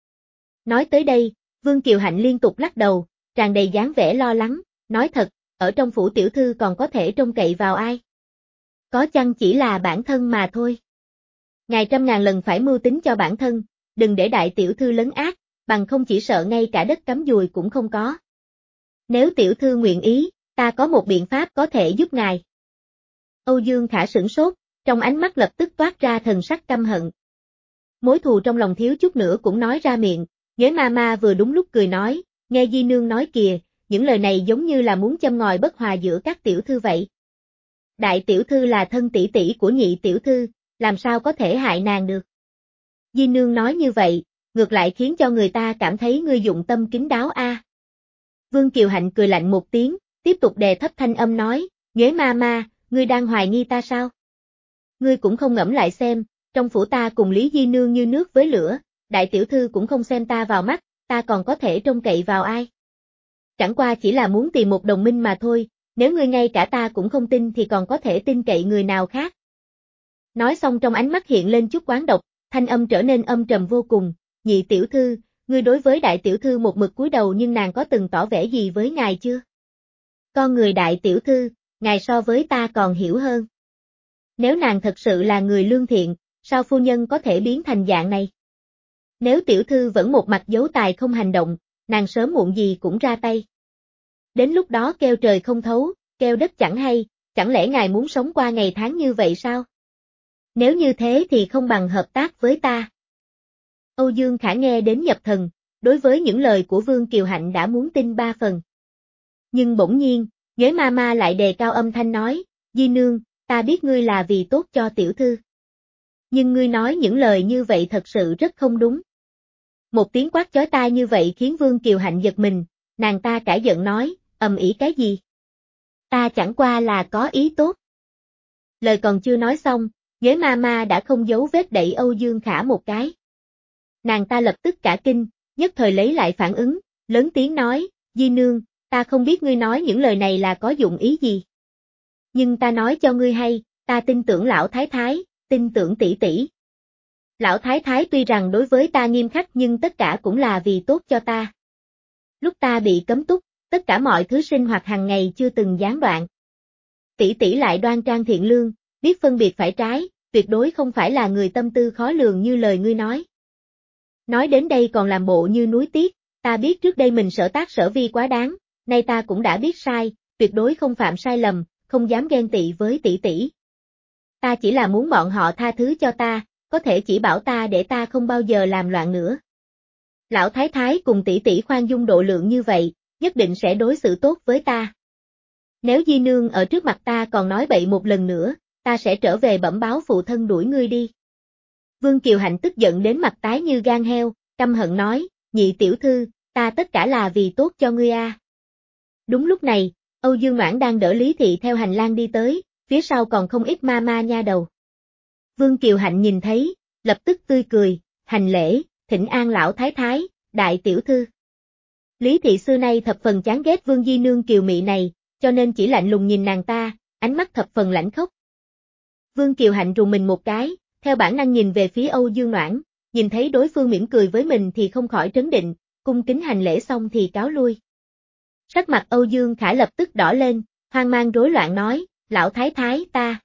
Nói tới đây, Vương Kiều Hạnh liên tục lắc đầu, tràn đầy dáng vẻ lo lắng, nói thật, ở trong phủ tiểu thư còn có thể trông cậy vào ai? Có chăng chỉ là bản thân mà thôi. Ngài trăm ngàn lần phải mưu tính cho bản thân, đừng để đại tiểu thư lấn át, bằng không chỉ sợ ngay cả đất cắm dùi cũng không có. Nếu tiểu thư nguyện ý, ta có một biện pháp có thể giúp ngài. Âu Dương Khả sửng sốt, trong ánh mắt lập tức toát ra thần sắc căm hận. Mối thù trong lòng thiếu chút nữa cũng nói ra miệng, Nhuế ma ma vừa đúng lúc cười nói, nghe Di Nương nói kìa, những lời này giống như là muốn châm ngòi bất hòa giữa các tiểu thư vậy. Đại tiểu thư là thân tỷ tỷ của nhị tiểu thư, làm sao có thể hại nàng được. Di Nương nói như vậy, ngược lại khiến cho người ta cảm thấy ngươi dụng tâm kín đáo a. À. Vương Kiều Hạnh cười lạnh một tiếng, tiếp tục đè thấp thanh âm nói, Nhuế ma ma, ngươi đang hoài nghi ta sao? Ngươi cũng không ngẫm lại xem, trong phủ ta cùng Lý Di Nương như nước với lửa, đại tiểu thư cũng không xem ta vào mắt, ta còn có thể trông cậy vào ai? Chẳng qua chỉ là muốn tìm một đồng minh mà thôi, nếu ngươi ngay cả ta cũng không tin thì còn có thể tin cậy người nào khác. Nói xong trong ánh mắt hiện lên chút oán độc, thanh âm trở nên âm trầm vô cùng, nhị tiểu thư, ngươi đối với đại tiểu thư một mực cúi đầu nhưng nàng có từng tỏ vẻ gì với ngài chưa? Con người đại tiểu thư, ngài so với ta còn hiểu hơn. Nếu nàng thật sự là người lương thiện, sao phu nhân có thể biến thành dạng này? Nếu tiểu thư vẫn một mặt giấu tài không hành động, nàng sớm muộn gì cũng ra tay. Đến lúc đó kêu trời không thấu, kêu đất chẳng hay, chẳng lẽ ngài muốn sống qua ngày tháng như vậy sao? Nếu như thế thì không bằng hợp tác với ta. Âu Dương Khả nghe đến nhập thần, đối với những lời của Vương Kiều Hạnh đã muốn tin ba phần. Nhưng bỗng nhiên, Nhuế ma ma lại đề cao âm thanh nói, Di Nương, ta biết ngươi là vì tốt cho tiểu thư. Nhưng ngươi nói những lời như vậy thật sự rất không đúng. Một tiếng quát chói tai như vậy khiến Vương Kiều Hạnh giật mình, nàng ta cãi giận nói, ầm ĩ cái gì? Ta chẳng qua là có ý tốt. Lời còn chưa nói xong, Nhuế ma ma đã không giấu vết đẩy Âu Dương Khả một cái. Nàng ta lập tức cả kinh, nhất thời lấy lại phản ứng, lớn tiếng nói, Di Nương, ta không biết ngươi nói những lời này là có dụng ý gì. Nhưng ta nói cho ngươi hay, ta tin tưởng lão thái thái, tin tưởng tỷ tỷ. Lão thái thái tuy rằng đối với ta nghiêm khắc nhưng tất cả cũng là vì tốt cho ta. Lúc ta bị cấm túc, tất cả mọi thứ sinh hoạt hàng ngày chưa từng gián đoạn. Tỷ tỷ lại đoan trang thiện lương, biết phân biệt phải trái, tuyệt đối không phải là người tâm tư khó lường như lời ngươi nói. Nói đến đây còn làm bộ như núi tiếc, ta biết trước đây mình sở tác sở vi quá đáng, nay ta cũng đã biết sai, tuyệt đối không phạm sai lầm, không dám ghen tị với tỷ tỷ. Ta chỉ là muốn bọn họ tha thứ cho ta, có thể chỉ bảo ta để ta không bao giờ làm loạn nữa. Lão thái thái cùng tỷ tỷ khoan dung độ lượng như vậy, nhất định sẽ đối xử tốt với ta. Nếu Di Nương ở trước mặt ta còn nói bậy một lần nữa, ta sẽ trở về bẩm báo phụ thân đuổi ngươi đi. Vương Kiều Hạnh tức giận đến mặt tái như gan heo, căm hận nói, nhị tiểu thư, ta tất cả là vì tốt cho ngươi a. À. Đúng lúc này, Âu Dương Noãn đang đỡ Lý Thị theo hành lang đi tới, phía sau còn không ít ma ma nha đầu. Vương Kiều Hạnh nhìn thấy, lập tức tươi cười, hành lễ, thỉnh an lão thái thái, đại tiểu thư. Lý Thị xưa nay thập phần chán ghét Vương Di Nương kiều mị này, cho nên chỉ lạnh lùng nhìn nàng ta, ánh mắt thập phần lãnh khốc. Vương Kiều Hạnh rùng mình một cái, theo bản năng nhìn về phía Âu Dương Noãn, nhìn thấy đối phương mỉm cười với mình thì không khỏi trấn định, cung kính hành lễ xong thì cáo lui. Sắc mặt Âu Dương Khả lập tức đỏ lên, hoang mang rối loạn nói, lão thái thái ta.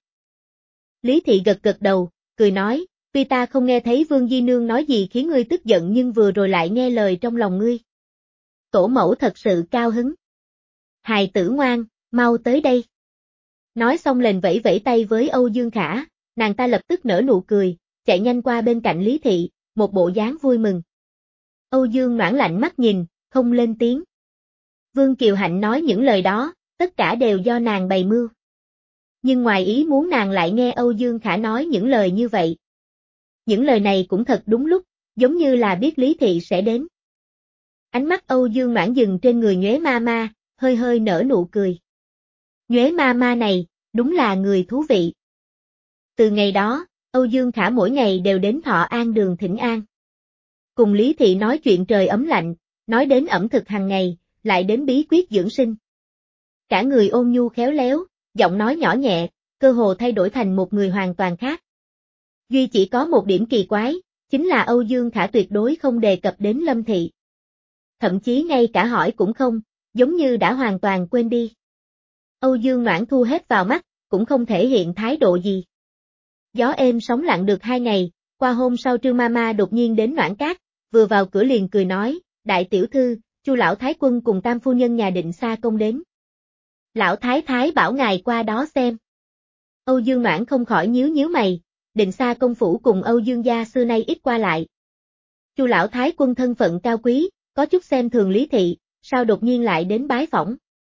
Lý Thị gật gật đầu, cười nói, tuy ta không nghe thấy Vương Di Nương nói gì khiến ngươi tức giận nhưng vừa rồi lại nghe lời trong lòng ngươi. Tổ mẫu thật sự cao hứng. Hài tử ngoan, mau tới đây. Nói xong liền vẫy vẫy tay với Âu Dương Khả, nàng ta lập tức nở nụ cười, chạy nhanh qua bên cạnh Lý Thị, một bộ dáng vui mừng. Âu Dương Noãn lạnh mắt nhìn, không lên tiếng. Vương Kiều Hạnh nói những lời đó, tất cả đều do nàng bày mưu. Nhưng ngoài ý muốn nàng lại nghe Âu Dương Khả nói những lời như vậy. Những lời này cũng thật đúng lúc, giống như là biết Lý Thị sẽ đến. Ánh mắt Âu Dương Noãn dừng trên người Nhuế ma ma, hơi hơi nở nụ cười. Nhuế ma ma này, đúng là người thú vị. Từ ngày đó, Âu Dương Khả mỗi ngày đều đến Thọ An Đường thỉnh an. Cùng Lý Thị nói chuyện trời ấm lạnh, nói đến ẩm thực hàng ngày, lại đến bí quyết dưỡng sinh. Cả người ôn nhu khéo léo, giọng nói nhỏ nhẹ, cơ hồ thay đổi thành một người hoàn toàn khác. Duy chỉ có một điểm kỳ quái, chính là Âu Dương Khả tuyệt đối không đề cập đến Lâm Thị. Thậm chí ngay cả hỏi cũng không, giống như đã hoàn toàn quên đi. Âu Dương Noãn thu hết vào mắt, cũng không thể hiện thái độ gì. Gió êm sóng lặng được hai ngày, qua hôm sau Trương Mama đột nhiên đến Noãn Cát, vừa vào cửa liền cười nói, đại tiểu thư, Chu lão thái quân cùng tam phu nhân nhà Định Sa Công đến. Lão thái thái bảo ngài qua đó xem. Âu Dương Noãn không khỏi nhíu nhíu mày, Định Sa công phủ cùng Âu Dương gia xưa nay ít qua lại. Chu lão thái quân thân phận cao quý, có chút xem thường Lý Thị, sao đột nhiên lại đến bái phỏng.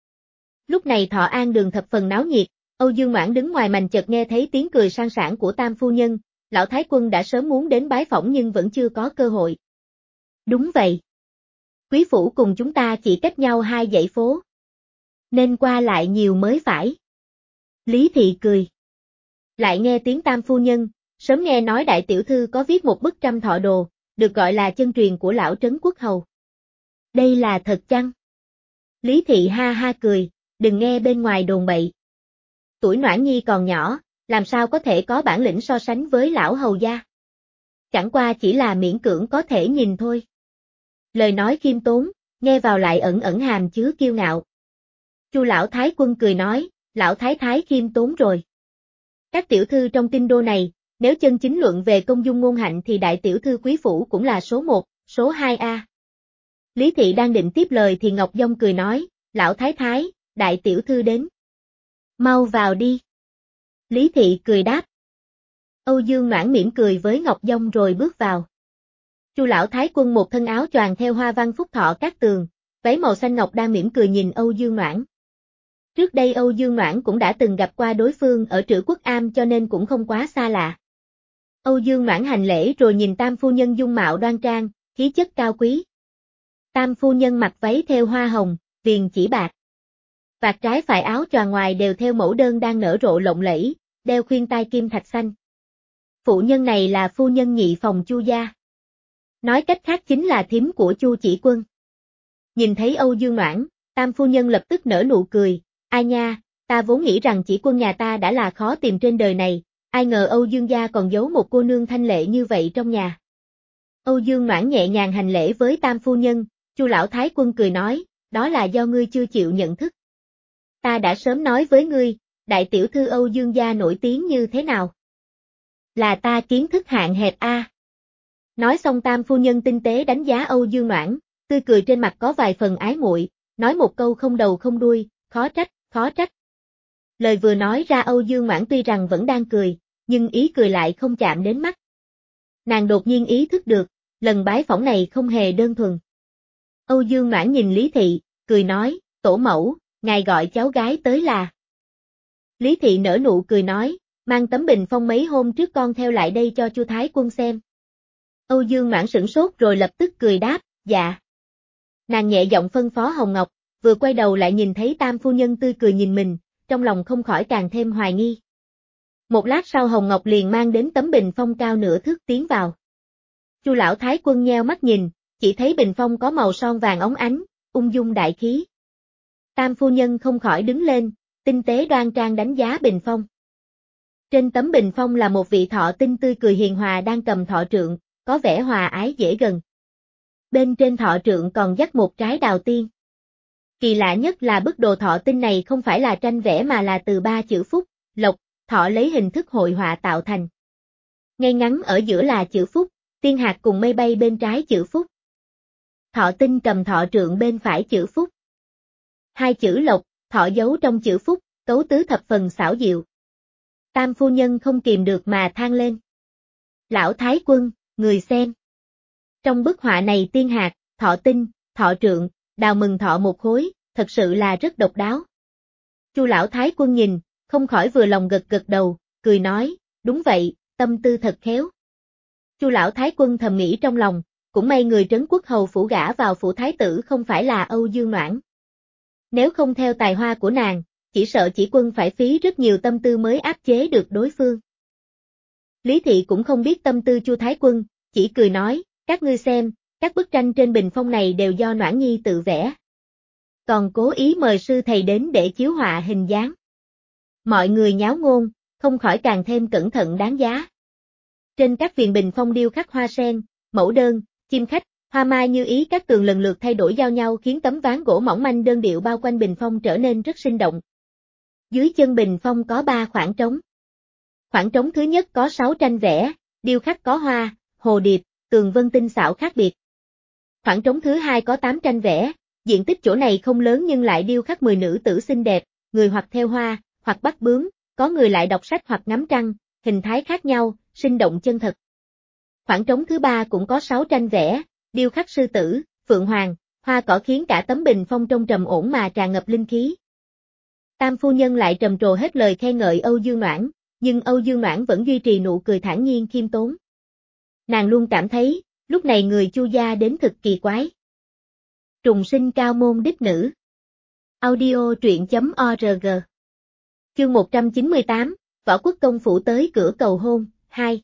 Lúc này Thọ An Đường thập phần náo nhiệt, Âu Dương Noãn đứng ngoài mành chợt nghe thấy tiếng cười sang sảng của tam phu nhân, lão thái quân đã sớm muốn đến bái phỏng nhưng vẫn chưa có cơ hội. Đúng vậy. Quý phủ cùng chúng ta chỉ cách nhau hai dãy phố. Nên qua lại nhiều mới phải. Lý Thị cười. Lại nghe tiếng tam phu nhân, sớm nghe nói đại tiểu thư có viết một bức trăm thọ đồ, được gọi là chân truyền của lão Trấn Quốc Hầu. Đây là thật chăng? Lý Thị ha ha cười, đừng nghe bên ngoài đồn bậy. Tuổi Noãn Nhi còn nhỏ, làm sao có thể có bản lĩnh so sánh với lão hầu gia. Chẳng qua chỉ là miễn cưỡng có thể nhìn thôi. Lời nói khiêm tốn, nghe vào lại ẩn ẩn hàm chứa kiêu ngạo. Chu lão thái quân cười nói, lão thái thái khiêm tốn rồi. Các tiểu thư trong kinh đô này, nếu chân chính luận về công dung ngôn hạnh thì đại tiểu thư quý phủ cũng là số một, số hai a. Lý Thị đang định tiếp lời thì Ngọc Dông cười nói, lão thái thái, đại tiểu thư đến. Mau vào đi. Lý Thị cười đáp. Âu Dương Noãn mỉm cười với Ngọc Dông rồi bước vào. Chu lão thái quân một thân áo choàng theo hoa văn phúc thọ cát tường, váy màu xanh ngọc đang mỉm cười nhìn Âu Dương Noãn. Trước đây Âu Dương Noãn cũng đã từng gặp qua đối phương ở Trữ Quốc Am cho nên cũng không quá xa lạ. Âu Dương Noãn hành lễ rồi nhìn tam phu nhân dung mạo đoan trang, khí chất cao quý. Tam phu nhân mặc váy theo hoa hồng, viền chỉ bạc. Vạt trái phải áo choàng ngoài đều theo mẫu đơn đang nở rộ lộng lẫy, đeo khuyên tai kim thạch xanh. Phụ nhân này là phu nhân nhị phòng Chu gia. Nói cách khác chính là thím của Chu Chỉ Quân. Nhìn thấy Âu Dương Noãn, tam phu nhân lập tức nở nụ cười, ai nha, ta vốn nghĩ rằng Chỉ Quân nhà ta đã là khó tìm trên đời này, ai ngờ Âu Dương gia còn giấu một cô nương thanh lệ như vậy trong nhà. Âu Dương Noãn nhẹ nhàng hành lễ với tam phu nhân, Chu lão thái quân cười nói, đó là do ngươi chưa chịu nhận thức. Ta đã sớm nói với ngươi, đại tiểu thư Âu Dương gia nổi tiếng như thế nào. Là ta kiến thức hạn hẹp a. À. Nói xong tam phu nhân tinh tế đánh giá Âu Dương Noãn, tươi cười trên mặt có vài phần ái muội, nói một câu không đầu không đuôi, khó trách, khó trách. Lời vừa nói ra Âu Dương Noãn tuy rằng vẫn đang cười, nhưng ý cười lại không chạm đến mắt. Nàng đột nhiên ý thức được, lần bái phỏng này không hề đơn thuần. Âu Dương Noãn nhìn Lý Thị, cười nói, tổ mẫu, ngài gọi cháu gái tới là. Lý Thị nở nụ cười nói, mang tấm bình phong mấy hôm trước con theo lại đây cho Chu Thái Quân xem. Âu Dương Noãn sửng sốt rồi lập tức cười đáp, dạ. Nàng nhẹ giọng phân phó Hồng Ngọc, vừa quay đầu lại nhìn thấy tam phu nhân tươi cười nhìn mình, trong lòng không khỏi càng thêm hoài nghi. Một lát sau Hồng Ngọc liền mang đến tấm bình phong cao nửa thước tiến vào. Chu lão thái quân nheo mắt nhìn, chỉ thấy bình phong có màu son vàng óng ánh, ung dung đại khí. Tam phu nhân không khỏi đứng lên, tinh tế đoan trang đánh giá bình phong. Trên tấm bình phong là một vị thọ tinh tươi cười hiền hòa đang cầm thọ trượng, có vẻ hòa ái dễ gần. Bên trên thọ trượng còn dắt một trái đào tiên. Kỳ lạ nhất là bức đồ thọ tinh này không phải là tranh vẽ mà là từ ba chữ phúc, lộc, thọ lấy hình thức hội họa tạo thành. Ngay ngắn ở giữa là chữ phúc, tiên hạt cùng mây bay bên trái chữ phúc. Thọ tinh cầm thọ trượng bên phải chữ phúc. Hai chữ lộc, thọ giấu trong chữ phúc, cấu tứ thập phần xảo diệu. Tam phu nhân không kìm được mà than lên. Lão thái quân, người xem. Trong bức họa này tiên hạt, thọ tinh, thọ trượng, đào mừng thọ một khối, thật sự là rất độc đáo. Chu lão thái quân nhìn, không khỏi vừa lòng gật gật đầu, cười nói, đúng vậy, tâm tư thật khéo. Chu lão thái quân thầm nghĩ trong lòng, cũng may người trấn quốc hầu phủ gả vào phủ thái tử không phải là Âu Dương Noãn. Nếu không theo tài hoa của nàng, chỉ sợ chỉ quân phải phí rất nhiều tâm tư mới áp chế được đối phương. Lý Thị cũng không biết tâm tư Chu thái quân, chỉ cười nói, các ngươi xem, các bức tranh trên bình phong này đều do Noãn Nhi tự vẽ. Còn cố ý mời sư thầy đến để chiếu họa hình dáng. Mọi người nháo ngôn, không khỏi càng thêm cẩn thận đáng giá. Trên các viền bình phong điêu khắc hoa sen, mẫu đơn, chim khách, hoa mai như ý các tường lần lượt thay đổi giao nhau khiến tấm ván gỗ mỏng manh đơn điệu bao quanh bình phong trở nên rất sinh động. Dưới chân bình phong có ba khoảng trống. Khoảng trống thứ nhất có sáu tranh vẽ, điêu khắc có hoa, hồ điệp, tường vân tinh xảo khác biệt. Khoảng trống thứ hai có tám tranh vẽ, diện tích chỗ này không lớn nhưng lại điêu khắc mười nữ tử xinh đẹp, người hoặc theo hoa, hoặc bắt bướm, có người lại đọc sách hoặc ngắm trăng, hình thái khác nhau, sinh động chân thật. Khoảng trống thứ ba cũng có sáu tranh vẽ, điêu khắc sư tử, phượng hoàng, hoa cỏ khiến cả tấm bình phong trông trầm ổn mà tràn ngập linh khí. Tam phu nhân lại trầm trồ hết lời khen ngợi Âu Dương Noãn, nhưng Âu Dương Noãn vẫn duy trì nụ cười thản nhiên khiêm tốn. Nàng luôn cảm thấy, lúc này người Chu gia đến thực kỳ quái. Trùng sinh cao môn đích nữ. Audio truyện chấm org. Chương một trăm chín mươi tám, Võ Quốc công phủ tới cửa cầu hôn, hai.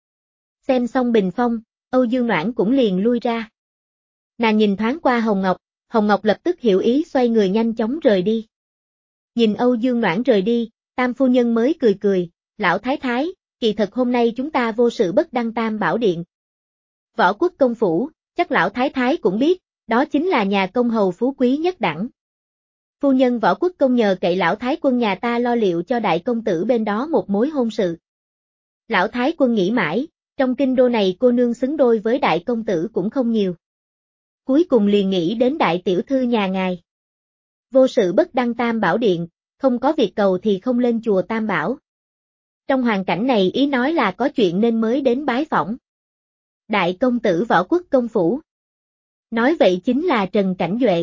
Xem xong bình phong, Âu Dương Noãn cũng liền lui ra. Nàng nhìn thoáng qua Hồng Ngọc, Hồng Ngọc lập tức hiểu ý xoay người nhanh chóng rời đi. Nhìn Âu Dương Noãn rời đi, Tam phu nhân mới cười cười, lão thái thái, kỳ thật hôm nay chúng ta vô sự bất đăng Tam Bảo Điện. Võ Quốc công phủ, chắc lão thái thái cũng biết, đó chính là nhà công hầu phú quý nhất đẳng. Phu nhân Võ Quốc công nhờ cậy lão thái quân nhà ta lo liệu cho đại công tử bên đó một mối hôn sự. Lão thái quân nghĩ mãi, trong kinh đô này cô nương xứng đôi với đại công tử cũng không nhiều. Cuối cùng liền nghĩ đến đại tiểu thư nhà ngài. Vô sự bất đăng Tam Bảo Điện, không có việc cầu thì không lên chùa Tam Bảo. Trong hoàn cảnh này ý nói là có chuyện nên mới đến bái phỏng. Đại công tử Võ Quốc công phủ. Nói vậy chính là Trần Cảnh Duệ.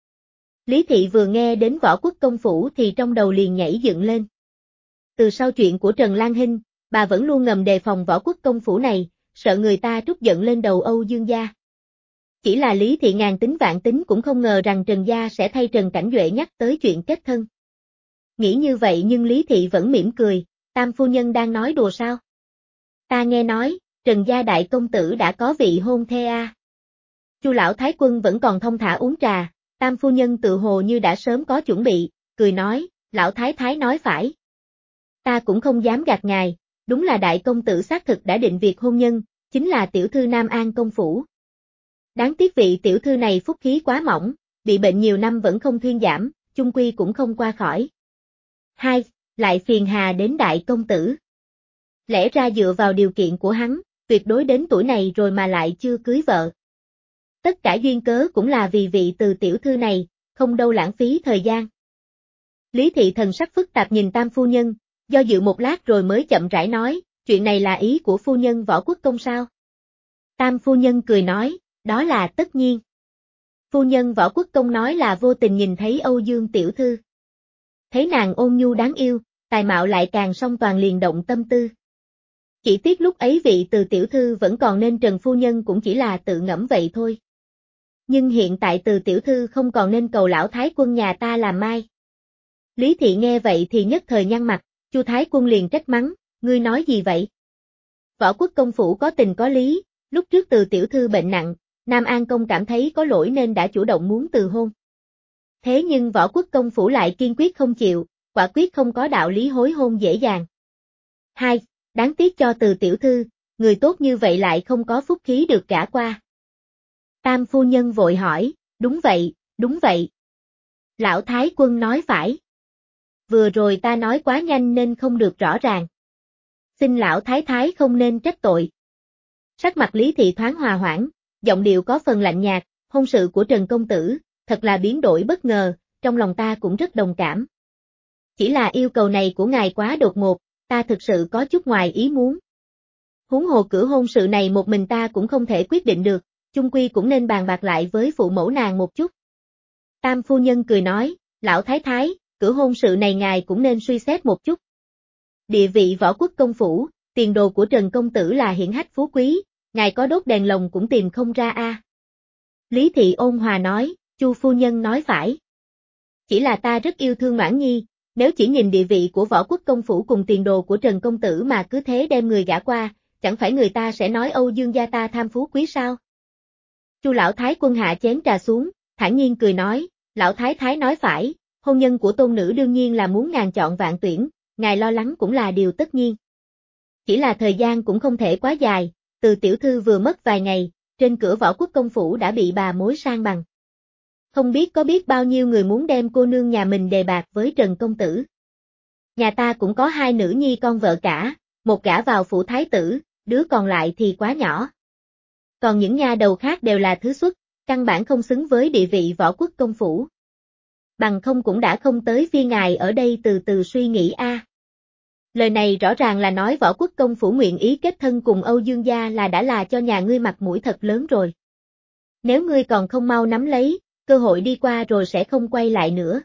Lý Thị vừa nghe đến Võ Quốc công phủ thì trong đầu liền nhảy dựng lên. Từ sau chuyện của Trần Lan Hinh, bà vẫn luôn ngầm đề phòng Võ Quốc công phủ này, sợ người ta trút giận lên đầu Âu Dương gia. Chỉ là Lý Thị ngàn tính vạn tính cũng không ngờ rằng Trần gia sẽ thay Trần Cảnh Duệ nhắc tới chuyện kết thân. Nghĩ như vậy nhưng Lý Thị vẫn mỉm cười, Tam phu nhân đang nói đùa sao? Ta nghe nói, Trần gia đại công tử đã có vị hôn thê a. Chu lão thái quân vẫn còn thong thả uống trà, Tam phu nhân tự hồ như đã sớm có chuẩn bị, cười nói, lão thái thái nói phải. Ta cũng không dám gạt ngài, đúng là đại công tử xác thực đã định việc hôn nhân, chính là tiểu thư Nam An công phủ. Đáng tiếc vị tiểu thư này phúc khí quá mỏng, bị bệnh nhiều năm vẫn không thuyên giảm, chung quy cũng không qua khỏi. Hai, lại phiền hà đến đại công tử. Lẽ ra dựa vào điều kiện của hắn, tuyệt đối đến tuổi này rồi mà lại chưa cưới vợ. Tất cả duyên cớ cũng là vì vị từ tiểu thư này, không đâu lãng phí thời gian. Lý Thị thần sắc phức tạp nhìn Tam phu nhân, do dự một lát rồi mới chậm rãi nói, chuyện này là ý của phu nhân Võ Quốc công sao? Tam phu nhân cười nói, đó là tất nhiên. Phu nhân Võ Quốc công nói là vô tình nhìn thấy Âu Dương tiểu thư. Thấy nàng ôn nhu đáng yêu, tài mạo lại càng song toàn liền động tâm tư. Chỉ tiếc lúc ấy vị từ tiểu thư vẫn còn nên Trần phu nhân cũng chỉ là tự ngẫm vậy thôi. Nhưng hiện tại từ tiểu thư không còn nên cầu lão thái quân nhà ta làm mai. Lý Thị nghe vậy thì nhất thời nhăn mặt, Chu thái quân liền trách mắng, ngươi nói gì vậy? Võ Quốc công phủ có tình có lý, lúc trước từ tiểu thư bệnh nặng, Nam An công cảm thấy có lỗi nên đã chủ động muốn từ hôn. Thế nhưng Võ Quốc công phủ lại kiên quyết không chịu, quả quyết không có đạo lý hối hôn dễ dàng. Hai, đáng tiếc cho từ tiểu thư, người tốt như vậy lại không có phúc khí được gả qua. Tam phu nhân vội hỏi, đúng vậy, đúng vậy. Lão thái quân nói phải. Vừa rồi ta nói quá nhanh nên không được rõ ràng. Xin lão thái thái không nên trách tội. Sắc mặt Lý Thị thoáng hòa hoãn, giọng điệu có phần lạnh nhạt, hôn sự của Trần công tử, thật là biến đổi bất ngờ, trong lòng ta cũng rất đồng cảm. Chỉ là yêu cầu này của ngài quá đột ngột, ta thực sự có chút ngoài ý muốn. Huống hồ cử hôn sự này một mình ta cũng không thể quyết định được, chung quy cũng nên bàn bạc lại với phụ mẫu nàng một chút. Tam phu nhân cười nói, lão thái thái, cử hôn sự này ngài cũng nên suy xét một chút. Địa vị võ quốc công phủ, tiền đồ của Trần công tử là hiển hách phú quý, ngài có đốt đèn lồng cũng tìm không ra a. À. Lý thị ôn hòa nói, Chu phu nhân nói phải. Chỉ là ta rất yêu thương Noãn Nhi, nếu chỉ nhìn địa vị của võ quốc công phủ cùng tiền đồ của Trần công tử mà cứ thế đem người gả qua, chẳng phải người ta sẽ nói Âu Dương gia ta tham phú quý sao? Chu lão thái quân hạ chén trà xuống, thản nhiên cười nói, lão thái thái nói phải, hôn nhân của tôn nữ đương nhiên là muốn ngàn chọn vạn tuyển, ngài lo lắng cũng là điều tất nhiên. Chỉ là thời gian cũng không thể quá dài, từ tiểu thư vừa mất vài ngày, trên cửa võ quốc công phủ đã bị bà mối sang bằng. Không biết có biết bao nhiêu người muốn đem cô nương nhà mình đề bạc với Trần công tử. Nhà ta cũng có hai nữ nhi con vợ cả, một gả vào phủ thái tử, đứa còn lại thì quá nhỏ. Còn những nha đầu khác đều là thứ xuất, căn bản không xứng với địa vị võ quốc công phủ. Bằng không cũng đã không tới phiên ngài ở đây từ từ suy nghĩ a. À. Lời này rõ ràng là nói võ quốc công phủ nguyện ý kết thân cùng Âu Dương gia là đã là cho nhà ngươi mặt mũi thật lớn rồi. Nếu ngươi còn không mau nắm lấy, cơ hội đi qua rồi sẽ không quay lại nữa.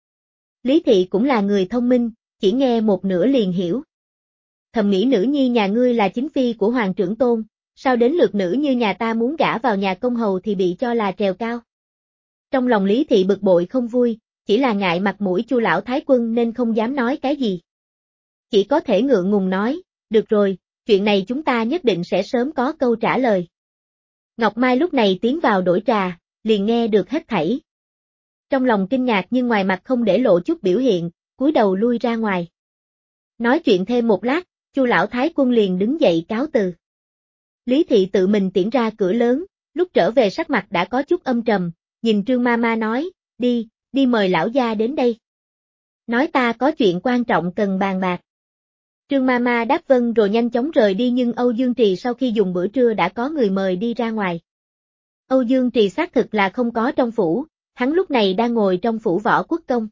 Lý thị cũng là người thông minh, chỉ nghe một nửa liền hiểu. Thầm nghĩ nữ nhi nhà ngươi là chính phi của hoàng trưởng tôn, sao đến lượt nữ như nhà ta muốn gả vào nhà công hầu thì bị cho là trèo cao. Trong lòng Lý thị bực bội không vui, chỉ là ngại mặt mũi Chu lão thái quân nên không dám nói cái gì. Chỉ có thể ngượng ngùng nói, được rồi, chuyện này chúng ta nhất định sẽ sớm có câu trả lời. Ngọc Mai lúc này tiến vào đổi trà, liền nghe được hết thảy. Trong lòng kinh ngạc nhưng ngoài mặt không để lộ chút biểu hiện, cúi đầu lui ra ngoài. Nói chuyện thêm một lát, Chu lão thái quân liền đứng dậy cáo từ. Lý thị tự mình tiễn ra cửa lớn, lúc trở về sắc mặt đã có chút âm trầm, nhìn Trương ma ma nói, đi, đi mời lão gia đến đây. Nói ta có chuyện quan trọng cần bàn bạc. Trương ma ma đáp vâng rồi nhanh chóng rời đi nhưng Âu Dương Trì sau khi dùng bữa trưa đã có người mời đi ra ngoài. Âu Dương Trì xác thực là không có trong phủ, hắn lúc này đang ngồi trong phủ võ quốc công.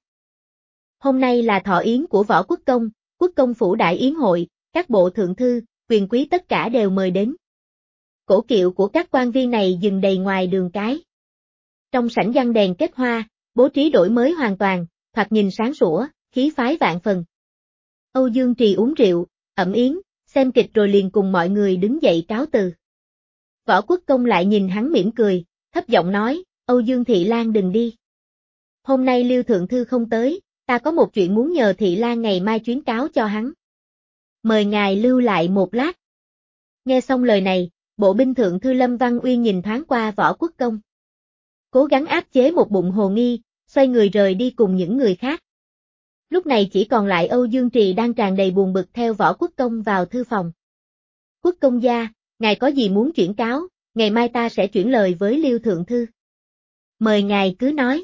Hôm nay là thọ yến của võ quốc công, quốc công phủ đại yến hội, các bộ thượng thư, quyền quý tất cả đều mời đến. Cổ kiệu của các quan viên này dừng đầy ngoài đường cái. Trong sảnh giăng đèn kết hoa, bố trí đổi mới hoàn toàn, thoạt nhìn sáng sủa, khí phái vạn phần. Âu Dương Trì uống rượu, ẩm yến, xem kịch rồi liền cùng mọi người đứng dậy cáo từ. Võ quốc công lại nhìn hắn mỉm cười, thấp giọng nói, Âu Dương Thị Lan đừng đi. Hôm nay Liêu Thượng Thư không tới, ta có một chuyện muốn nhờ Thị Lan ngày mai chuyến cáo cho hắn. Mời ngài lưu lại một lát. Nghe xong lời này, bộ binh Thượng Thư Lâm Văn Uyên nhìn thoáng qua Võ quốc công. Cố gắng áp chế một bụng hồ nghi, xoay người rời đi cùng những người khác. Lúc này chỉ còn lại Âu Dương Trì đang tràn đầy buồn bực theo Võ quốc công vào thư phòng. Quốc công gia, ngài có gì muốn chuyển cáo, ngày mai ta sẽ chuyển lời với Liêu Thượng Thư. Mời ngài cứ nói.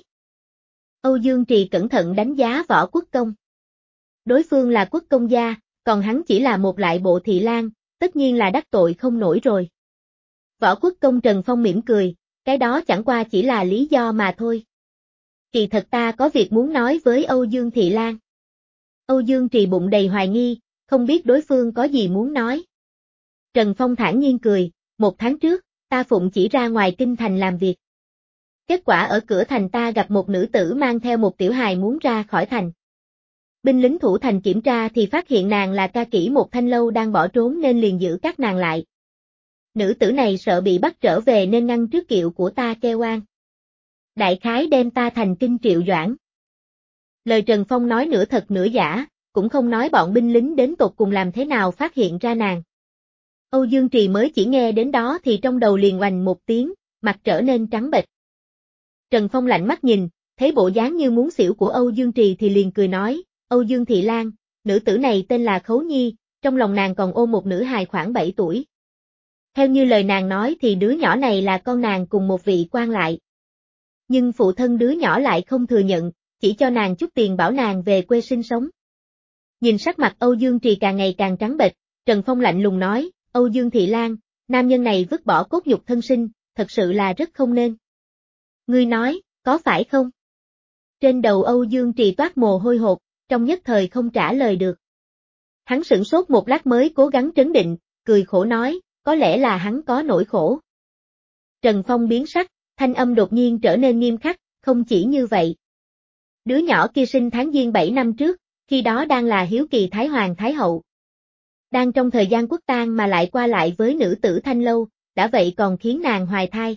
Âu Dương Trì cẩn thận đánh giá Võ quốc công. Đối phương là quốc công gia, còn hắn chỉ là một lại bộ thị lang, tất nhiên là đắc tội không nổi rồi. Võ quốc công Trần Phong mỉm cười, cái đó chẳng qua chỉ là lý do mà thôi. Kỳ thật ta có việc muốn nói với Âu Dương Thị Lan. Âu Dương Trì bụng đầy hoài nghi, không biết đối phương có gì muốn nói. Trần Phong thản nhiên cười, một tháng trước, ta phụng chỉ ra ngoài kinh thành làm việc. Kết quả ở cửa thành ta gặp một nữ tử mang theo một tiểu hài muốn ra khỏi thành. Binh lính thủ thành kiểm tra thì phát hiện nàng là ca kỹ một thanh lâu đang bỏ trốn nên liền giữ các nàng lại. Nữ tử này sợ bị bắt trở về nên ngăn trước kiệu của ta kêu oan. Đại khái đem ta thành kinh triệu doãn. Lời Trần Phong nói nửa thật nửa giả, cũng không nói bọn binh lính đến tột cùng làm thế nào phát hiện ra nàng. Âu Dương Trì mới chỉ nghe đến đó thì trong đầu liền oành một tiếng, mặt trở nên trắng bệch. Trần Phong lạnh mắt nhìn, thấy bộ dáng như muốn xỉu của Âu Dương Trì thì liền cười nói, Âu Dương Thị Lan, nữ tử này tên là Khấu Nhi, trong lòng nàng còn ôm một nữ hài khoảng bảy tuổi. Theo như lời nàng nói thì đứa nhỏ này là con nàng cùng một vị quan lại. Nhưng phụ thân đứa nhỏ lại không thừa nhận, chỉ cho nàng chút tiền bảo nàng về quê sinh sống. Nhìn sắc mặt Âu Dương Trì càng ngày càng trắng bệch, Trần Phong lạnh lùng nói, Âu Dương Thị Lan, nam nhân này vứt bỏ cốt nhục thân sinh, thật sự là rất không nên. Ngươi nói, có phải không? Trên đầu Âu Dương Trì toát mồ hôi hột, trong nhất thời không trả lời được. Hắn sửng sốt một lát mới cố gắng trấn định, cười khổ nói, có lẽ là hắn có nỗi khổ. Trần Phong biến sắc, thanh âm đột nhiên trở nên nghiêm khắc, không chỉ như vậy. Đứa nhỏ kia sinh tháng Giêng bảy năm trước, khi đó đang là hiếu kỳ Thái Hoàng Thái Hậu. Đang trong thời gian quốc tang mà lại qua lại với nữ tử Thanh Lâu, đã vậy còn khiến nàng hoài thai.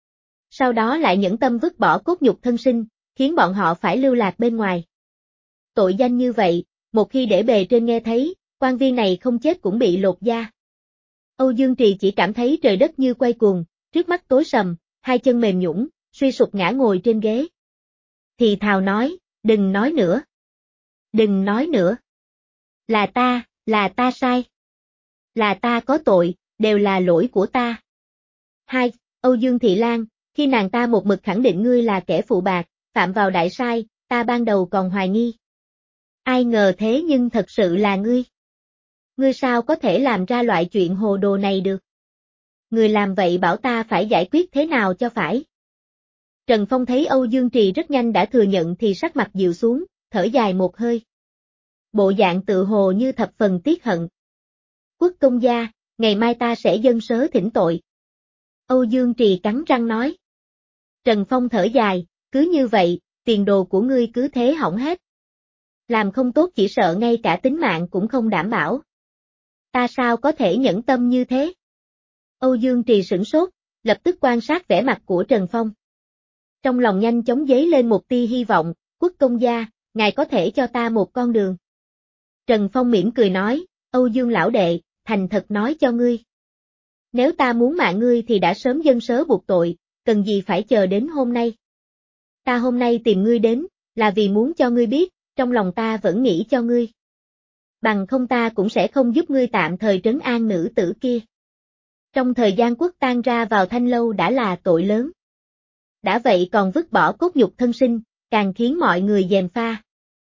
Sau đó lại nhẫn tâm vứt bỏ cốt nhục thân sinh, khiến bọn họ phải lưu lạc bên ngoài. Tội danh như vậy, một khi để bề trên nghe thấy, quan viên này không chết cũng bị lột da. Âu Dương Trì chỉ cảm thấy trời đất như quay cuồng, trước mắt tối sầm, hai chân mềm nhũn, suy sụp ngã ngồi trên ghế. Thì thào nói, đừng nói nữa. Đừng nói nữa. Là ta, là ta sai. Là ta có tội, đều là lỗi của ta. Hai, Âu Dương Thị Lan, khi nàng ta một mực khẳng định ngươi là kẻ phụ bạc, phạm vào đại sai, ta ban đầu còn hoài nghi. Ai ngờ thế nhưng thật sự là ngươi. Ngươi sao có thể làm ra loại chuyện hồ đồ này được? Ngươi làm vậy bảo ta phải giải quyết thế nào cho phải? Trần Phong thấy Âu Dương Trì rất nhanh đã thừa nhận thì sắc mặt dịu xuống, thở dài một hơi. Bộ dạng tự hồ như thập phần tiếc hận. Quốc công gia, ngày mai ta sẽ dâng sớ thỉnh tội. Âu Dương Trì cắn răng nói. Trần Phong thở dài, cứ như vậy, tiền đồ của ngươi cứ thế hỏng hết. Làm không tốt chỉ sợ ngay cả tính mạng cũng không đảm bảo. Ta sao có thể nhẫn tâm như thế? Âu Dương Trì sửng sốt, lập tức quan sát vẻ mặt của Trần Phong. Trong lòng nhanh chóng dấy lên một tia hy vọng, quốc công gia, ngài có thể cho ta một con đường. Trần Phong mỉm cười nói, Âu Dương lão đệ, thành thật nói cho ngươi. Nếu ta muốn mạng ngươi thì đã sớm dâng sớ buộc tội, cần gì phải chờ đến hôm nay. Ta hôm nay tìm ngươi đến, là vì muốn cho ngươi biết, trong lòng ta vẫn nghĩ cho ngươi. Bằng không ta cũng sẽ không giúp ngươi tạm thời trấn an nữ tử kia. Trong thời gian quốc tang ra vào Thanh Lâu đã là tội lớn. Đã vậy còn vứt bỏ cốt nhục thân sinh, càng khiến mọi người gièm pha.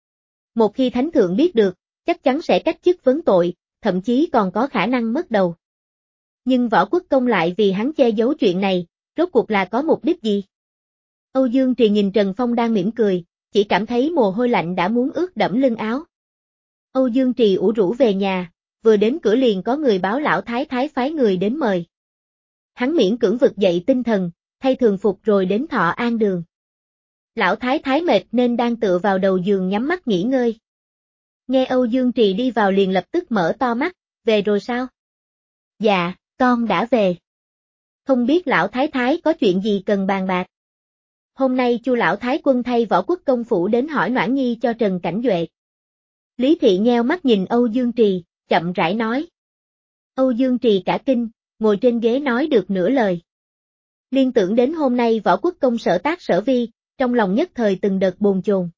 Một khi thánh thượng biết được, chắc chắn sẽ cách chức vấn tội, thậm chí còn có khả năng mất đầu. Nhưng Võ Quốc Công lại vì hắn che giấu chuyện này, rốt cuộc là có mục đích gì? Âu Dương Trì nhìn Trần Phong đang mỉm cười, chỉ cảm thấy mồ hôi lạnh đã muốn ướt đẫm lưng áo. Âu Dương Trì ủ rũ về nhà, vừa đến cửa liền có người báo lão thái thái phái người đến mời. Hắn miễn cưỡng vực dậy tinh thần, thay thường phục rồi đến Thọ An Đường. Lão thái thái mệt nên đang tựa vào đầu giường nhắm mắt nghỉ ngơi. Nghe Âu Dương Trì đi vào liền lập tức mở to mắt, về rồi sao? Dạ, con đã về. Không biết lão thái thái có chuyện gì cần bàn bạc. Hôm nay Chu lão thái quân thay Võ Quốc công phủ đến hỏi Noãn Nhi cho Trần Cảnh Duệ. Lý Thị nheo mắt nhìn Âu Dương Trì, chậm rãi nói. Âu Dương Trì cả kinh, ngồi trên ghế nói được nửa lời. Liên tưởng đến hôm nay Võ Quốc công sở tác sở vi, trong lòng nhất thời từng đợt bồn chồn.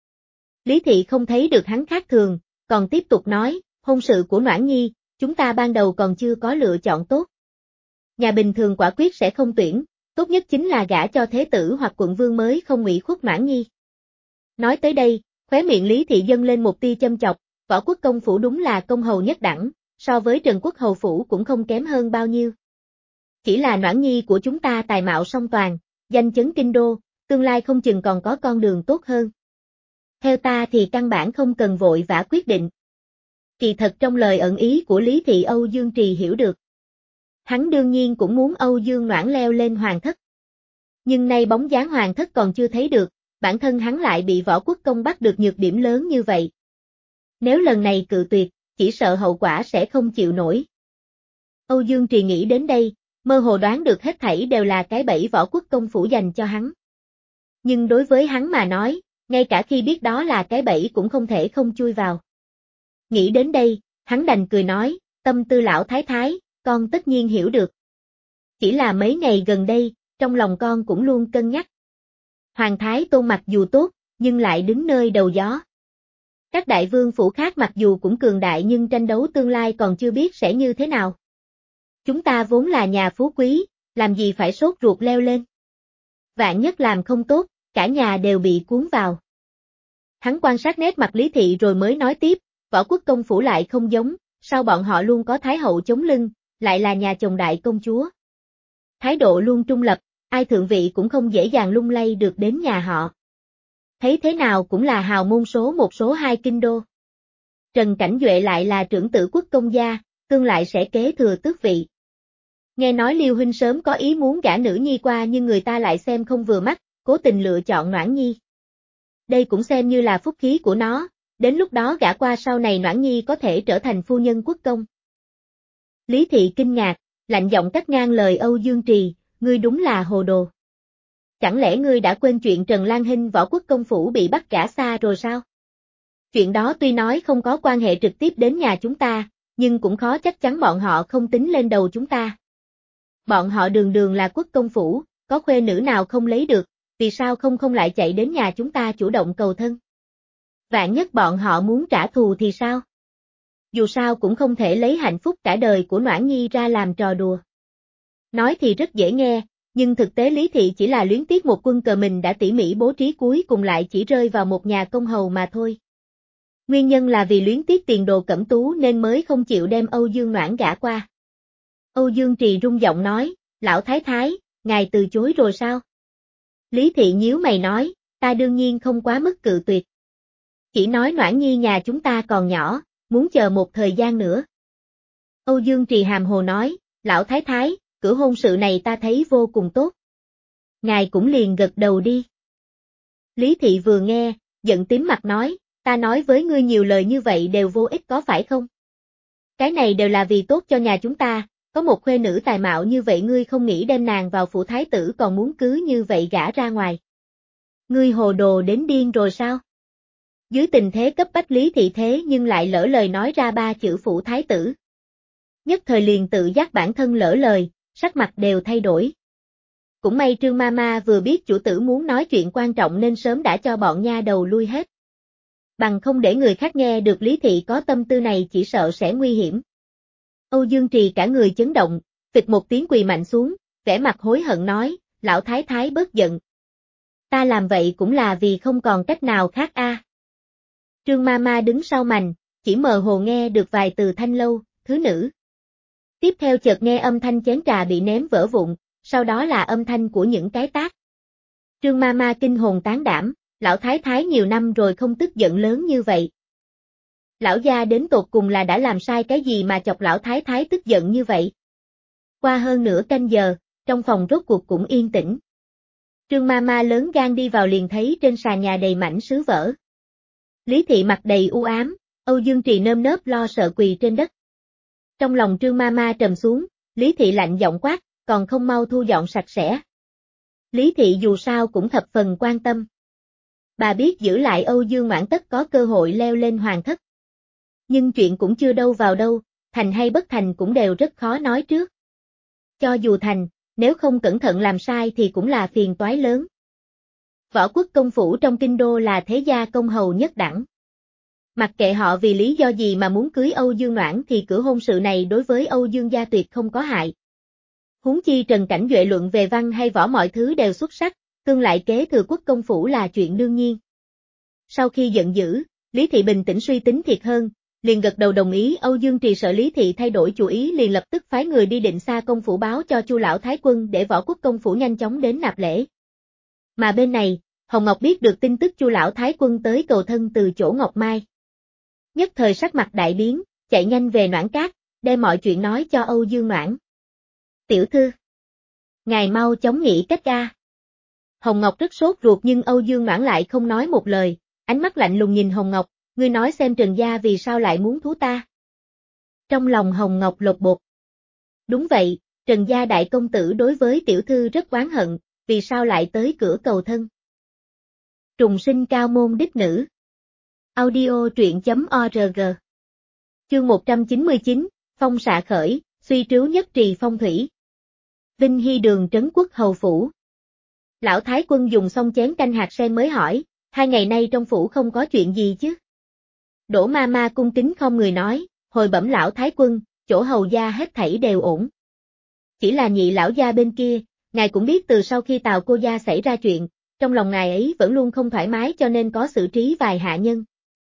Lý Thị không thấy được hắn khác thường, còn tiếp tục nói, hôn sự của Noãn Nhi, chúng ta ban đầu còn chưa có lựa chọn tốt. Nhà bình thường quả quyết sẽ không tuyển, tốt nhất chính là gả cho thế tử hoặc quận vương mới không ủy khuất Noãn Nhi. Nói tới đây, khóe miệng Lý Thị dâng lên một tia châm chọc, Võ Quốc công phủ đúng là công hầu nhất đẳng, so với Trần Quốc hầu phủ cũng không kém hơn bao nhiêu. Chỉ là Noãn Nhi của chúng ta tài mạo song toàn, danh chấn kinh đô, tương lai không chừng còn có con đường tốt hơn. Theo ta thì căn bản không cần vội vã quyết định. Kỳ thật trong lời ẩn ý của Lý Thị Âu Dương Trì hiểu được. Hắn đương nhiên cũng muốn Âu Dương Noãn leo lên hoàng thất. Nhưng nay bóng dáng hoàng thất còn chưa thấy được, bản thân hắn lại bị Võ Quốc công bắt được nhược điểm lớn như vậy. Nếu lần này cự tuyệt, chỉ sợ hậu quả sẽ không chịu nổi. Âu Dương Trì nghĩ đến đây, mơ hồ đoán được hết thảy đều là cái bẫy Võ Quốc công phủ dành cho hắn. Nhưng đối với hắn mà nói, ngay cả khi biết đó là cái bẫy cũng không thể không chui vào. Nghĩ đến đây, hắn đành cười nói, tâm tư lão thái thái, con tất nhiên hiểu được. Chỉ là mấy ngày gần đây, trong lòng con cũng luôn cân nhắc. Hoàng thái Tôn mặc dù tốt, nhưng lại đứng nơi đầu gió. Các đại vương phủ khác mặc dù cũng cường đại nhưng tranh đấu tương lai còn chưa biết sẽ như thế nào. Chúng ta vốn là nhà phú quý, làm gì phải sốt ruột leo lên. Vạn nhất làm không tốt, cả nhà đều bị cuốn vào. Hắn quan sát nét mặt Lý Thị rồi mới nói tiếp, Võ Quốc công phủ lại không giống, sau bọn họ luôn có thái hậu chống lưng, lại là nhà chồng đại công chúa. Thái độ luôn trung lập, ai thượng vị cũng không dễ dàng lung lay được đến nhà họ. Thấy thế nào cũng là hào môn số một số hai kinh đô. Trần Cảnh Duệ lại là trưởng tử quốc công gia, tương lại sẽ kế thừa tước vị. Nghe nói Liêu huynh sớm có ý muốn gả nữ nhi qua nhưng người ta lại xem không vừa mắt, cố tình lựa chọn Noãn Nhi. Đây cũng xem như là phúc khí của nó, đến lúc đó gả qua sau này Noãn Nhi có thể trở thành phu nhân quốc công. Lý Thị kinh ngạc, lạnh giọng cắt ngang lời Âu Dương Trì, ngươi đúng là hồ đồ. Chẳng lẽ ngươi đã quên chuyện Trần Lan Hinh võ quốc công phủ bị bắt gả xa rồi sao? Chuyện đó tuy nói không có quan hệ trực tiếp đến nhà chúng ta, nhưng cũng khó chắc chắn bọn họ không tính lên đầu chúng ta. Bọn họ đường đường là quốc công phủ, có khuê nữ nào không lấy được, vì sao không không lại chạy đến nhà chúng ta chủ động cầu thân? Vạn nhất bọn họ muốn trả thù thì sao? Dù sao cũng không thể lấy hạnh phúc cả đời của Noãn Nhi ra làm trò đùa. Nói thì rất dễ nghe, nhưng thực tế Lý Thị chỉ là luyến tiếc một quân cờ mình đã tỉ mỉ bố trí cuối cùng lại chỉ rơi vào một nhà công hầu mà thôi. Nguyên nhân là vì luyến tiếc tiền đồ Cẩm Tú nên mới không chịu đem Âu Dương Noãn gả qua. Âu Dương Trì rung giọng nói, lão thái thái, ngài từ chối rồi sao? Lý Thị nhíu mày nói, ta đương nhiên không quá mức cự tuyệt. Chỉ nói Noãn Nhi nhà chúng ta còn nhỏ, muốn chờ một thời gian nữa. Âu Dương Trì hàm hồ nói, lão thái thái, cử hôn sự này ta thấy vô cùng tốt. Ngài cũng liền gật đầu đi. Lý Thị vừa nghe, giận tím mặt nói, ta nói với ngươi nhiều lời như vậy đều vô ích có phải không? Cái này đều là vì tốt cho nhà chúng ta, có một khuê nữ tài mạo như vậy ngươi không nghĩ đem nàng vào phủ thái tử còn muốn cứ như vậy gả ra ngoài. Ngươi hồ đồ đến điên rồi sao? Dưới tình thế cấp bách Lý Thị thế nhưng lại lỡ lời nói ra ba chữ phủ thái tử. Nhất thời liền tự giác bản thân lỡ lời, sắc mặt đều thay đổi. Cũng may Trương Mama vừa biết chủ tử muốn nói chuyện quan trọng nên sớm đã cho bọn nha đầu lui hết. Bằng không để người khác nghe được Lý Thị có tâm tư này chỉ sợ sẽ nguy hiểm. Âu Dương Trì cả người chấn động, phịch một tiếng quỳ mạnh xuống, vẻ mặt hối hận nói, lão thái thái bớt giận. Ta làm vậy cũng là vì không còn cách nào khác a. À. Trương Mama đứng sau mành, chỉ mờ hồ nghe được vài từ thanh lâu, thứ nữ. Tiếp theo chợt nghe âm thanh chén trà bị ném vỡ vụn, sau đó là âm thanh của những cái tát. Trương Mama kinh hồn tán đảm, lão thái thái nhiều năm rồi không tức giận lớn như vậy. Lão gia đến tột cùng là đã làm sai cái gì mà chọc lão thái thái tức giận như vậy? Qua hơn nửa canh giờ, trong phòng rốt cuộc cũng yên tĩnh. Trương Mama lớn gan đi vào liền thấy trên sàn nhà đầy mảnh sứ vỡ. Lý Thị mặt đầy u ám, Âu Dương Trì nơm nớp lo sợ quỳ trên đất. Trong lòng Trương Mama trầm xuống, Lý Thị lạnh giọng quát, còn không mau thu dọn sạch sẽ. Lý Thị dù sao cũng thập phần quan tâm. Bà biết giữ lại Âu Dương Noãn tất có cơ hội leo lên hoàng thất. Nhưng chuyện cũng chưa đâu vào đâu, thành hay bất thành cũng đều rất khó nói trước. Cho dù thành, nếu không cẩn thận làm sai thì cũng là phiền toái lớn. Võ quốc công phủ trong kinh đô là thế gia công hầu nhất đẳng. Mặc kệ họ vì lý do gì mà muốn cưới Âu Dương Noãn thì cử hôn sự này đối với Âu Dương gia tuyệt không có hại. Huống chi Trần Cảnh Duệ luận về văn hay võ mọi thứ đều xuất sắc, tương lại kế thừa quốc công phủ là chuyện đương nhiên. Sau khi giận dữ, Lý Thị bình tĩnh suy tính thiệt hơn, liền gật đầu đồng ý. Âu Dương Trì sợ Lý Thị thay đổi chủ ý liền lập tức phái người đi Định Xa công phủ báo cho Chu lão thái quân để võ quốc công phủ nhanh chóng đến nạp lễ. Mà bên này, Hồng Ngọc biết được tin tức Chu lão thái quân tới cầu thân từ chỗ Ngọc Mai. Nhất thời sắc mặt đại biến, chạy nhanh về Noãn Cát, đem mọi chuyện nói cho Âu Dương Noãn. Tiểu thư, ngài mau chóng nghĩ cách a. Hồng Ngọc rất sốt ruột nhưng Âu Dương Noãn lại không nói một lời, ánh mắt lạnh lùng nhìn Hồng Ngọc, ngươi nói xem Trần gia vì sao lại muốn thú ta. Trong lòng Hồng Ngọc lột bột. Đúng vậy, Trần gia đại công tử đối với tiểu thư rất oán hận, vì sao lại tới cửa cầu thân. Trùng sinh cao môn đích nữ. Audio truyện chấm org. Chương một trăm chín mươi chín, phong xạ khởi, suy trứu nhất trì phong thủy. Vinh Hy đường trấn quốc hầu phủ. Lão thái quân dùng xong chén canh hạt sen mới hỏi, hai ngày nay trong phủ không có chuyện gì chứ? Đỗ ma ma cung kính không người nói, hồi bẩm lão thái quân, chỗ hầu gia hết thảy đều ổn. Chỉ là nhị lão gia bên kia, ngài cũng biết từ sau khi Tào cô gia xảy ra chuyện, trong lòng ngài ấy vẫn luôn không thoải mái cho nên có xử trí vài hạ nhân.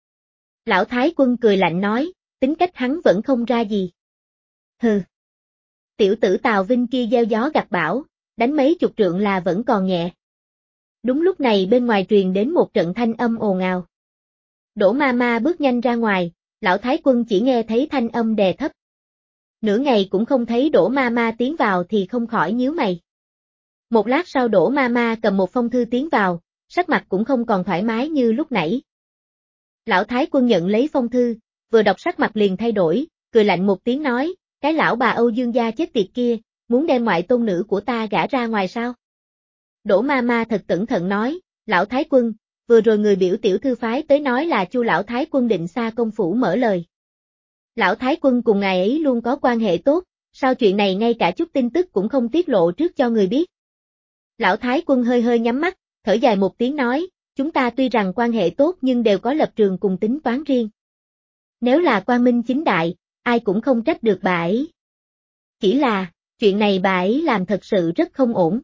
Lão thái quân cười lạnh nói, tính cách hắn vẫn không ra gì. Hừ. Tiểu tử Tào Vinh kia gieo gió gặt bão, đánh mấy chục trượng là vẫn còn nhẹ. Đúng lúc này bên ngoài truyền đến một trận thanh âm ồn ào. Đỗ ma ma bước nhanh ra ngoài, lão thái quân chỉ nghe thấy thanh âm đè thấp. Nửa ngày cũng không thấy Đỗ ma ma tiến vào thì không khỏi nhíu mày. Một lát sau Đỗ Mama cầm một phong thư tiến vào, sắc mặt cũng không còn thoải mái như lúc nãy. Lão Thái Quân nhận lấy phong thư, vừa đọc sắc mặt liền thay đổi, cười lạnh một tiếng nói, cái lão bà Âu Dương gia chết tiệt kia, muốn đem ngoại tôn nữ của ta gả ra ngoài sao? Đỗ Mama thật cẩn thận nói, Lão Thái Quân, vừa rồi người biểu tiểu thư phái tới nói là Chu Lão Thái Quân định xa công phủ mở lời. Lão Thái Quân cùng ngài ấy luôn có quan hệ tốt, sao chuyện này ngay cả chút tin tức cũng không tiết lộ trước cho người biết? Lão Thái Quân hơi hơi nhắm mắt, thở dài một tiếng nói, chúng ta tuy rằng quan hệ tốt nhưng đều có lập trường cùng tính toán riêng. Nếu là quang minh chính đại, ai cũng không trách được bà ấy. Chỉ là, chuyện này bà ấy làm thật sự rất không ổn.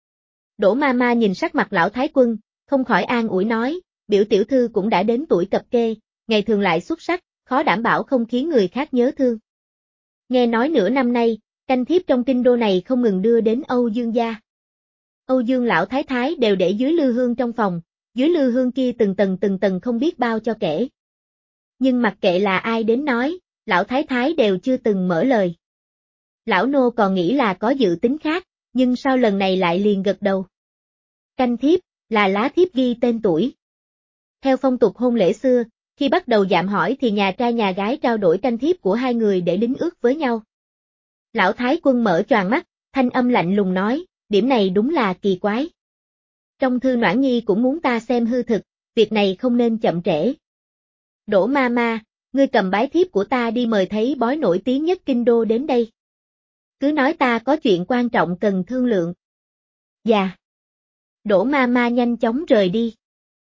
Đỗ Mama nhìn sắc mặt Lão Thái Quân, không khỏi an ủi nói, biểu tiểu thư cũng đã đến tuổi cập kê, ngày thường lại xuất sắc, khó đảm bảo không khiến người khác nhớ thương. Nghe nói nửa năm nay, canh thiếp trong kinh đô này không ngừng đưa đến Âu Dương gia. Âu Dương lão thái thái đều để dưới lư hương trong phòng, dưới lư hương kia từng tầng từng tầng không biết bao cho kể. Nhưng mặc kệ là ai đến nói, lão thái thái đều chưa từng mở lời. Lão nô còn nghĩ là có dự tính khác, nhưng sao lần này lại liền gật đầu. Canh thiếp, là lá thiếp ghi tên tuổi. Theo phong tục hôn lễ xưa, khi bắt đầu dạm hỏi thì nhà trai nhà gái trao đổi canh thiếp của hai người để đính ước với nhau. Lão Thái Quân mở choàng mắt, thanh âm lạnh lùng nói, điểm này đúng là kỳ quái. Trong thư Noãn Nhi cũng muốn ta xem hư thực, việc này không nên chậm trễ. Đỗ Mama, ngươi cầm bái thiếp của ta đi mời thấy bói nổi tiếng nhất kinh đô đến đây. Cứ nói ta có chuyện quan trọng cần thương lượng. Dạ. Đỗ Mama nhanh chóng rời đi.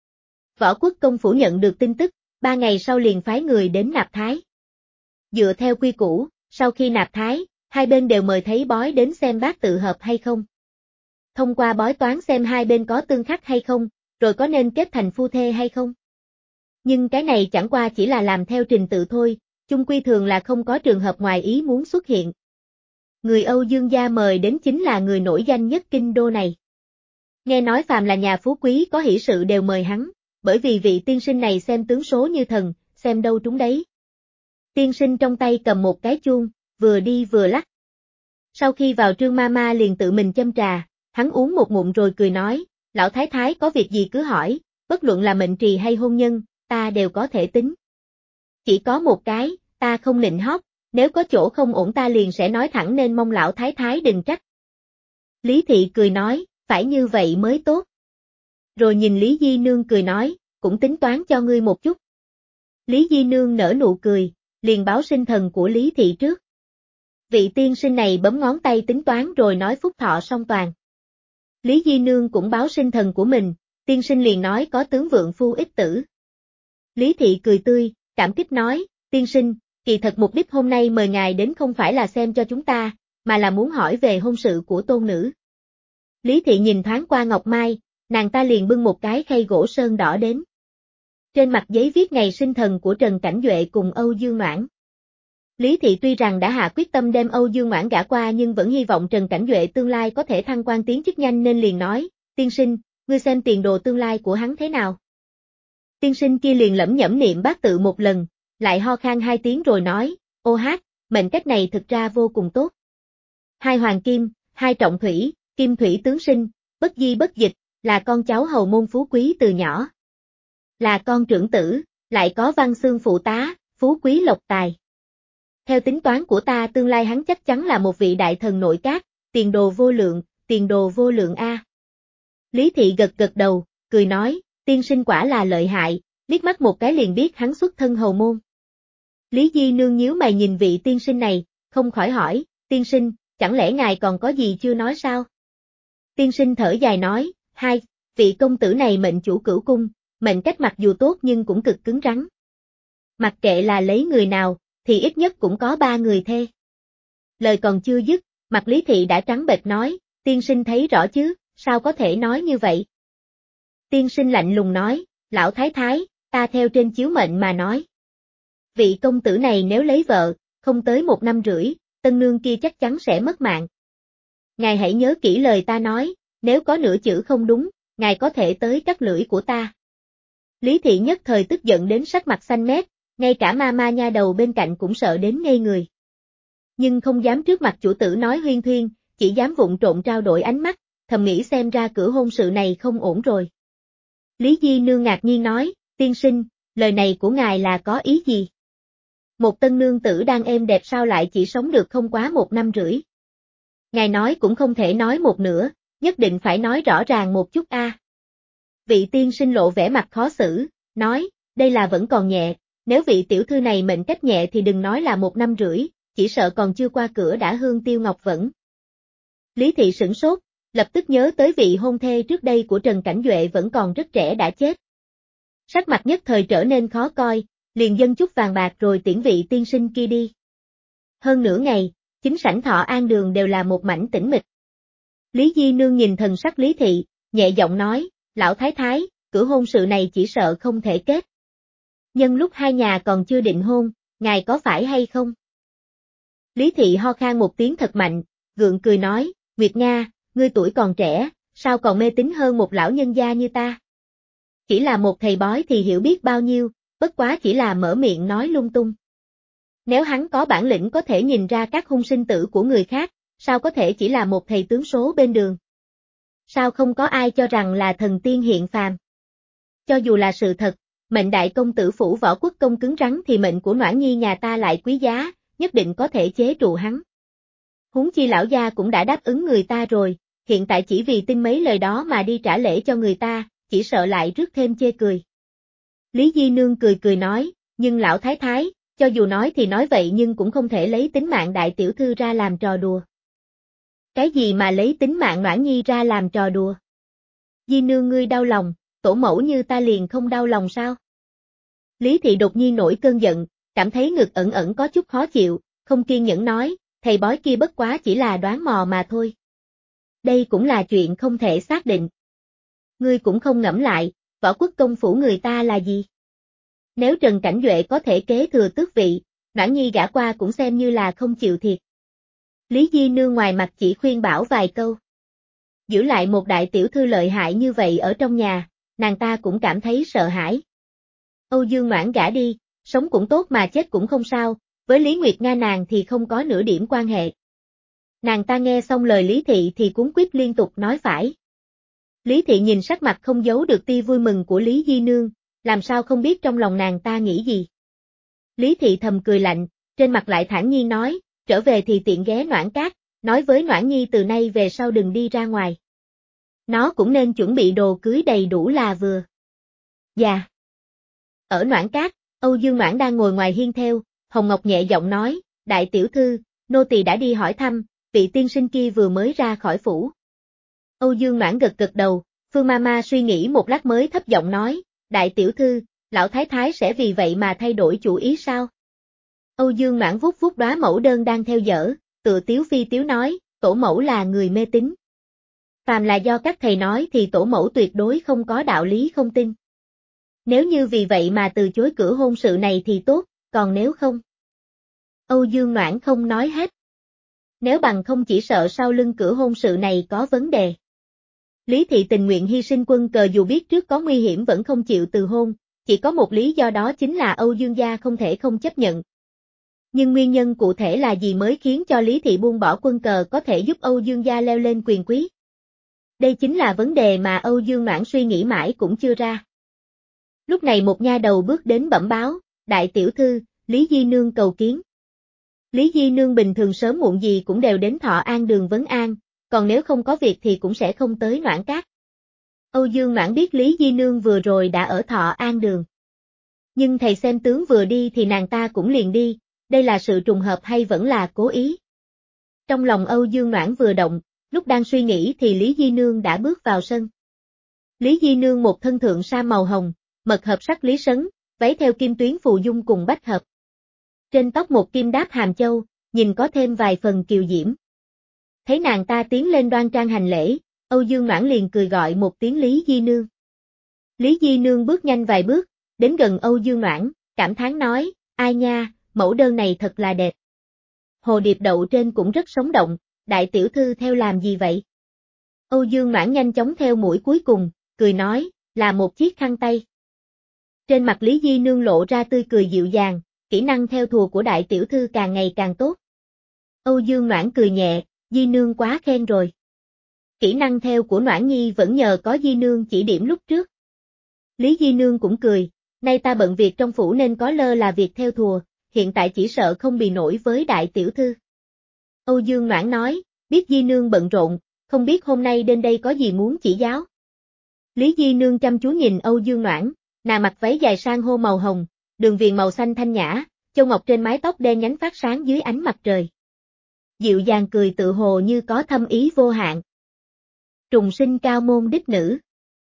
Võ Quốc công phủ nhận được tin tức, ba ngày sau liền phái người đến nạp thái. Dựa theo quy củ, sau khi nạp thái, hai bên đều mời thấy bói đến xem bát tự hợp hay không. Thông qua bói toán xem hai bên có tương khắc hay không, rồi có nên kết thành phu thê hay không. Nhưng cái này chẳng qua chỉ là làm theo trình tự thôi, chung quy thường là không có trường hợp ngoài ý muốn xuất hiện. Người Âu Dương gia mời đến chính là người nổi danh nhất kinh đô này. Nghe nói phàm là nhà phú quý có hỷ sự đều mời hắn, bởi vì vị tiên sinh này xem tướng số như thần, xem đâu trúng đấy. Tiên sinh trong tay cầm một cái chuông, vừa đi vừa lắc. Sau khi vào Trương Mama liền tự mình châm trà, hắn uống một ngụm rồi cười nói, lão thái thái có việc gì cứ hỏi, bất luận là mệnh trì hay hôn nhân, ta đều có thể tính. Chỉ có một cái, ta không nịnh hót, nếu có chỗ không ổn ta liền sẽ nói thẳng nên mong lão thái thái đừng trách. Lý Thị cười nói, phải như vậy mới tốt. Rồi nhìn Lý Di Nương cười nói, cũng tính toán cho ngươi một chút. Lý Di Nương nở nụ cười, liền báo sinh thần của Lý Thị trước. Vị tiên sinh này bấm ngón tay tính toán rồi nói phúc thọ song toàn. Lý Di Nương cũng báo sinh thần của mình, tiên sinh liền nói có tướng vượng phu ích tử. Lý Thị cười tươi, cảm kích nói, tiên sinh, kỳ thật mục đích hôm nay mời ngài đến không phải là xem cho chúng ta, mà là muốn hỏi về hôn sự của tôn nữ. Lý Thị nhìn thoáng qua Ngọc Mai, nàng ta liền bưng một cái khay gỗ sơn đỏ đến. Trên mặt giấy viết ngày sinh thần của Trần Cảnh Duệ cùng Âu Dương Noãn. Lý Thị tuy rằng đã hạ quyết tâm đem Âu Dương Noãn gả qua nhưng vẫn hy vọng Trần Cảnh Duệ tương lai có thể thăng quan tiến chức nhanh nên liền nói, tiên sinh, ngươi xem tiền đồ tương lai của hắn thế nào. Tiên sinh kia liền lẩm nhẩm niệm bát tự một lần, lại ho khan hai tiếng rồi nói, ô hát, mệnh cách này thực ra vô cùng tốt. Hai hoàng kim, hai trọng thủy, kim thủy tướng sinh, bất di bất dịch, là con cháu hầu môn phú quý từ nhỏ. Là con trưởng tử, lại có văn xương phụ tá, phú quý lộc tài. Theo tính toán của ta tương lai hắn chắc chắn là một vị đại thần nội các, tiền đồ vô lượng, tiền đồ vô lượng a. Lý Thị gật gật đầu, cười nói, tiên sinh quả là lợi hại, liếc mắt một cái liền biết hắn xuất thân hầu môn. Lý Di Nương nhíu mày nhìn vị tiên sinh này, không khỏi hỏi, tiên sinh, chẳng lẽ ngài còn có gì chưa nói sao? Tiên sinh thở dài nói, hai, vị công tử này mệnh chủ cửu cung, mệnh cách mặc dù tốt nhưng cũng cực cứng rắn. Mặc kệ là lấy người nào, thì ít nhất cũng có ba người thê. Lời còn chưa dứt, mặt Lý Thị đã trắng bệch nói, tiên sinh thấy rõ chứ, sao có thể nói như vậy? Tiên sinh lạnh lùng nói, lão thái thái, ta theo trên chiếu mệnh mà nói. Vị công tử này nếu lấy vợ, không tới một năm rưỡi, tân nương kia chắc chắn sẽ mất mạng. Ngài hãy nhớ kỹ lời ta nói, nếu có nửa chữ không đúng, ngài có thể tới cắt lưỡi của ta. Lý Thị nhất thời tức giận đến sắc mặt xanh mét, ngay cả ma ma nha đầu bên cạnh cũng sợ đến ngây người. Nhưng không dám trước mặt chủ tử nói huyên thuyên, chỉ dám vụng trộn trao đổi ánh mắt, thầm nghĩ xem ra cửa hôn sự này không ổn rồi. Lý Di Nương ngạc nhiên nói, tiên sinh, lời này của ngài là có ý gì? Một tân nương tử đang êm đẹp sao lại chỉ sống được không quá một năm rưỡi? Ngài nói cũng không thể nói một nửa, nhất định phải nói rõ ràng một chút a. À. Vị tiên sinh lộ vẻ mặt khó xử, nói, đây là vẫn còn nhẹ, nếu vị tiểu thư này mệnh cách nhẹ thì đừng nói là một năm rưỡi, chỉ sợ còn chưa qua cửa đã hương tiêu ngọc vẫn. Lý Thị sửng sốt, lập tức nhớ tới vị hôn thê trước đây của Trần Cảnh Duệ vẫn còn rất trẻ đã chết. Sắc mặt nhất thời trở nên khó coi, liền dâng chút vàng bạc rồi tiễn vị tiên sinh kia đi. Hơn nửa ngày, chính sảnh Thọ An Đường đều là một mảnh tĩnh mịch. Lý Di Nương nhìn thần sắc Lý Thị, nhẹ giọng nói, lão thái thái, cửa hôn sự này chỉ sợ không thể kết. Nhân lúc hai nhà còn chưa định hôn, ngài có phải hay không? Lý Thị ho khan một tiếng thật mạnh, gượng cười nói, Nguyệt Nga, ngươi tuổi còn trẻ, sao còn mê tín hơn một lão nhân gia như ta? Chỉ là một thầy bói thì hiểu biết bao nhiêu, bất quá chỉ là mở miệng nói lung tung. Nếu hắn có bản lĩnh có thể nhìn ra các hung sinh tử của người khác, sao có thể chỉ là một thầy tướng số bên đường? Sao không có ai cho rằng là thần tiên hiện phàm? Cho dù là sự thật, mệnh đại công tử phủ Võ Quốc công cứng rắn thì mệnh của Noãn Nhi nhà ta lại quý giá, nhất định có thể chế trụ hắn. Huống chi lão gia cũng đã đáp ứng người ta rồi, hiện tại chỉ vì tin mấy lời đó mà đi trả lễ cho người ta, chỉ sợ lại rước thêm chê cười. Lý Di Nương cười cười nói, nhưng lão thái thái, cho dù nói thì nói vậy nhưng cũng không thể lấy tính mạng đại tiểu thư ra làm trò đùa. Cái gì mà lấy tính mạng Noãn Nhi ra làm trò đùa? Di Nương ngươi đau lòng, tổ mẫu như ta liền không đau lòng sao? Lý Thị đột nhiên nổi cơn giận, cảm thấy ngực ẩn ẩn có chút khó chịu, không kiên nhẫn nói, thầy bói kia bất quá chỉ là đoán mò mà thôi. Đây cũng là chuyện không thể xác định. Ngươi cũng không ngẫm lại, Võ Quốc công phủ người ta là gì? Nếu Trần Cảnh Duệ có thể kế thừa tước vị, Noãn Nhi gả qua cũng xem như là không chịu thiệt. Lý Di Nương ngoài mặt chỉ khuyên bảo vài câu. Giữ lại một đại tiểu thư lợi hại như vậy ở trong nhà, nàng ta cũng cảm thấy sợ hãi. Âu Dương Noãn gả đi, sống cũng tốt mà chết cũng không sao, với Lý Nguyệt Nga nàng thì không có nửa điểm quan hệ. Nàng ta nghe xong lời Lý Thị thì cuống quýt liên tục nói phải. Lý Thị nhìn sắc mặt không giấu được tia vui mừng của Lý Di Nương, làm sao không biết trong lòng nàng ta nghĩ gì. Lý Thị thầm cười lạnh, trên mặt lại thản nhiên nói, trở về thì tiện ghé Noãn Cát, nói với Noãn Nhi từ nay về sau đừng đi ra ngoài. Nó cũng nên chuẩn bị đồ cưới đầy đủ là vừa. Dạ. Ở Noãn Cát, Âu Dương Noãn đang ngồi ngoài hiên theo, Hồng Ngọc nhẹ giọng nói, đại tiểu thư, nô tỳ đã đi hỏi thăm, vị tiên sinh kia vừa mới ra khỏi phủ. Âu Dương Noãn gật gật đầu, Phương Mama suy nghĩ một lát mới thấp giọng nói, đại tiểu thư, lão thái thái sẽ vì vậy mà thay đổi chủ ý sao? Âu Dương Noãn vuốt vuốt đóa mẫu đơn đang theo dở, tự tiếu phi tiếu nói, tổ mẫu là người mê tín. Phàm là do các thầy nói thì tổ mẫu tuyệt đối không có đạo lý không tin. Nếu như vì vậy mà từ chối cửa hôn sự này thì tốt, còn nếu không? Âu Dương Noãn không nói hết. Nếu bằng không chỉ sợ sau lưng cửa hôn sự này có vấn đề. Lý Thị tình nguyện hy sinh quân cờ dù biết trước có nguy hiểm vẫn không chịu từ hôn, chỉ có một lý do đó chính là Âu Dương gia không thể không chấp nhận. Nhưng nguyên nhân cụ thể là gì mới khiến cho Lý Thị buông bỏ quân cờ có thể giúp Âu Dương gia leo lên quyền quý? Đây chính là vấn đề mà Âu Dương Noãn suy nghĩ mãi cũng chưa ra. Lúc này một nha đầu bước đến bẩm báo, đại tiểu thư, Lý Di Nương cầu kiến. Lý Di Nương bình thường sớm muộn gì cũng đều đến Thọ An Đường vấn an, còn nếu không có việc thì cũng sẽ không tới Noãn Cát. Âu Dương Noãn biết Lý Di Nương vừa rồi đã ở Thọ An Đường. Nhưng thầy xem tướng vừa đi thì nàng ta cũng liền đi, đây là sự trùng hợp hay vẫn là cố ý? Trong lòng Âu Dương Noãn vừa động, lúc đang suy nghĩ thì Lý Di Nương đã bước vào sân. Lý Di Nương một thân thượng sa màu hồng, mật hợp sắc lý sấn, váy theo kim tuyến phù dung cùng bách hợp. Trên tóc một kim đáp hàm châu, nhìn có thêm vài phần kiều diễm. Thấy nàng ta tiến lên đoan trang hành lễ, Âu Dương Noãn liền cười gọi một tiếng Lý Di Nương. Lý Di Nương bước nhanh vài bước, đến gần Âu Dương Noãn, cảm thán nói, ai nha, mẫu đơn này thật là đẹp. Hồ điệp đậu trên cũng rất sống động, đại tiểu thư theo làm gì vậy? Âu Dương Noãn nhanh chóng theo mũi cuối cùng, cười nói, là một chiếc khăn tay. Trên mặt Lý Di Nương lộ ra tươi cười dịu dàng, kỹ năng theo thùa của đại tiểu thư càng ngày càng tốt. Âu Dương Noãn cười nhẹ, Di Nương quá khen rồi. Kỹ năng theo của Noãn Nhi vẫn nhờ có Di Nương chỉ điểm lúc trước. Lý Di Nương cũng cười, nay ta bận việc trong phủ nên có lơ là việc theo thùa, hiện tại chỉ sợ không bì nổi với đại tiểu thư. Âu Dương Noãn nói, biết Di Nương bận rộn, không biết hôm nay đến đây có gì muốn chỉ giáo. Lý Di Nương chăm chú nhìn Âu Dương Noãn, nàng mặc váy dài sang hô màu hồng, đường viền màu xanh thanh nhã, châu ngọc trên mái tóc đen nhánh phát sáng dưới ánh mặt trời. Dịu dàng cười tự hồ như có thâm ý vô hạn. Trùng sinh cao môn đích nữ.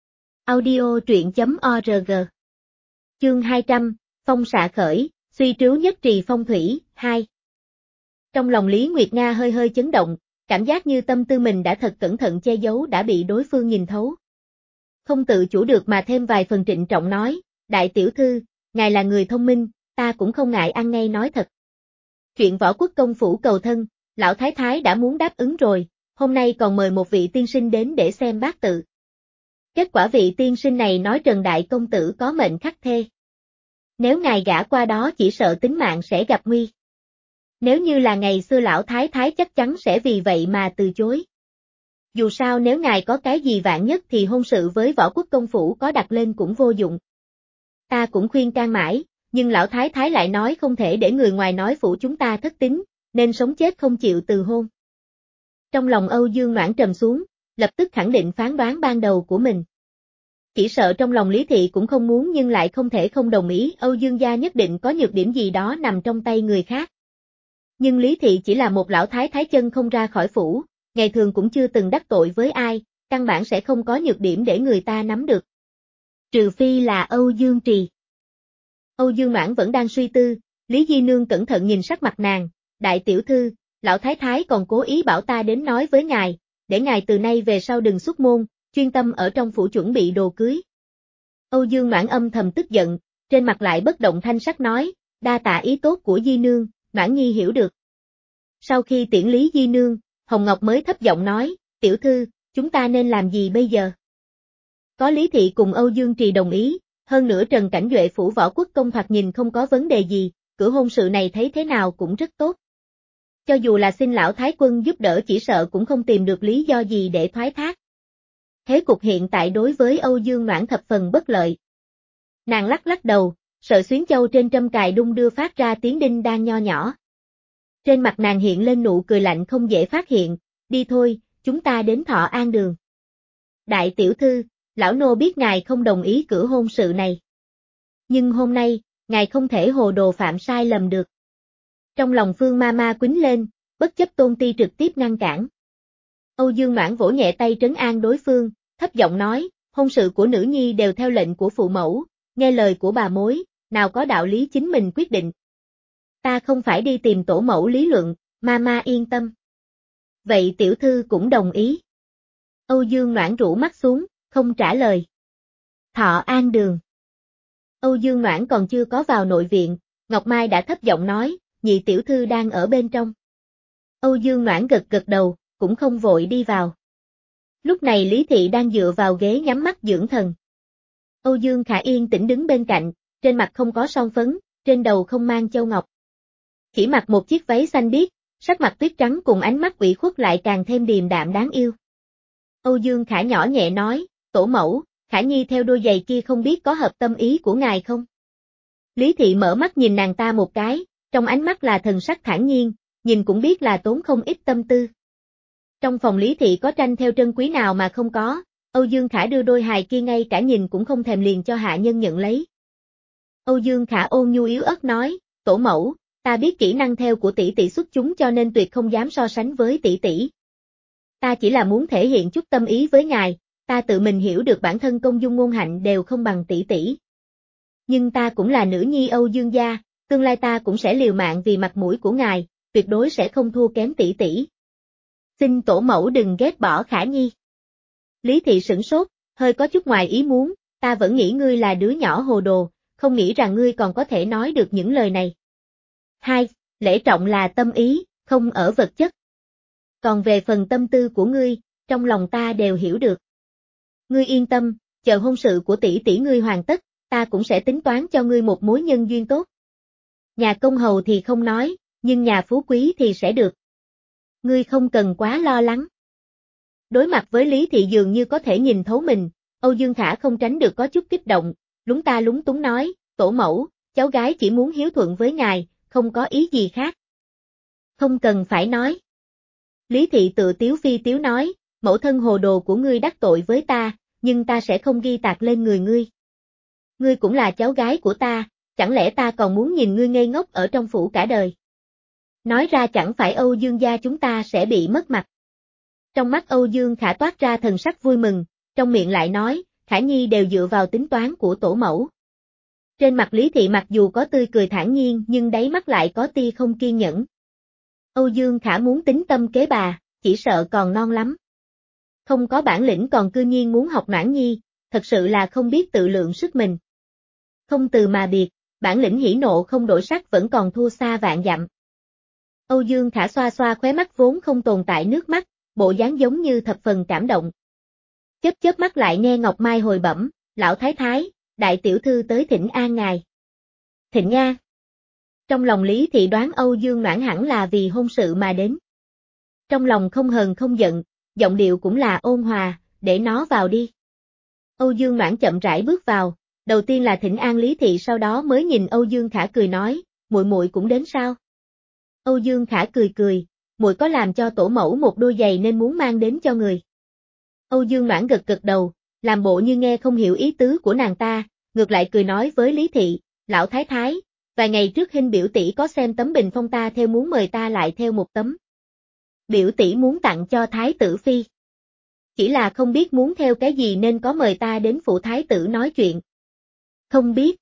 Audio truyện chấm org. Chương hai trăm, Phong xạ khởi, suy trứu nhất trì phong thủy, hai. Trong lòng Lý Nguyệt Nga hơi hơi chấn động, cảm giác như tâm tư mình đã thật cẩn thận che giấu đã bị đối phương nhìn thấu. Không tự chủ được mà thêm vài phần trịnh trọng nói, đại tiểu thư, ngài là người thông minh, ta cũng không ngại ăn ngay nói thật. Chuyện Võ Quốc công phủ cầu thân, lão thái thái đã muốn đáp ứng rồi, hôm nay còn mời một vị tiên sinh đến để xem bát tự. Kết quả vị tiên sinh này nói Trần đại công tử có mệnh khắc thê. Nếu ngài gả qua đó chỉ sợ tính mạng sẽ gặp nguy. Nếu như là ngày xưa lão thái thái chắc chắn sẽ vì vậy mà từ chối. Dù sao nếu ngài có cái gì vạn nhất thì hôn sự với Võ Quốc công phủ có đặt lên cũng vô dụng. Ta cũng khuyên can mãi, nhưng lão thái thái lại nói không thể để người ngoài nói phủ chúng ta thất tín, nên sống chết không chịu từ hôn. Trong lòng Âu Dương Noãn trầm xuống, lập tức khẳng định phán đoán ban đầu của mình. Chỉ sợ trong lòng Lý Thị cũng không muốn nhưng lại không thể không đồng ý Âu Dương gia nhất định có nhược điểm gì đó nằm trong tay người khác. Nhưng Lý Thị chỉ là một lão thái thái chân không ra khỏi phủ, ngày thường cũng chưa từng đắc tội với ai, căn bản sẽ không có nhược điểm để người ta nắm được. Trừ phi là Âu Dương Trì. Âu Dương Noãn vẫn đang suy tư, Lý Di Nương cẩn thận nhìn sắc mặt nàng, đại tiểu thư, lão thái thái còn cố ý bảo ta đến nói với ngài, để ngài từ nay về sau đừng xuất môn, chuyên tâm ở trong phủ chuẩn bị đồ cưới. Âu Dương Noãn âm thầm tức giận, trên mặt lại bất động thanh sắc nói, đa tạ ý tốt của Di Nương, Noãn Nhi hiểu được. Sau khi tiễn Lý Di Nương, Hồng Ngọc mới thấp giọng nói, tiểu thư, chúng ta nên làm gì bây giờ? Có Lý Thị cùng Âu Dương Trì đồng ý, hơn nữa Trần Cảnh Duệ phủ Võ Quốc công thoạt nhìn không có vấn đề gì, cửa hôn sự này thấy thế nào cũng rất tốt. Cho dù là xin lão thái quân giúp đỡ chỉ sợ cũng không tìm được lý do gì để thoái thác. Thế cục hiện tại đối với Âu Dương Noãn thập phần bất lợi. Nàng lắc lắc đầu, sợi xuyến châu trên trâm cài đung đưa phát ra tiếng đinh đang nho nhỏ. Trên mặt nàng hiện lên nụ cười lạnh không dễ phát hiện, đi thôi, chúng ta đến Thọ An Đường. Đại tiểu thư, lão nô biết ngài không đồng ý cử hôn sự này. Nhưng hôm nay, ngài không thể hồ đồ phạm sai lầm được. Trong lòng Phương ma ma quýnh lên, bất chấp Tôn Ti trực tiếp ngăn cản. Âu Dương Noãn vỗ nhẹ tay trấn an đối phương, thấp giọng nói, hôn sự của nữ nhi đều theo lệnh của phụ mẫu, nghe lời của bà mối, nào có đạo lý chính mình quyết định. Ta không phải đi tìm tổ mẫu lý luận, ma ma yên tâm. Vậy tiểu thư cũng đồng ý. Âu Dương Noãn rũ mắt xuống, không trả lời. Thọ An Đường. Âu Dương Noãn còn chưa có vào nội viện, Ngọc Mai đã thấp giọng nói, nhị tiểu thư đang ở bên trong. Âu Dương Noãn gật gật đầu, cũng không vội đi vào. Lúc này Lý Thị đang dựa vào ghế nhắm mắt dưỡng thần. Âu Dương Khả yên tĩnh đứng bên cạnh, trên mặt không có son phấn, trên đầu không mang châu ngọc. Chỉ mặc một chiếc váy xanh biếc, sắc mặt tuyết trắng cùng ánh mắt ủy khuất lại càng thêm điềm đạm đáng yêu. Âu Dương Khả nhỏ nhẹ nói, tổ mẫu, Khả Nhi theo đôi giày kia không biết có hợp tâm ý của ngài không? Lý Thị mở mắt nhìn nàng ta một cái, trong ánh mắt là thần sắc thản nhiên, nhìn cũng biết là tốn không ít tâm tư. Trong phòng Lý Thị có tranh theo trân quý nào mà không có, Âu Dương Khả đưa đôi hài kia ngay cả nhìn cũng không thèm liền cho hạ nhân nhận lấy. Âu Dương Khả ôn nhu yếu ớt nói, tổ mẫu, ta biết kỹ năng theo của tỷ tỷ xuất chúng cho nên tuyệt không dám so sánh với tỷ tỷ. Ta chỉ là muốn thể hiện chút tâm ý với ngài, ta tự mình hiểu được bản thân công dung ngôn hạnh đều không bằng tỷ tỷ. Nhưng ta cũng là nữ nhi Âu Dương gia, tương lai ta cũng sẽ liều mạng vì mặt mũi của ngài, tuyệt đối sẽ không thua kém tỷ tỷ. Xin tổ mẫu đừng ghét bỏ Khả Nhi. Lý Thị sửng sốt, hơi có chút ngoài ý muốn, ta vẫn nghĩ ngươi là đứa nhỏ hồ đồ, không nghĩ rằng ngươi còn có thể nói được những lời này. Hai, lễ trọng là tâm ý, không ở vật chất. Còn về phần tâm tư của ngươi, trong lòng ta đều hiểu được. Ngươi yên tâm, chờ hôn sự của tỷ tỷ ngươi hoàn tất, ta cũng sẽ tính toán cho ngươi một mối nhân duyên tốt. Nhà công hầu thì không nói, nhưng nhà phú quý thì sẽ được. Ngươi không cần quá lo lắng. Đối mặt với Lý Thị dường như có thể nhìn thấu mình, Âu Dương Khả không tránh được có chút kích động, lúng ta lúng túng nói, tổ mẫu, cháu gái chỉ muốn hiếu thuận với ngài, không có ý gì khác. Không cần phải nói. Lý Thị tự tiếu phi tiếu nói, mẫu thân hồ đồ của ngươi đắc tội với ta, nhưng ta sẽ không ghi tạc lên người ngươi. Ngươi cũng là cháu gái của ta, chẳng lẽ ta còn muốn nhìn ngươi ngây ngốc ở trong phủ cả đời. Nói ra chẳng phải Âu Dương gia chúng ta sẽ bị mất mặt. Trong mắt Âu Dương Khả toát ra thần sắc vui mừng, trong miệng lại nói, Khả Nhi đều dựa vào tính toán của tổ mẫu. Trên mặt Lý Thị mặc dù có tươi cười thản nhiên nhưng đáy mắt lại có tia không kiên nhẫn. Âu Dương Khả muốn tính tâm kế bà, chỉ sợ còn non lắm. Không có bản lĩnh còn cư nhiên muốn học Noãn Nhi, thật sự là không biết tự lượng sức mình. Không từ mà biệt, bản lĩnh hỉ nộ không đổi sắc vẫn còn thua xa vạn dặm. Âu Dương Khả xoa xoa khóe mắt vốn không tồn tại nước mắt, bộ dáng giống như thập phần cảm động. Chớp chớp mắt lại nghe Ngọc Mai hồi bẩm, lão thái thái, đại tiểu thư tới thỉnh an ngài. Thỉnh an. Trong lòng Lý Thị đoán Âu Dương Noãn hẳn là vì hôn sự mà đến. Trong lòng không hờn không giận, giọng điệu cũng là ôn hòa, để nó vào đi. Âu Dương Noãn chậm rãi bước vào, đầu tiên là thỉnh an Lý Thị sau đó mới nhìn Âu Dương Khả cười nói, muội muội cũng đến sao? Âu Dương Khả cười cười, muội có làm cho tổ mẫu một đôi giày nên muốn mang đến cho người. Âu Dương Noãn gật gật đầu, làm bộ như nghe không hiểu ý tứ của nàng ta, ngược lại cười nói với Lý Thị, lão thái thái, vài ngày trước Hinh biểu tỷ có xem tấm bình phong ta theo muốn mời ta lại theo một tấm. Biểu tỷ muốn tặng cho thái tử phi. Chỉ là không biết muốn theo cái gì nên có mời ta đến phủ thái tử nói chuyện. Không biết.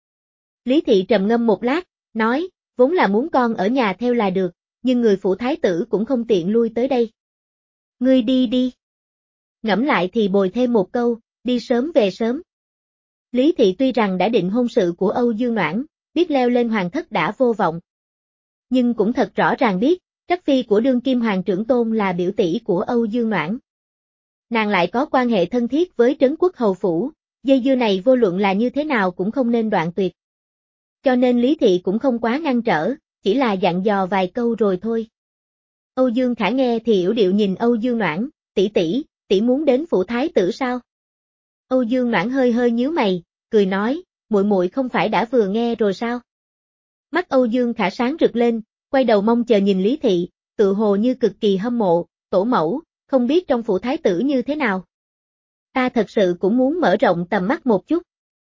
Lý Thị trầm ngâm một lát, nói, vốn là muốn con ở nhà theo là được, nhưng người phủ thái tử cũng không tiện lui tới đây. Ngươi đi đi. Ngẫm lại thì bồi thêm một câu, đi sớm về sớm. Lý Thị tuy rằng đã định hôn sự của Âu Dương Noãn, biết leo lên hoàng thất đã vô vọng. Nhưng cũng thật rõ ràng biết, trắc phi của đương kim hoàng trưởng tôn là biểu tỷ của Âu Dương Noãn. Nàng lại có quan hệ thân thiết với Trấn Quốc hầu phủ, dây dưa này vô luận là như thế nào cũng không nên đoạn tuyệt. Cho nên Lý Thị cũng không quá ngăn trở, chỉ là dặn dò vài câu rồi thôi. Âu Dương Khả nghe thì yểu điệu nhìn Âu Dương Noãn, tỷ tỷ, tỷ muốn đến phủ thái tử sao? Âu Dương Noãn hơi hơi nhíu mày, cười nói, muội muội không phải đã vừa nghe rồi sao? Mắt Âu Dương Khả sáng rực lên, quay đầu mong chờ nhìn Lý Thị, tự hồ như cực kỳ hâm mộ, tổ mẫu, không biết trong phủ thái tử như thế nào. Ta thật sự cũng muốn mở rộng tầm mắt một chút.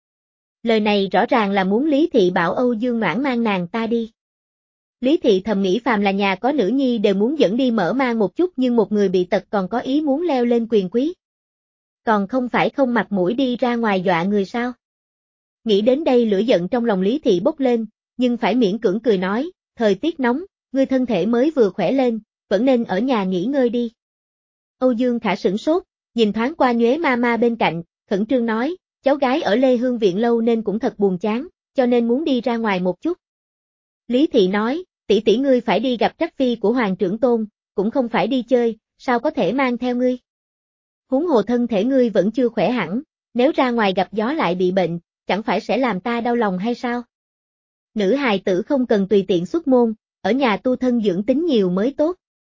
Lời này rõ ràng là muốn Lý Thị bảo Âu Dương Noãn mang nàng ta đi. Lý Thị thầm nghĩ phàm là nhà có nữ nhi đều muốn dẫn đi mở mang một chút nhưng một người bị tật còn có ý muốn leo lên quyền quý. Còn không phải không mặt mũi đi ra ngoài dọa người sao? Nghĩ đến đây lửa giận trong lòng Lý Thị bốc lên, nhưng phải miễn cưỡng cười nói, thời tiết nóng, ngươi thân thể mới vừa khỏe lên, vẫn nên ở nhà nghỉ ngơi đi. Âu Dương Khả sửng sốt, nhìn thoáng qua Nhuế ma ma bên cạnh, khẩn trương nói, cháu gái ở Lê Hương viện lâu nên cũng thật buồn chán, cho nên muốn đi ra ngoài một chút. Lý Thị nói, tỷ tỷ ngươi phải đi gặp trắc phi của hoàng trưởng tôn, cũng không phải đi chơi, sao có thể mang theo ngươi? Huống hồ thân thể ngươi vẫn chưa khỏe hẳn, nếu ra ngoài gặp gió lại bị bệnh, chẳng phải sẽ làm ta đau lòng hay sao? Nữ hài tử không cần tùy tiện xuất môn, ở nhà tu thân dưỡng tính nhiều mới tốt.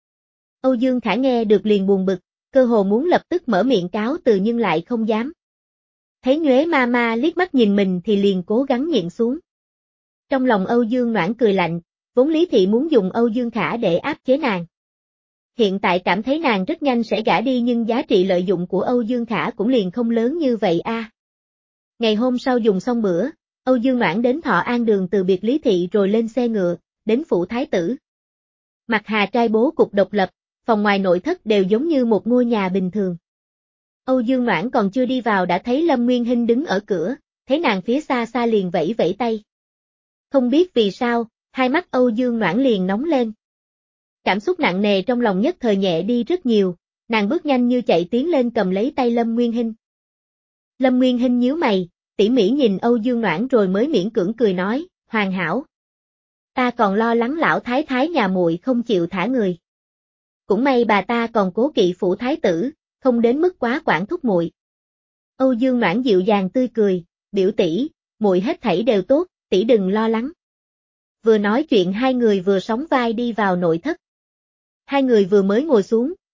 Âu Dương Khả nghe được liền buồn bực, cơ hồ muốn lập tức mở miệng cáo từ nhưng lại không dám. Thấy Nhuế ma ma liếc mắt nhìn mình thì liền cố gắng nhịn xuống. Trong lòng Âu Dương Noãn cười lạnh, vốn Lý Thị muốn dùng Âu Dương Khả để áp chế nàng. Hiện tại cảm thấy nàng rất nhanh sẽ gả đi nhưng giá trị lợi dụng của Âu Dương Khả cũng liền không lớn như vậy a. À. Ngày hôm sau dùng xong bữa, Âu Dương Noãn đến Thọ An đường từ biệt Lý Thị rồi lên xe ngựa, đến phủ thái tử. Mặt hà trai bố cục độc lập, phòng ngoài nội thất đều giống như một ngôi nhà bình thường. Âu Dương Noãn còn chưa đi vào đã thấy Lâm Nguyên Hinh đứng ở cửa, thấy nàng phía xa xa liền vẫy vẫy tay. Không biết vì sao, hai mắt Âu Dương Noãn liền nóng lên. Cảm xúc nặng nề trong lòng nhất thời nhẹ đi rất nhiều, nàng bước nhanh như chạy tiến lên cầm lấy tay Lâm Nguyên Hinh. Lâm Nguyên Hinh nhíu mày, tỉ mỉ nhìn Âu Dương Noãn rồi mới miễn cưỡng cười nói, hoàn hảo. Ta còn lo lắng lão thái thái nhà muội không chịu thả người. Cũng may bà ta còn cố kỵ phủ thái tử, không đến mức quá quản thúc muội. Âu Dương Noãn dịu dàng tươi cười, biểu tỷ, muội hết thảy đều tốt, tỷ đừng lo lắng. Vừa nói chuyện hai người vừa sóng vai đi vào nội thất. Hai người vừa mới ngồi xuống,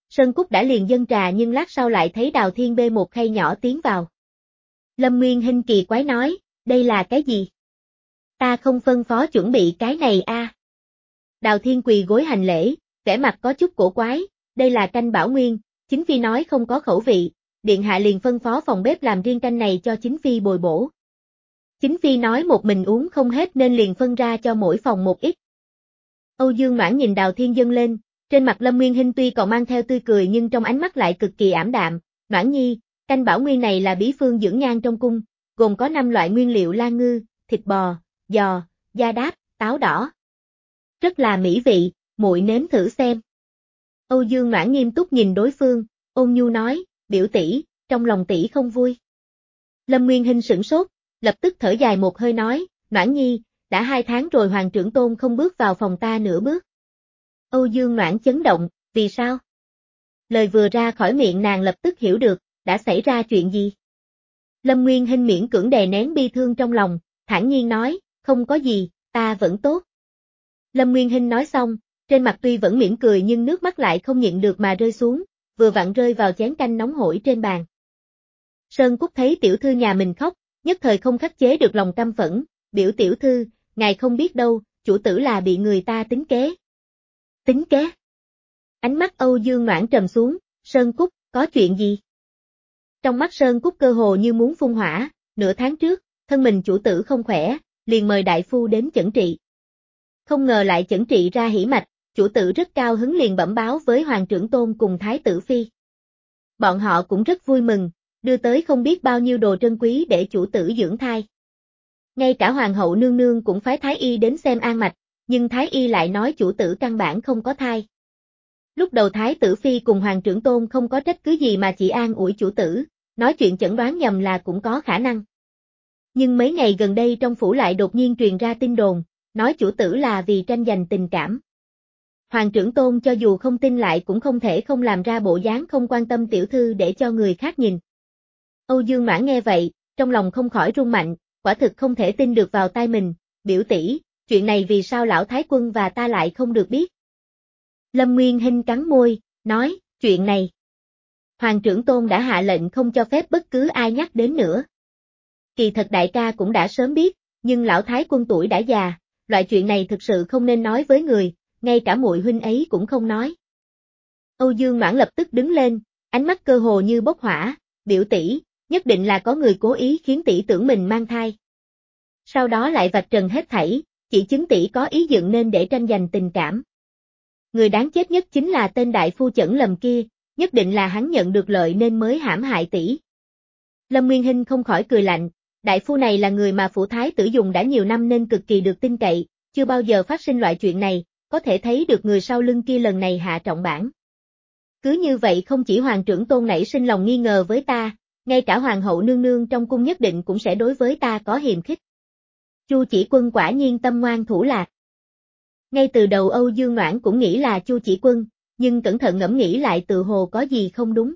Sơn Cúc đã liền dâng trà nhưng lát sau lại thấy Đào Thiên bê một khay nhỏ tiến vào. Lâm Nguyên Hinh kỳ quái nói, đây là cái gì? Ta không phân phó chuẩn bị cái này a. À. Đào Thiên quỳ gối hành lễ, vẻ mặt có chút cổ quái, đây là canh bảo nguyên, chính phi nói không có khẩu vị, điện hạ liền phân phó phòng bếp làm riêng canh này cho chính phi bồi bổ. Chính phi nói một mình uống không hết nên liền phân ra cho mỗi phòng một ít. Âu Dương Noãn nhìn Đào Thiên dâng lên, trên mặt Lâm Nguyên Hinh tuy còn mang theo tươi cười nhưng trong ánh mắt lại cực kỳ ảm đạm, Noãn nhi, canh bảo nguyên này là bí phương dưỡng nhan trong cung, gồm có năm loại nguyên liệu la ngư, thịt bò, giò, da đáp, táo đỏ. Rất là mỹ vị, muội nếm thử xem. Âu Dương Noãn nghiêm túc nhìn đối phương, ôn nhu nói, biểu tỷ, trong lòng tỷ không vui. Lâm Nguyên Hinh sửng sốt, lập tức thở dài một hơi nói, Noãn nhi, đã hai tháng rồi Hoàng trưởng tôn không bước vào phòng ta nửa bước. Âu Dương Noãn chấn động, vì sao? Lời vừa ra khỏi miệng nàng lập tức hiểu được, đã xảy ra chuyện gì? Lâm Nguyên Hinh miễn cưỡng đè nén bi thương trong lòng, thản nhiên nói, không có gì, ta vẫn tốt. Lâm Nguyên Hinh nói xong, trên mặt tuy vẫn mỉm cười nhưng nước mắt lại không nhịn được mà rơi xuống, vừa vặn rơi vào chén canh nóng hổi trên bàn. Sơn Cúc thấy tiểu thư nhà mình khóc, nhất thời không khắc chế được lòng căm phẫn, biểu tiểu thư, ngài không biết đâu, chủ tử là bị người ta tính kế. Tính kế? Ánh mắt Âu Dương Noãn trầm xuống, Sơn Cúc, có chuyện gì? Trong mắt Sơn Cúc cơ hồ như muốn phun hỏa, nửa tháng trước, thân mình chủ tử không khỏe, liền mời đại phu đến chẩn trị. Không ngờ lại chẩn trị ra hỉ mạch, chủ tử rất cao hứng liền bẩm báo với Hoàng trưởng tôn cùng Thái tử Phi. Bọn họ cũng rất vui mừng, đưa tới không biết bao nhiêu đồ trân quý để chủ tử dưỡng thai. Ngay cả Hoàng hậu nương nương cũng phái Thái y đến xem an mạch, nhưng Thái y lại nói chủ tử căn bản không có thai. Lúc đầu Thái tử Phi cùng Hoàng trưởng tôn không có trách cứ gì mà chỉ an ủi chủ tử, nói chuyện chẩn đoán nhầm là cũng có khả năng. Nhưng mấy ngày gần đây trong phủ lại đột nhiên truyền ra tin đồn, nói chủ tử là vì tranh giành tình cảm. Hoàng trưởng tôn cho dù không tin lại cũng không thể không làm ra bộ dáng không quan tâm tiểu thư để cho người khác nhìn. Âu Dương Noãn nghe vậy, trong lòng không khỏi run mạnh, quả thực không thể tin được vào tai mình, biểu tỷ, chuyện này vì sao lão thái quân và ta lại không được biết. Lâm Nguyên Hinh cắn môi, nói, chuyện này. Hoàng trưởng tôn đã hạ lệnh không cho phép bất cứ ai nhắc đến nữa. Kỳ thật đại ca cũng đã sớm biết, nhưng lão thái quân tuổi đã già, loại chuyện này thực sự không nên nói với người, ngay cả muội huynh ấy cũng không nói. Âu Dương Noãn lập tức đứng lên, ánh mắt cơ hồ như bốc hỏa, biểu tỷ, nhất định là có người cố ý khiến tỷ tưởng mình mang thai. Sau đó lại vạch trần hết thảy, chỉ chứng tỷ có ý dựng nên để tranh giành tình cảm. Người đáng chết nhất chính là tên đại phu chẩn lầm kia, nhất định là hắn nhận được lợi nên mới hãm hại tỷ. Lâm Nguyên Hinh không khỏi cười lạnh, đại phu này là người mà phủ thái tử dùng đã nhiều năm nên cực kỳ được tin cậy, chưa bao giờ phát sinh loại chuyện này, có thể thấy được người sau lưng kia lần này hạ trọng bản. Cứ như vậy không chỉ Hoàng trưởng tôn nảy sinh lòng nghi ngờ với ta, ngay cả Hoàng hậu nương nương trong cung nhất định cũng sẽ đối với ta có hiềm khích. Chu Chỉ Quân quả nhiên tâm ngoan thủ lạc. Ngay từ đầu Âu Dương Noãn cũng nghĩ là Chu Chỉ Quân, nhưng cẩn thận ngẫm nghĩ lại tự hồ có gì không đúng.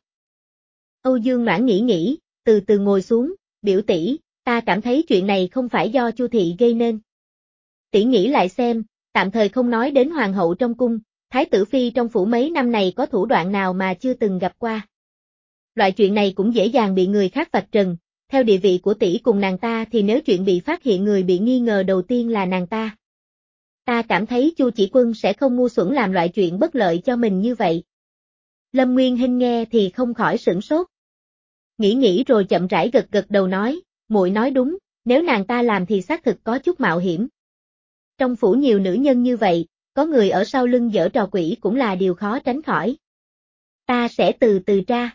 Âu Dương Noãn nghĩ nghĩ, từ từ ngồi xuống, biểu tỷ, ta cảm thấy chuyện này không phải do Chu thị gây nên. Tỷ nghĩ lại xem, tạm thời không nói đến hoàng hậu trong cung, thái tử phi trong phủ mấy năm này có thủ đoạn nào mà chưa từng gặp qua. Loại chuyện này cũng dễ dàng bị người khác vạch trần, theo địa vị của tỷ cùng nàng ta thì nếu chuyện bị phát hiện người bị nghi ngờ đầu tiên là nàng ta. Ta cảm thấy Chu Chỉ Quân sẽ không ngu xuẩn làm loại chuyện bất lợi cho mình như vậy. Lâm Nguyên Hinh nghe thì không khỏi sửng sốt. Nghĩ nghĩ rồi chậm rãi gật gật đầu nói, muội nói đúng, nếu nàng ta làm thì xác thực có chút mạo hiểm. Trong phủ nhiều nữ nhân như vậy, có người ở sau lưng giở trò quỷ cũng là điều khó tránh khỏi. Ta sẽ từ từ tra.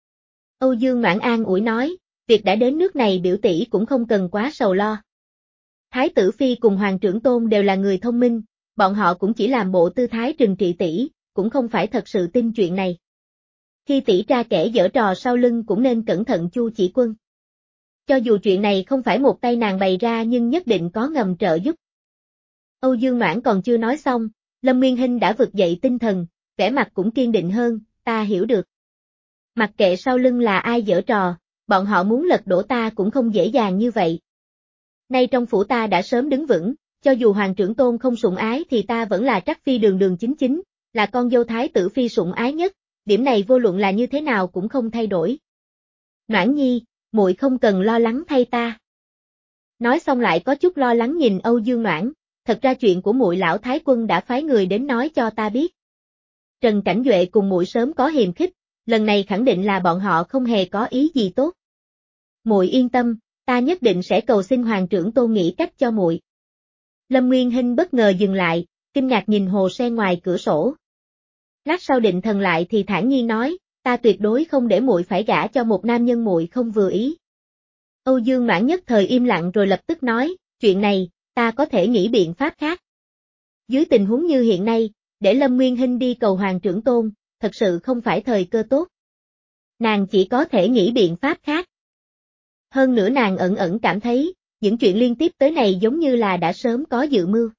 Âu Dương Noãn an ủi nói, việc đã đến nước này biểu tỷ cũng không cần quá sầu lo. Thái tử Phi cùng Hoàng trưởng tôn đều là người thông minh, bọn họ cũng chỉ làm bộ tư thái trừng trị tỷ, cũng không phải thật sự tin chuyện này. Khi tỷ tra kẻ giở trò sau lưng cũng nên cẩn thận Chu Chỉ Quân. Cho dù chuyện này không phải một tay nàng bày ra nhưng nhất định có ngầm trợ giúp. Âu Dương Noãn còn chưa nói xong, Lâm Nguyên Hinh đã vực dậy tinh thần, vẻ mặt cũng kiên định hơn, ta hiểu được. Mặc kệ sau lưng là ai giở trò, bọn họ muốn lật đổ ta cũng không dễ dàng như vậy. Nay trong phủ ta đã sớm đứng vững, cho dù Hoàng trưởng tôn không sủng ái thì ta vẫn là trắc phi đường đường chính chính, là con dâu thái tử phi sủng ái nhất, điểm này vô luận là như thế nào cũng không thay đổi. Noãn Nhi, muội không cần lo lắng thay ta. Nói xong lại có chút lo lắng nhìn Âu Dương Noãn, thật ra chuyện của muội lão thái quân đã phái người đến nói cho ta biết. Trần Cảnh Duệ cùng muội sớm có hiềm khích, lần này khẳng định là bọn họ không hề có ý gì tốt. Muội yên tâm, ta nhất định sẽ cầu xin hoàng trưởng Tôn nghĩ cách cho muội. Lâm Nguyên Hinh bất ngờ dừng lại, kinh ngạc nhìn hồ sen ngoài cửa sổ. Lát sau định thần lại thì thản nhiên nói, ta tuyệt đối không để muội phải gả cho một nam nhân muội không vừa ý. Âu Dương Noãn nhất thời im lặng rồi lập tức nói, chuyện này, ta có thể nghĩ biện pháp khác. Dưới tình huống như hiện nay, để Lâm Nguyên Hinh đi cầu hoàng trưởng Tôn, thật sự không phải thời cơ tốt. Nàng chỉ có thể nghĩ biện pháp khác. Hơn nữa nàng ẩn ẩn cảm thấy, những chuyện liên tiếp tới này giống như là đã sớm có dự mưu.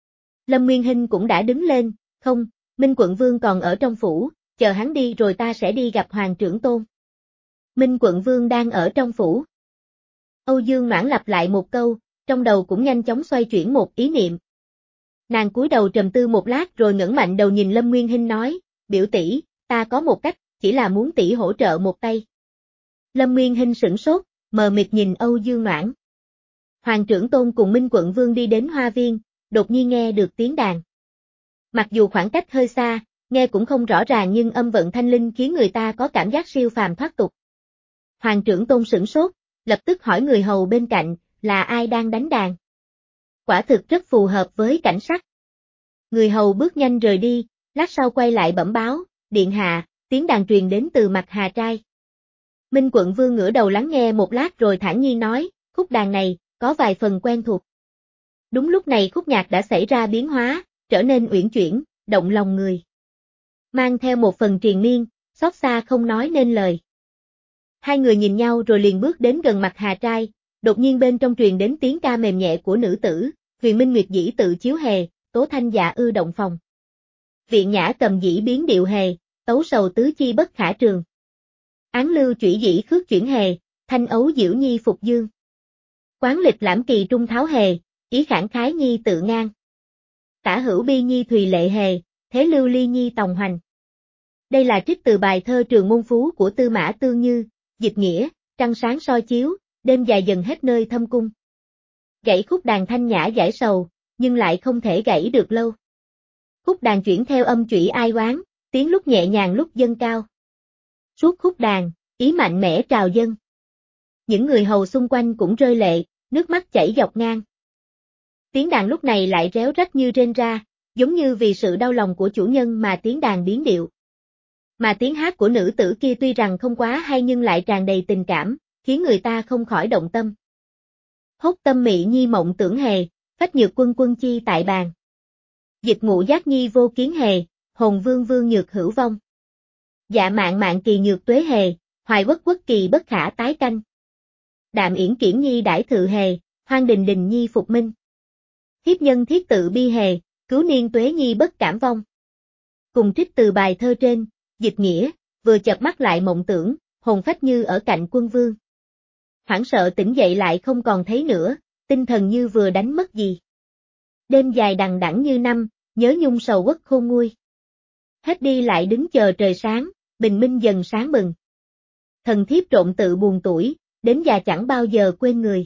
Lâm Nguyên Hinh cũng đã đứng lên, không, Minh Quận Vương còn ở trong phủ, chờ hắn đi rồi ta sẽ đi gặp hoàng trưởng Tôn. Minh Quận Vương đang ở trong phủ. Âu Dương Noãn lặp lại một câu, trong đầu cũng nhanh chóng xoay chuyển một ý niệm. Nàng cúi đầu trầm tư một lát rồi ngẩng mạnh đầu nhìn Lâm Nguyên Hinh nói, biểu tỷ, ta có một cách, chỉ là muốn tỷ hỗ trợ một tay. Lâm Nguyên Hinh sửng sốt, mờ mịt nhìn Âu Dương Noãn. Hoàng trưởng Tôn cùng Minh Quận Vương đi đến hoa viên, đột nhiên nghe được tiếng đàn. Mặc dù khoảng cách hơi xa, nghe cũng không rõ ràng nhưng âm vận thanh linh khiến người ta có cảm giác siêu phàm thoát tục. Hoàng trưởng Tôn sửng sốt, lập tức hỏi người hầu bên cạnh, là ai đang đánh đàn? Quả thực rất phù hợp với cảnh sắc. Người hầu bước nhanh rời đi, lát sau quay lại bẩm báo, điện hạ, tiếng đàn truyền đến từ Mạc Hà Trai. Minh Quận Vương ngửa đầu lắng nghe một lát rồi thản nhiên nói, khúc đàn này, có vài phần quen thuộc. Đúng lúc này khúc nhạc đã xảy ra biến hóa, trở nên uyển chuyển, động lòng người. Mang theo một phần triền miên, xót xa không nói nên lời. Hai người nhìn nhau rồi liền bước đến gần Mạc Hà Trai, đột nhiên bên trong truyền đến tiếng ca mềm nhẹ của nữ tử, huyền minh nguyệt dĩ tự chiếu hề, tố thanh dạ ư động phòng. Viện nhã cầm dĩ biến điệu hề, tấu sầu tứ chi bất khả trường. Án lưu chủy dĩ khước chuyển hề, thanh ấu diễu nhi phục dương. Quán lịch lãm kỳ trung tháo hề, ý khảng khái nhi tự ngang. Tả hữu bi nhi thùy lệ hề, thế lưu ly nhi tòng hoành. Đây là trích từ bài thơ Trường Môn Phú của Tư Mã Tương Như, dịch nghĩa, trăng sáng soi chiếu, đêm dài dần hết nơi thâm cung. Gãy khúc đàn thanh nhã giải sầu, nhưng lại không thể gãy được lâu. Khúc đàn chuyển theo âm chủy ai oán, tiếng lúc nhẹ nhàng lúc dâng cao. Suốt khúc đàn, ý mạnh mẽ trào dâng. Những người hầu xung quanh cũng rơi lệ, nước mắt chảy dọc ngang. Tiếng đàn lúc này lại réo rắt như rên ra, giống như vì sự đau lòng của chủ nhân mà tiếng đàn biến điệu. Mà tiếng hát của nữ tử kia tuy rằng không quá hay nhưng lại tràn đầy tình cảm, khiến người ta không khỏi động tâm. Hốt tâm mị nhi mộng tưởng hề, phách nhược quân quân chi tại bàn. Dịch ngụ giác nhi vô kiến hề, hồn vương vương nhược hữu vong. Dạ mạng mạng kỳ nhược tuế hề, hoài quốc quốc kỳ bất khả tái canh. Đạm yển kiển nhi đãi thự hề, hoang đình đình nhi phục minh. Hiếp nhân thiết tự bi hề, cứu niên tuế nhi bất cảm vong. Cùng trích từ bài thơ trên, dịch nghĩa, vừa chợp mắt lại mộng tưởng, hồn phách như ở cạnh quân vương. Hoảng sợ tỉnh dậy lại không còn thấy nữa, tinh thần như vừa đánh mất gì. Đêm dài đằng đẵng như năm, nhớ nhung sầu uất khôn nguôi. Hết đi lại đứng chờ trời sáng, bình minh dần sáng bừng. Thần thiếp trộn tự buồn tuổi, đến già chẳng bao giờ quên người.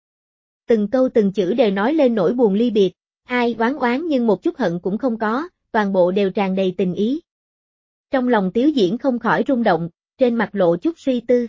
Từng câu từng chữ đều nói lên nỗi buồn ly biệt, ai oán oán nhưng một chút hận cũng không có, toàn bộ đều tràn đầy tình ý. Trong lòng Tiếu Diễn không khỏi rung động, trên mặt lộ chút suy tư.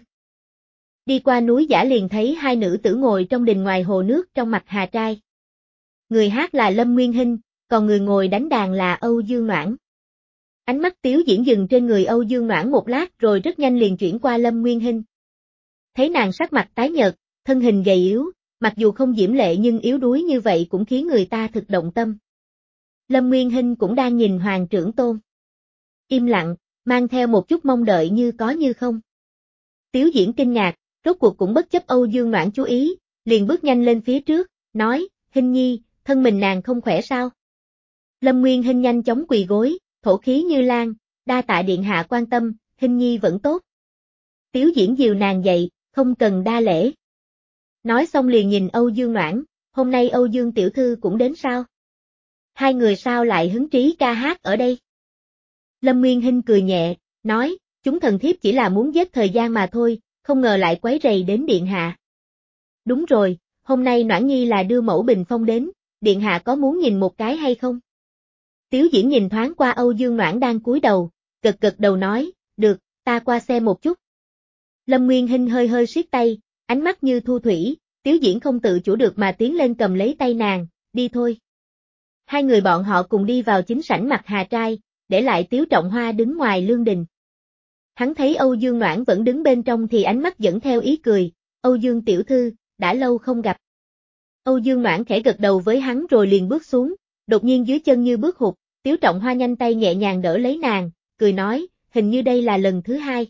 Đi qua núi Giả liền thấy hai nữ tử ngồi trong đình ngoài hồ nước trong Mạc Hà Trai. Người hát là Lâm Nguyên Hinh, còn người ngồi đánh đàn là Âu Dương Noãn. Ánh mắt Tiếu Diễn dừng trên người Âu Dương Noãn một lát rồi rất nhanh liền chuyển qua Lâm Nguyên Hinh. Thấy nàng sắc mặt tái nhợt, thân hình gầy yếu, mặc dù không diễm lệ nhưng yếu đuối như vậy cũng khiến người ta thực động tâm. Lâm Nguyên Hinh cũng đang nhìn Hoàng trưởng Tôn. Im lặng, mang theo một chút mong đợi như có như không. Tiếu Diễn kinh ngạc, rốt cuộc cũng bất chấp Âu Dương Noãn chú ý, liền bước nhanh lên phía trước, nói, Hinh nhi, thân mình nàng không khỏe sao? Lâm Nguyên Hinh nhanh chóng quỳ gối, thổ khí như lan, đa tạ điện hạ quan tâm, Hinh nhi vẫn tốt. Tiếu Diễn dìu nàng dậy, không cần đa lễ. Nói xong liền nhìn Âu Dương Noãn, hôm nay Âu Dương tiểu thư cũng đến sao? Hai người sao lại hứng trí ca hát ở đây? Lâm Nguyên Hinh cười nhẹ, nói, chúng thần thiếp chỉ là muốn giết thời gian mà thôi, không ngờ lại quấy rầy đến điện hạ. Đúng rồi, hôm nay Noãn Nhi là đưa mẫu bình phong đến, điện hạ có muốn nhìn một cái hay không? Tiếu Diễn nhìn thoáng qua Âu Dương Noãn đang cúi đầu, gật gật đầu nói, được, ta qua xem một chút. Lâm Nguyên Hinh hơi hơi siết tay, ánh mắt như thu thủy, Tiếu Diễn không tự chủ được mà tiến lên cầm lấy tay nàng, đi thôi. Hai người bọn họ cùng đi vào chính sảnh Mặc Hà Trai, để lại Tiếu Trọng Hoa đứng ngoài lương đình. Hắn thấy Âu Dương Noãn vẫn đứng bên trong thì ánh mắt dẫn theo ý cười, Âu Dương tiểu thư, đã lâu không gặp. Âu Dương Noãn khẽ gật đầu với hắn rồi liền bước xuống, đột nhiên dưới chân như bước hụt, Tiếu Trọng Hoa nhanh tay nhẹ nhàng đỡ lấy nàng, cười nói, hình như đây là lần thứ hai.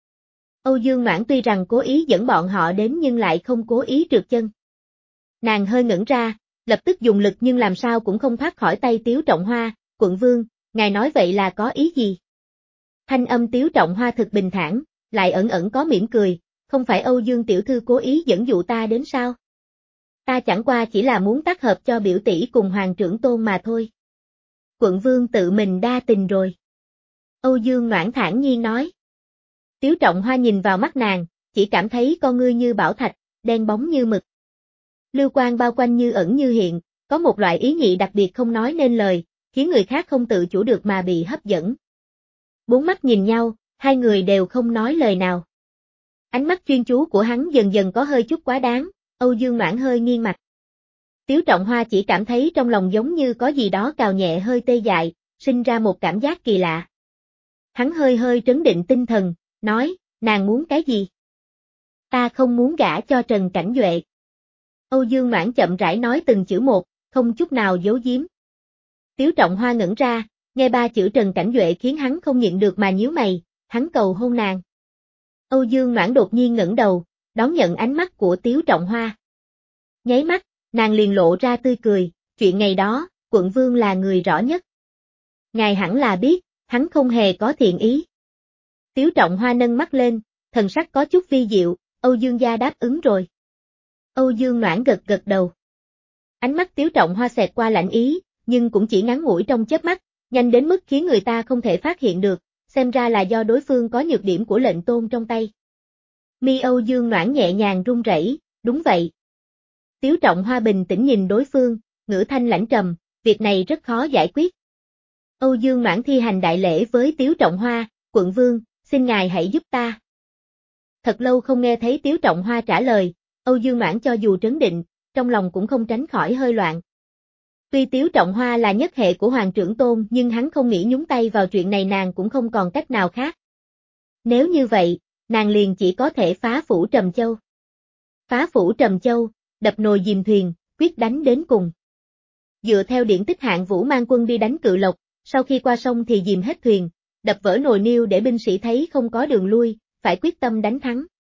Âu Dương Noãn tuy rằng cố ý dẫn bọn họ đến nhưng lại không cố ý trượt chân. Nàng hơi ngẩn ra, lập tức dùng lực nhưng làm sao cũng không thoát khỏi tay Tiếu Trọng Hoa, quận vương, ngài nói vậy là có ý gì? Thanh âm Tiếu Trọng Hoa thực bình thản, lại ẩn ẩn có mỉm cười, không phải Âu Dương tiểu thư cố ý dẫn dụ ta đến sao? Ta chẳng qua chỉ là muốn tác hợp cho biểu tỷ cùng hoàng trưởng tôn mà thôi. Quận vương tự mình đa tình rồi. Âu Dương Noãn thản nhiên nói. Tiếu Trọng Hoa nhìn vào mắt nàng, chỉ cảm thấy con ngươi như bảo thạch, đen bóng như mực. Lưu quang bao quanh như ẩn như hiện, có một loại ý nhị đặc biệt không nói nên lời, khiến người khác không tự chủ được mà bị hấp dẫn. Bốn mắt nhìn nhau, hai người đều không nói lời nào. Ánh mắt chuyên chú của hắn dần dần có hơi chút quá đáng, Âu Dương Noãn hơi nghiêng mặt. Tiếu Trọng Hoa chỉ cảm thấy trong lòng giống như có gì đó cào nhẹ hơi tê dại, sinh ra một cảm giác kỳ lạ. Hắn hơi hơi trấn định tinh thần, nói, nàng muốn cái gì? Ta không muốn gả cho Trần Cảnh Duệ. Âu Dương Noãn chậm rãi nói từng chữ một, không chút nào giấu giếm. Tiếu Trọng Hoa ngẩn ra, nghe ba chữ Trần Cảnh Duệ khiến hắn không nhịn được mà nhíu mày, hắn cầu hôn nàng. Âu Dương Noãn đột nhiên ngẩng đầu, đón nhận ánh mắt của Tiếu Trọng Hoa. Nháy mắt, nàng liền lộ ra tươi cười, chuyện ngày đó, quận vương là người rõ nhất. Ngài hẳn là biết, hắn không hề có thiện ý. Tiếu Trọng Hoa nâng mắt lên, thần sắc có chút vi diệu, Âu Dương gia đáp ứng rồi. Âu Dương Noãn gật gật đầu. Ánh mắt Tiếu Trọng Hoa xẹt qua lạnh ý, nhưng cũng chỉ ngắn ngủi trong chớp mắt, nhanh đến mức khiến người ta không thể phát hiện được, xem ra là do đối phương có nhược điểm của lệnh tôn trong tay. Mi Âu Dương Noãn nhẹ nhàng run rẩy, đúng vậy. Tiếu Trọng Hoa bình tĩnh nhìn đối phương, ngữ thanh lãnh trầm, việc này rất khó giải quyết. Âu Dương Noãn thi hành đại lễ với Tiếu Trọng Hoa, quận vương, xin ngài hãy giúp ta. Thật lâu không nghe thấy Tiếu Trọng Hoa trả lời, Âu Dương Noãn cho dù trấn định, trong lòng cũng không tránh khỏi hơi loạn. Tuy Tiếu Trọng Hoa là nhất hệ của Hoàng trưởng tôn nhưng hắn không nghĩ nhúng tay vào chuyện này, nàng cũng không còn cách nào khác. Nếu như vậy, nàng liền chỉ có thể phá phủ Trầm Châu. Phá phủ Trầm Châu, đập nồi dìm thuyền, quyết đánh đến cùng. Dựa theo điển tích Hạng Vũ mang quân đi đánh Cự Lộc, sau khi qua sông thì dìm hết thuyền, đập vỡ nồi niêu để binh sĩ thấy không có đường lui, phải quyết tâm đánh thắng.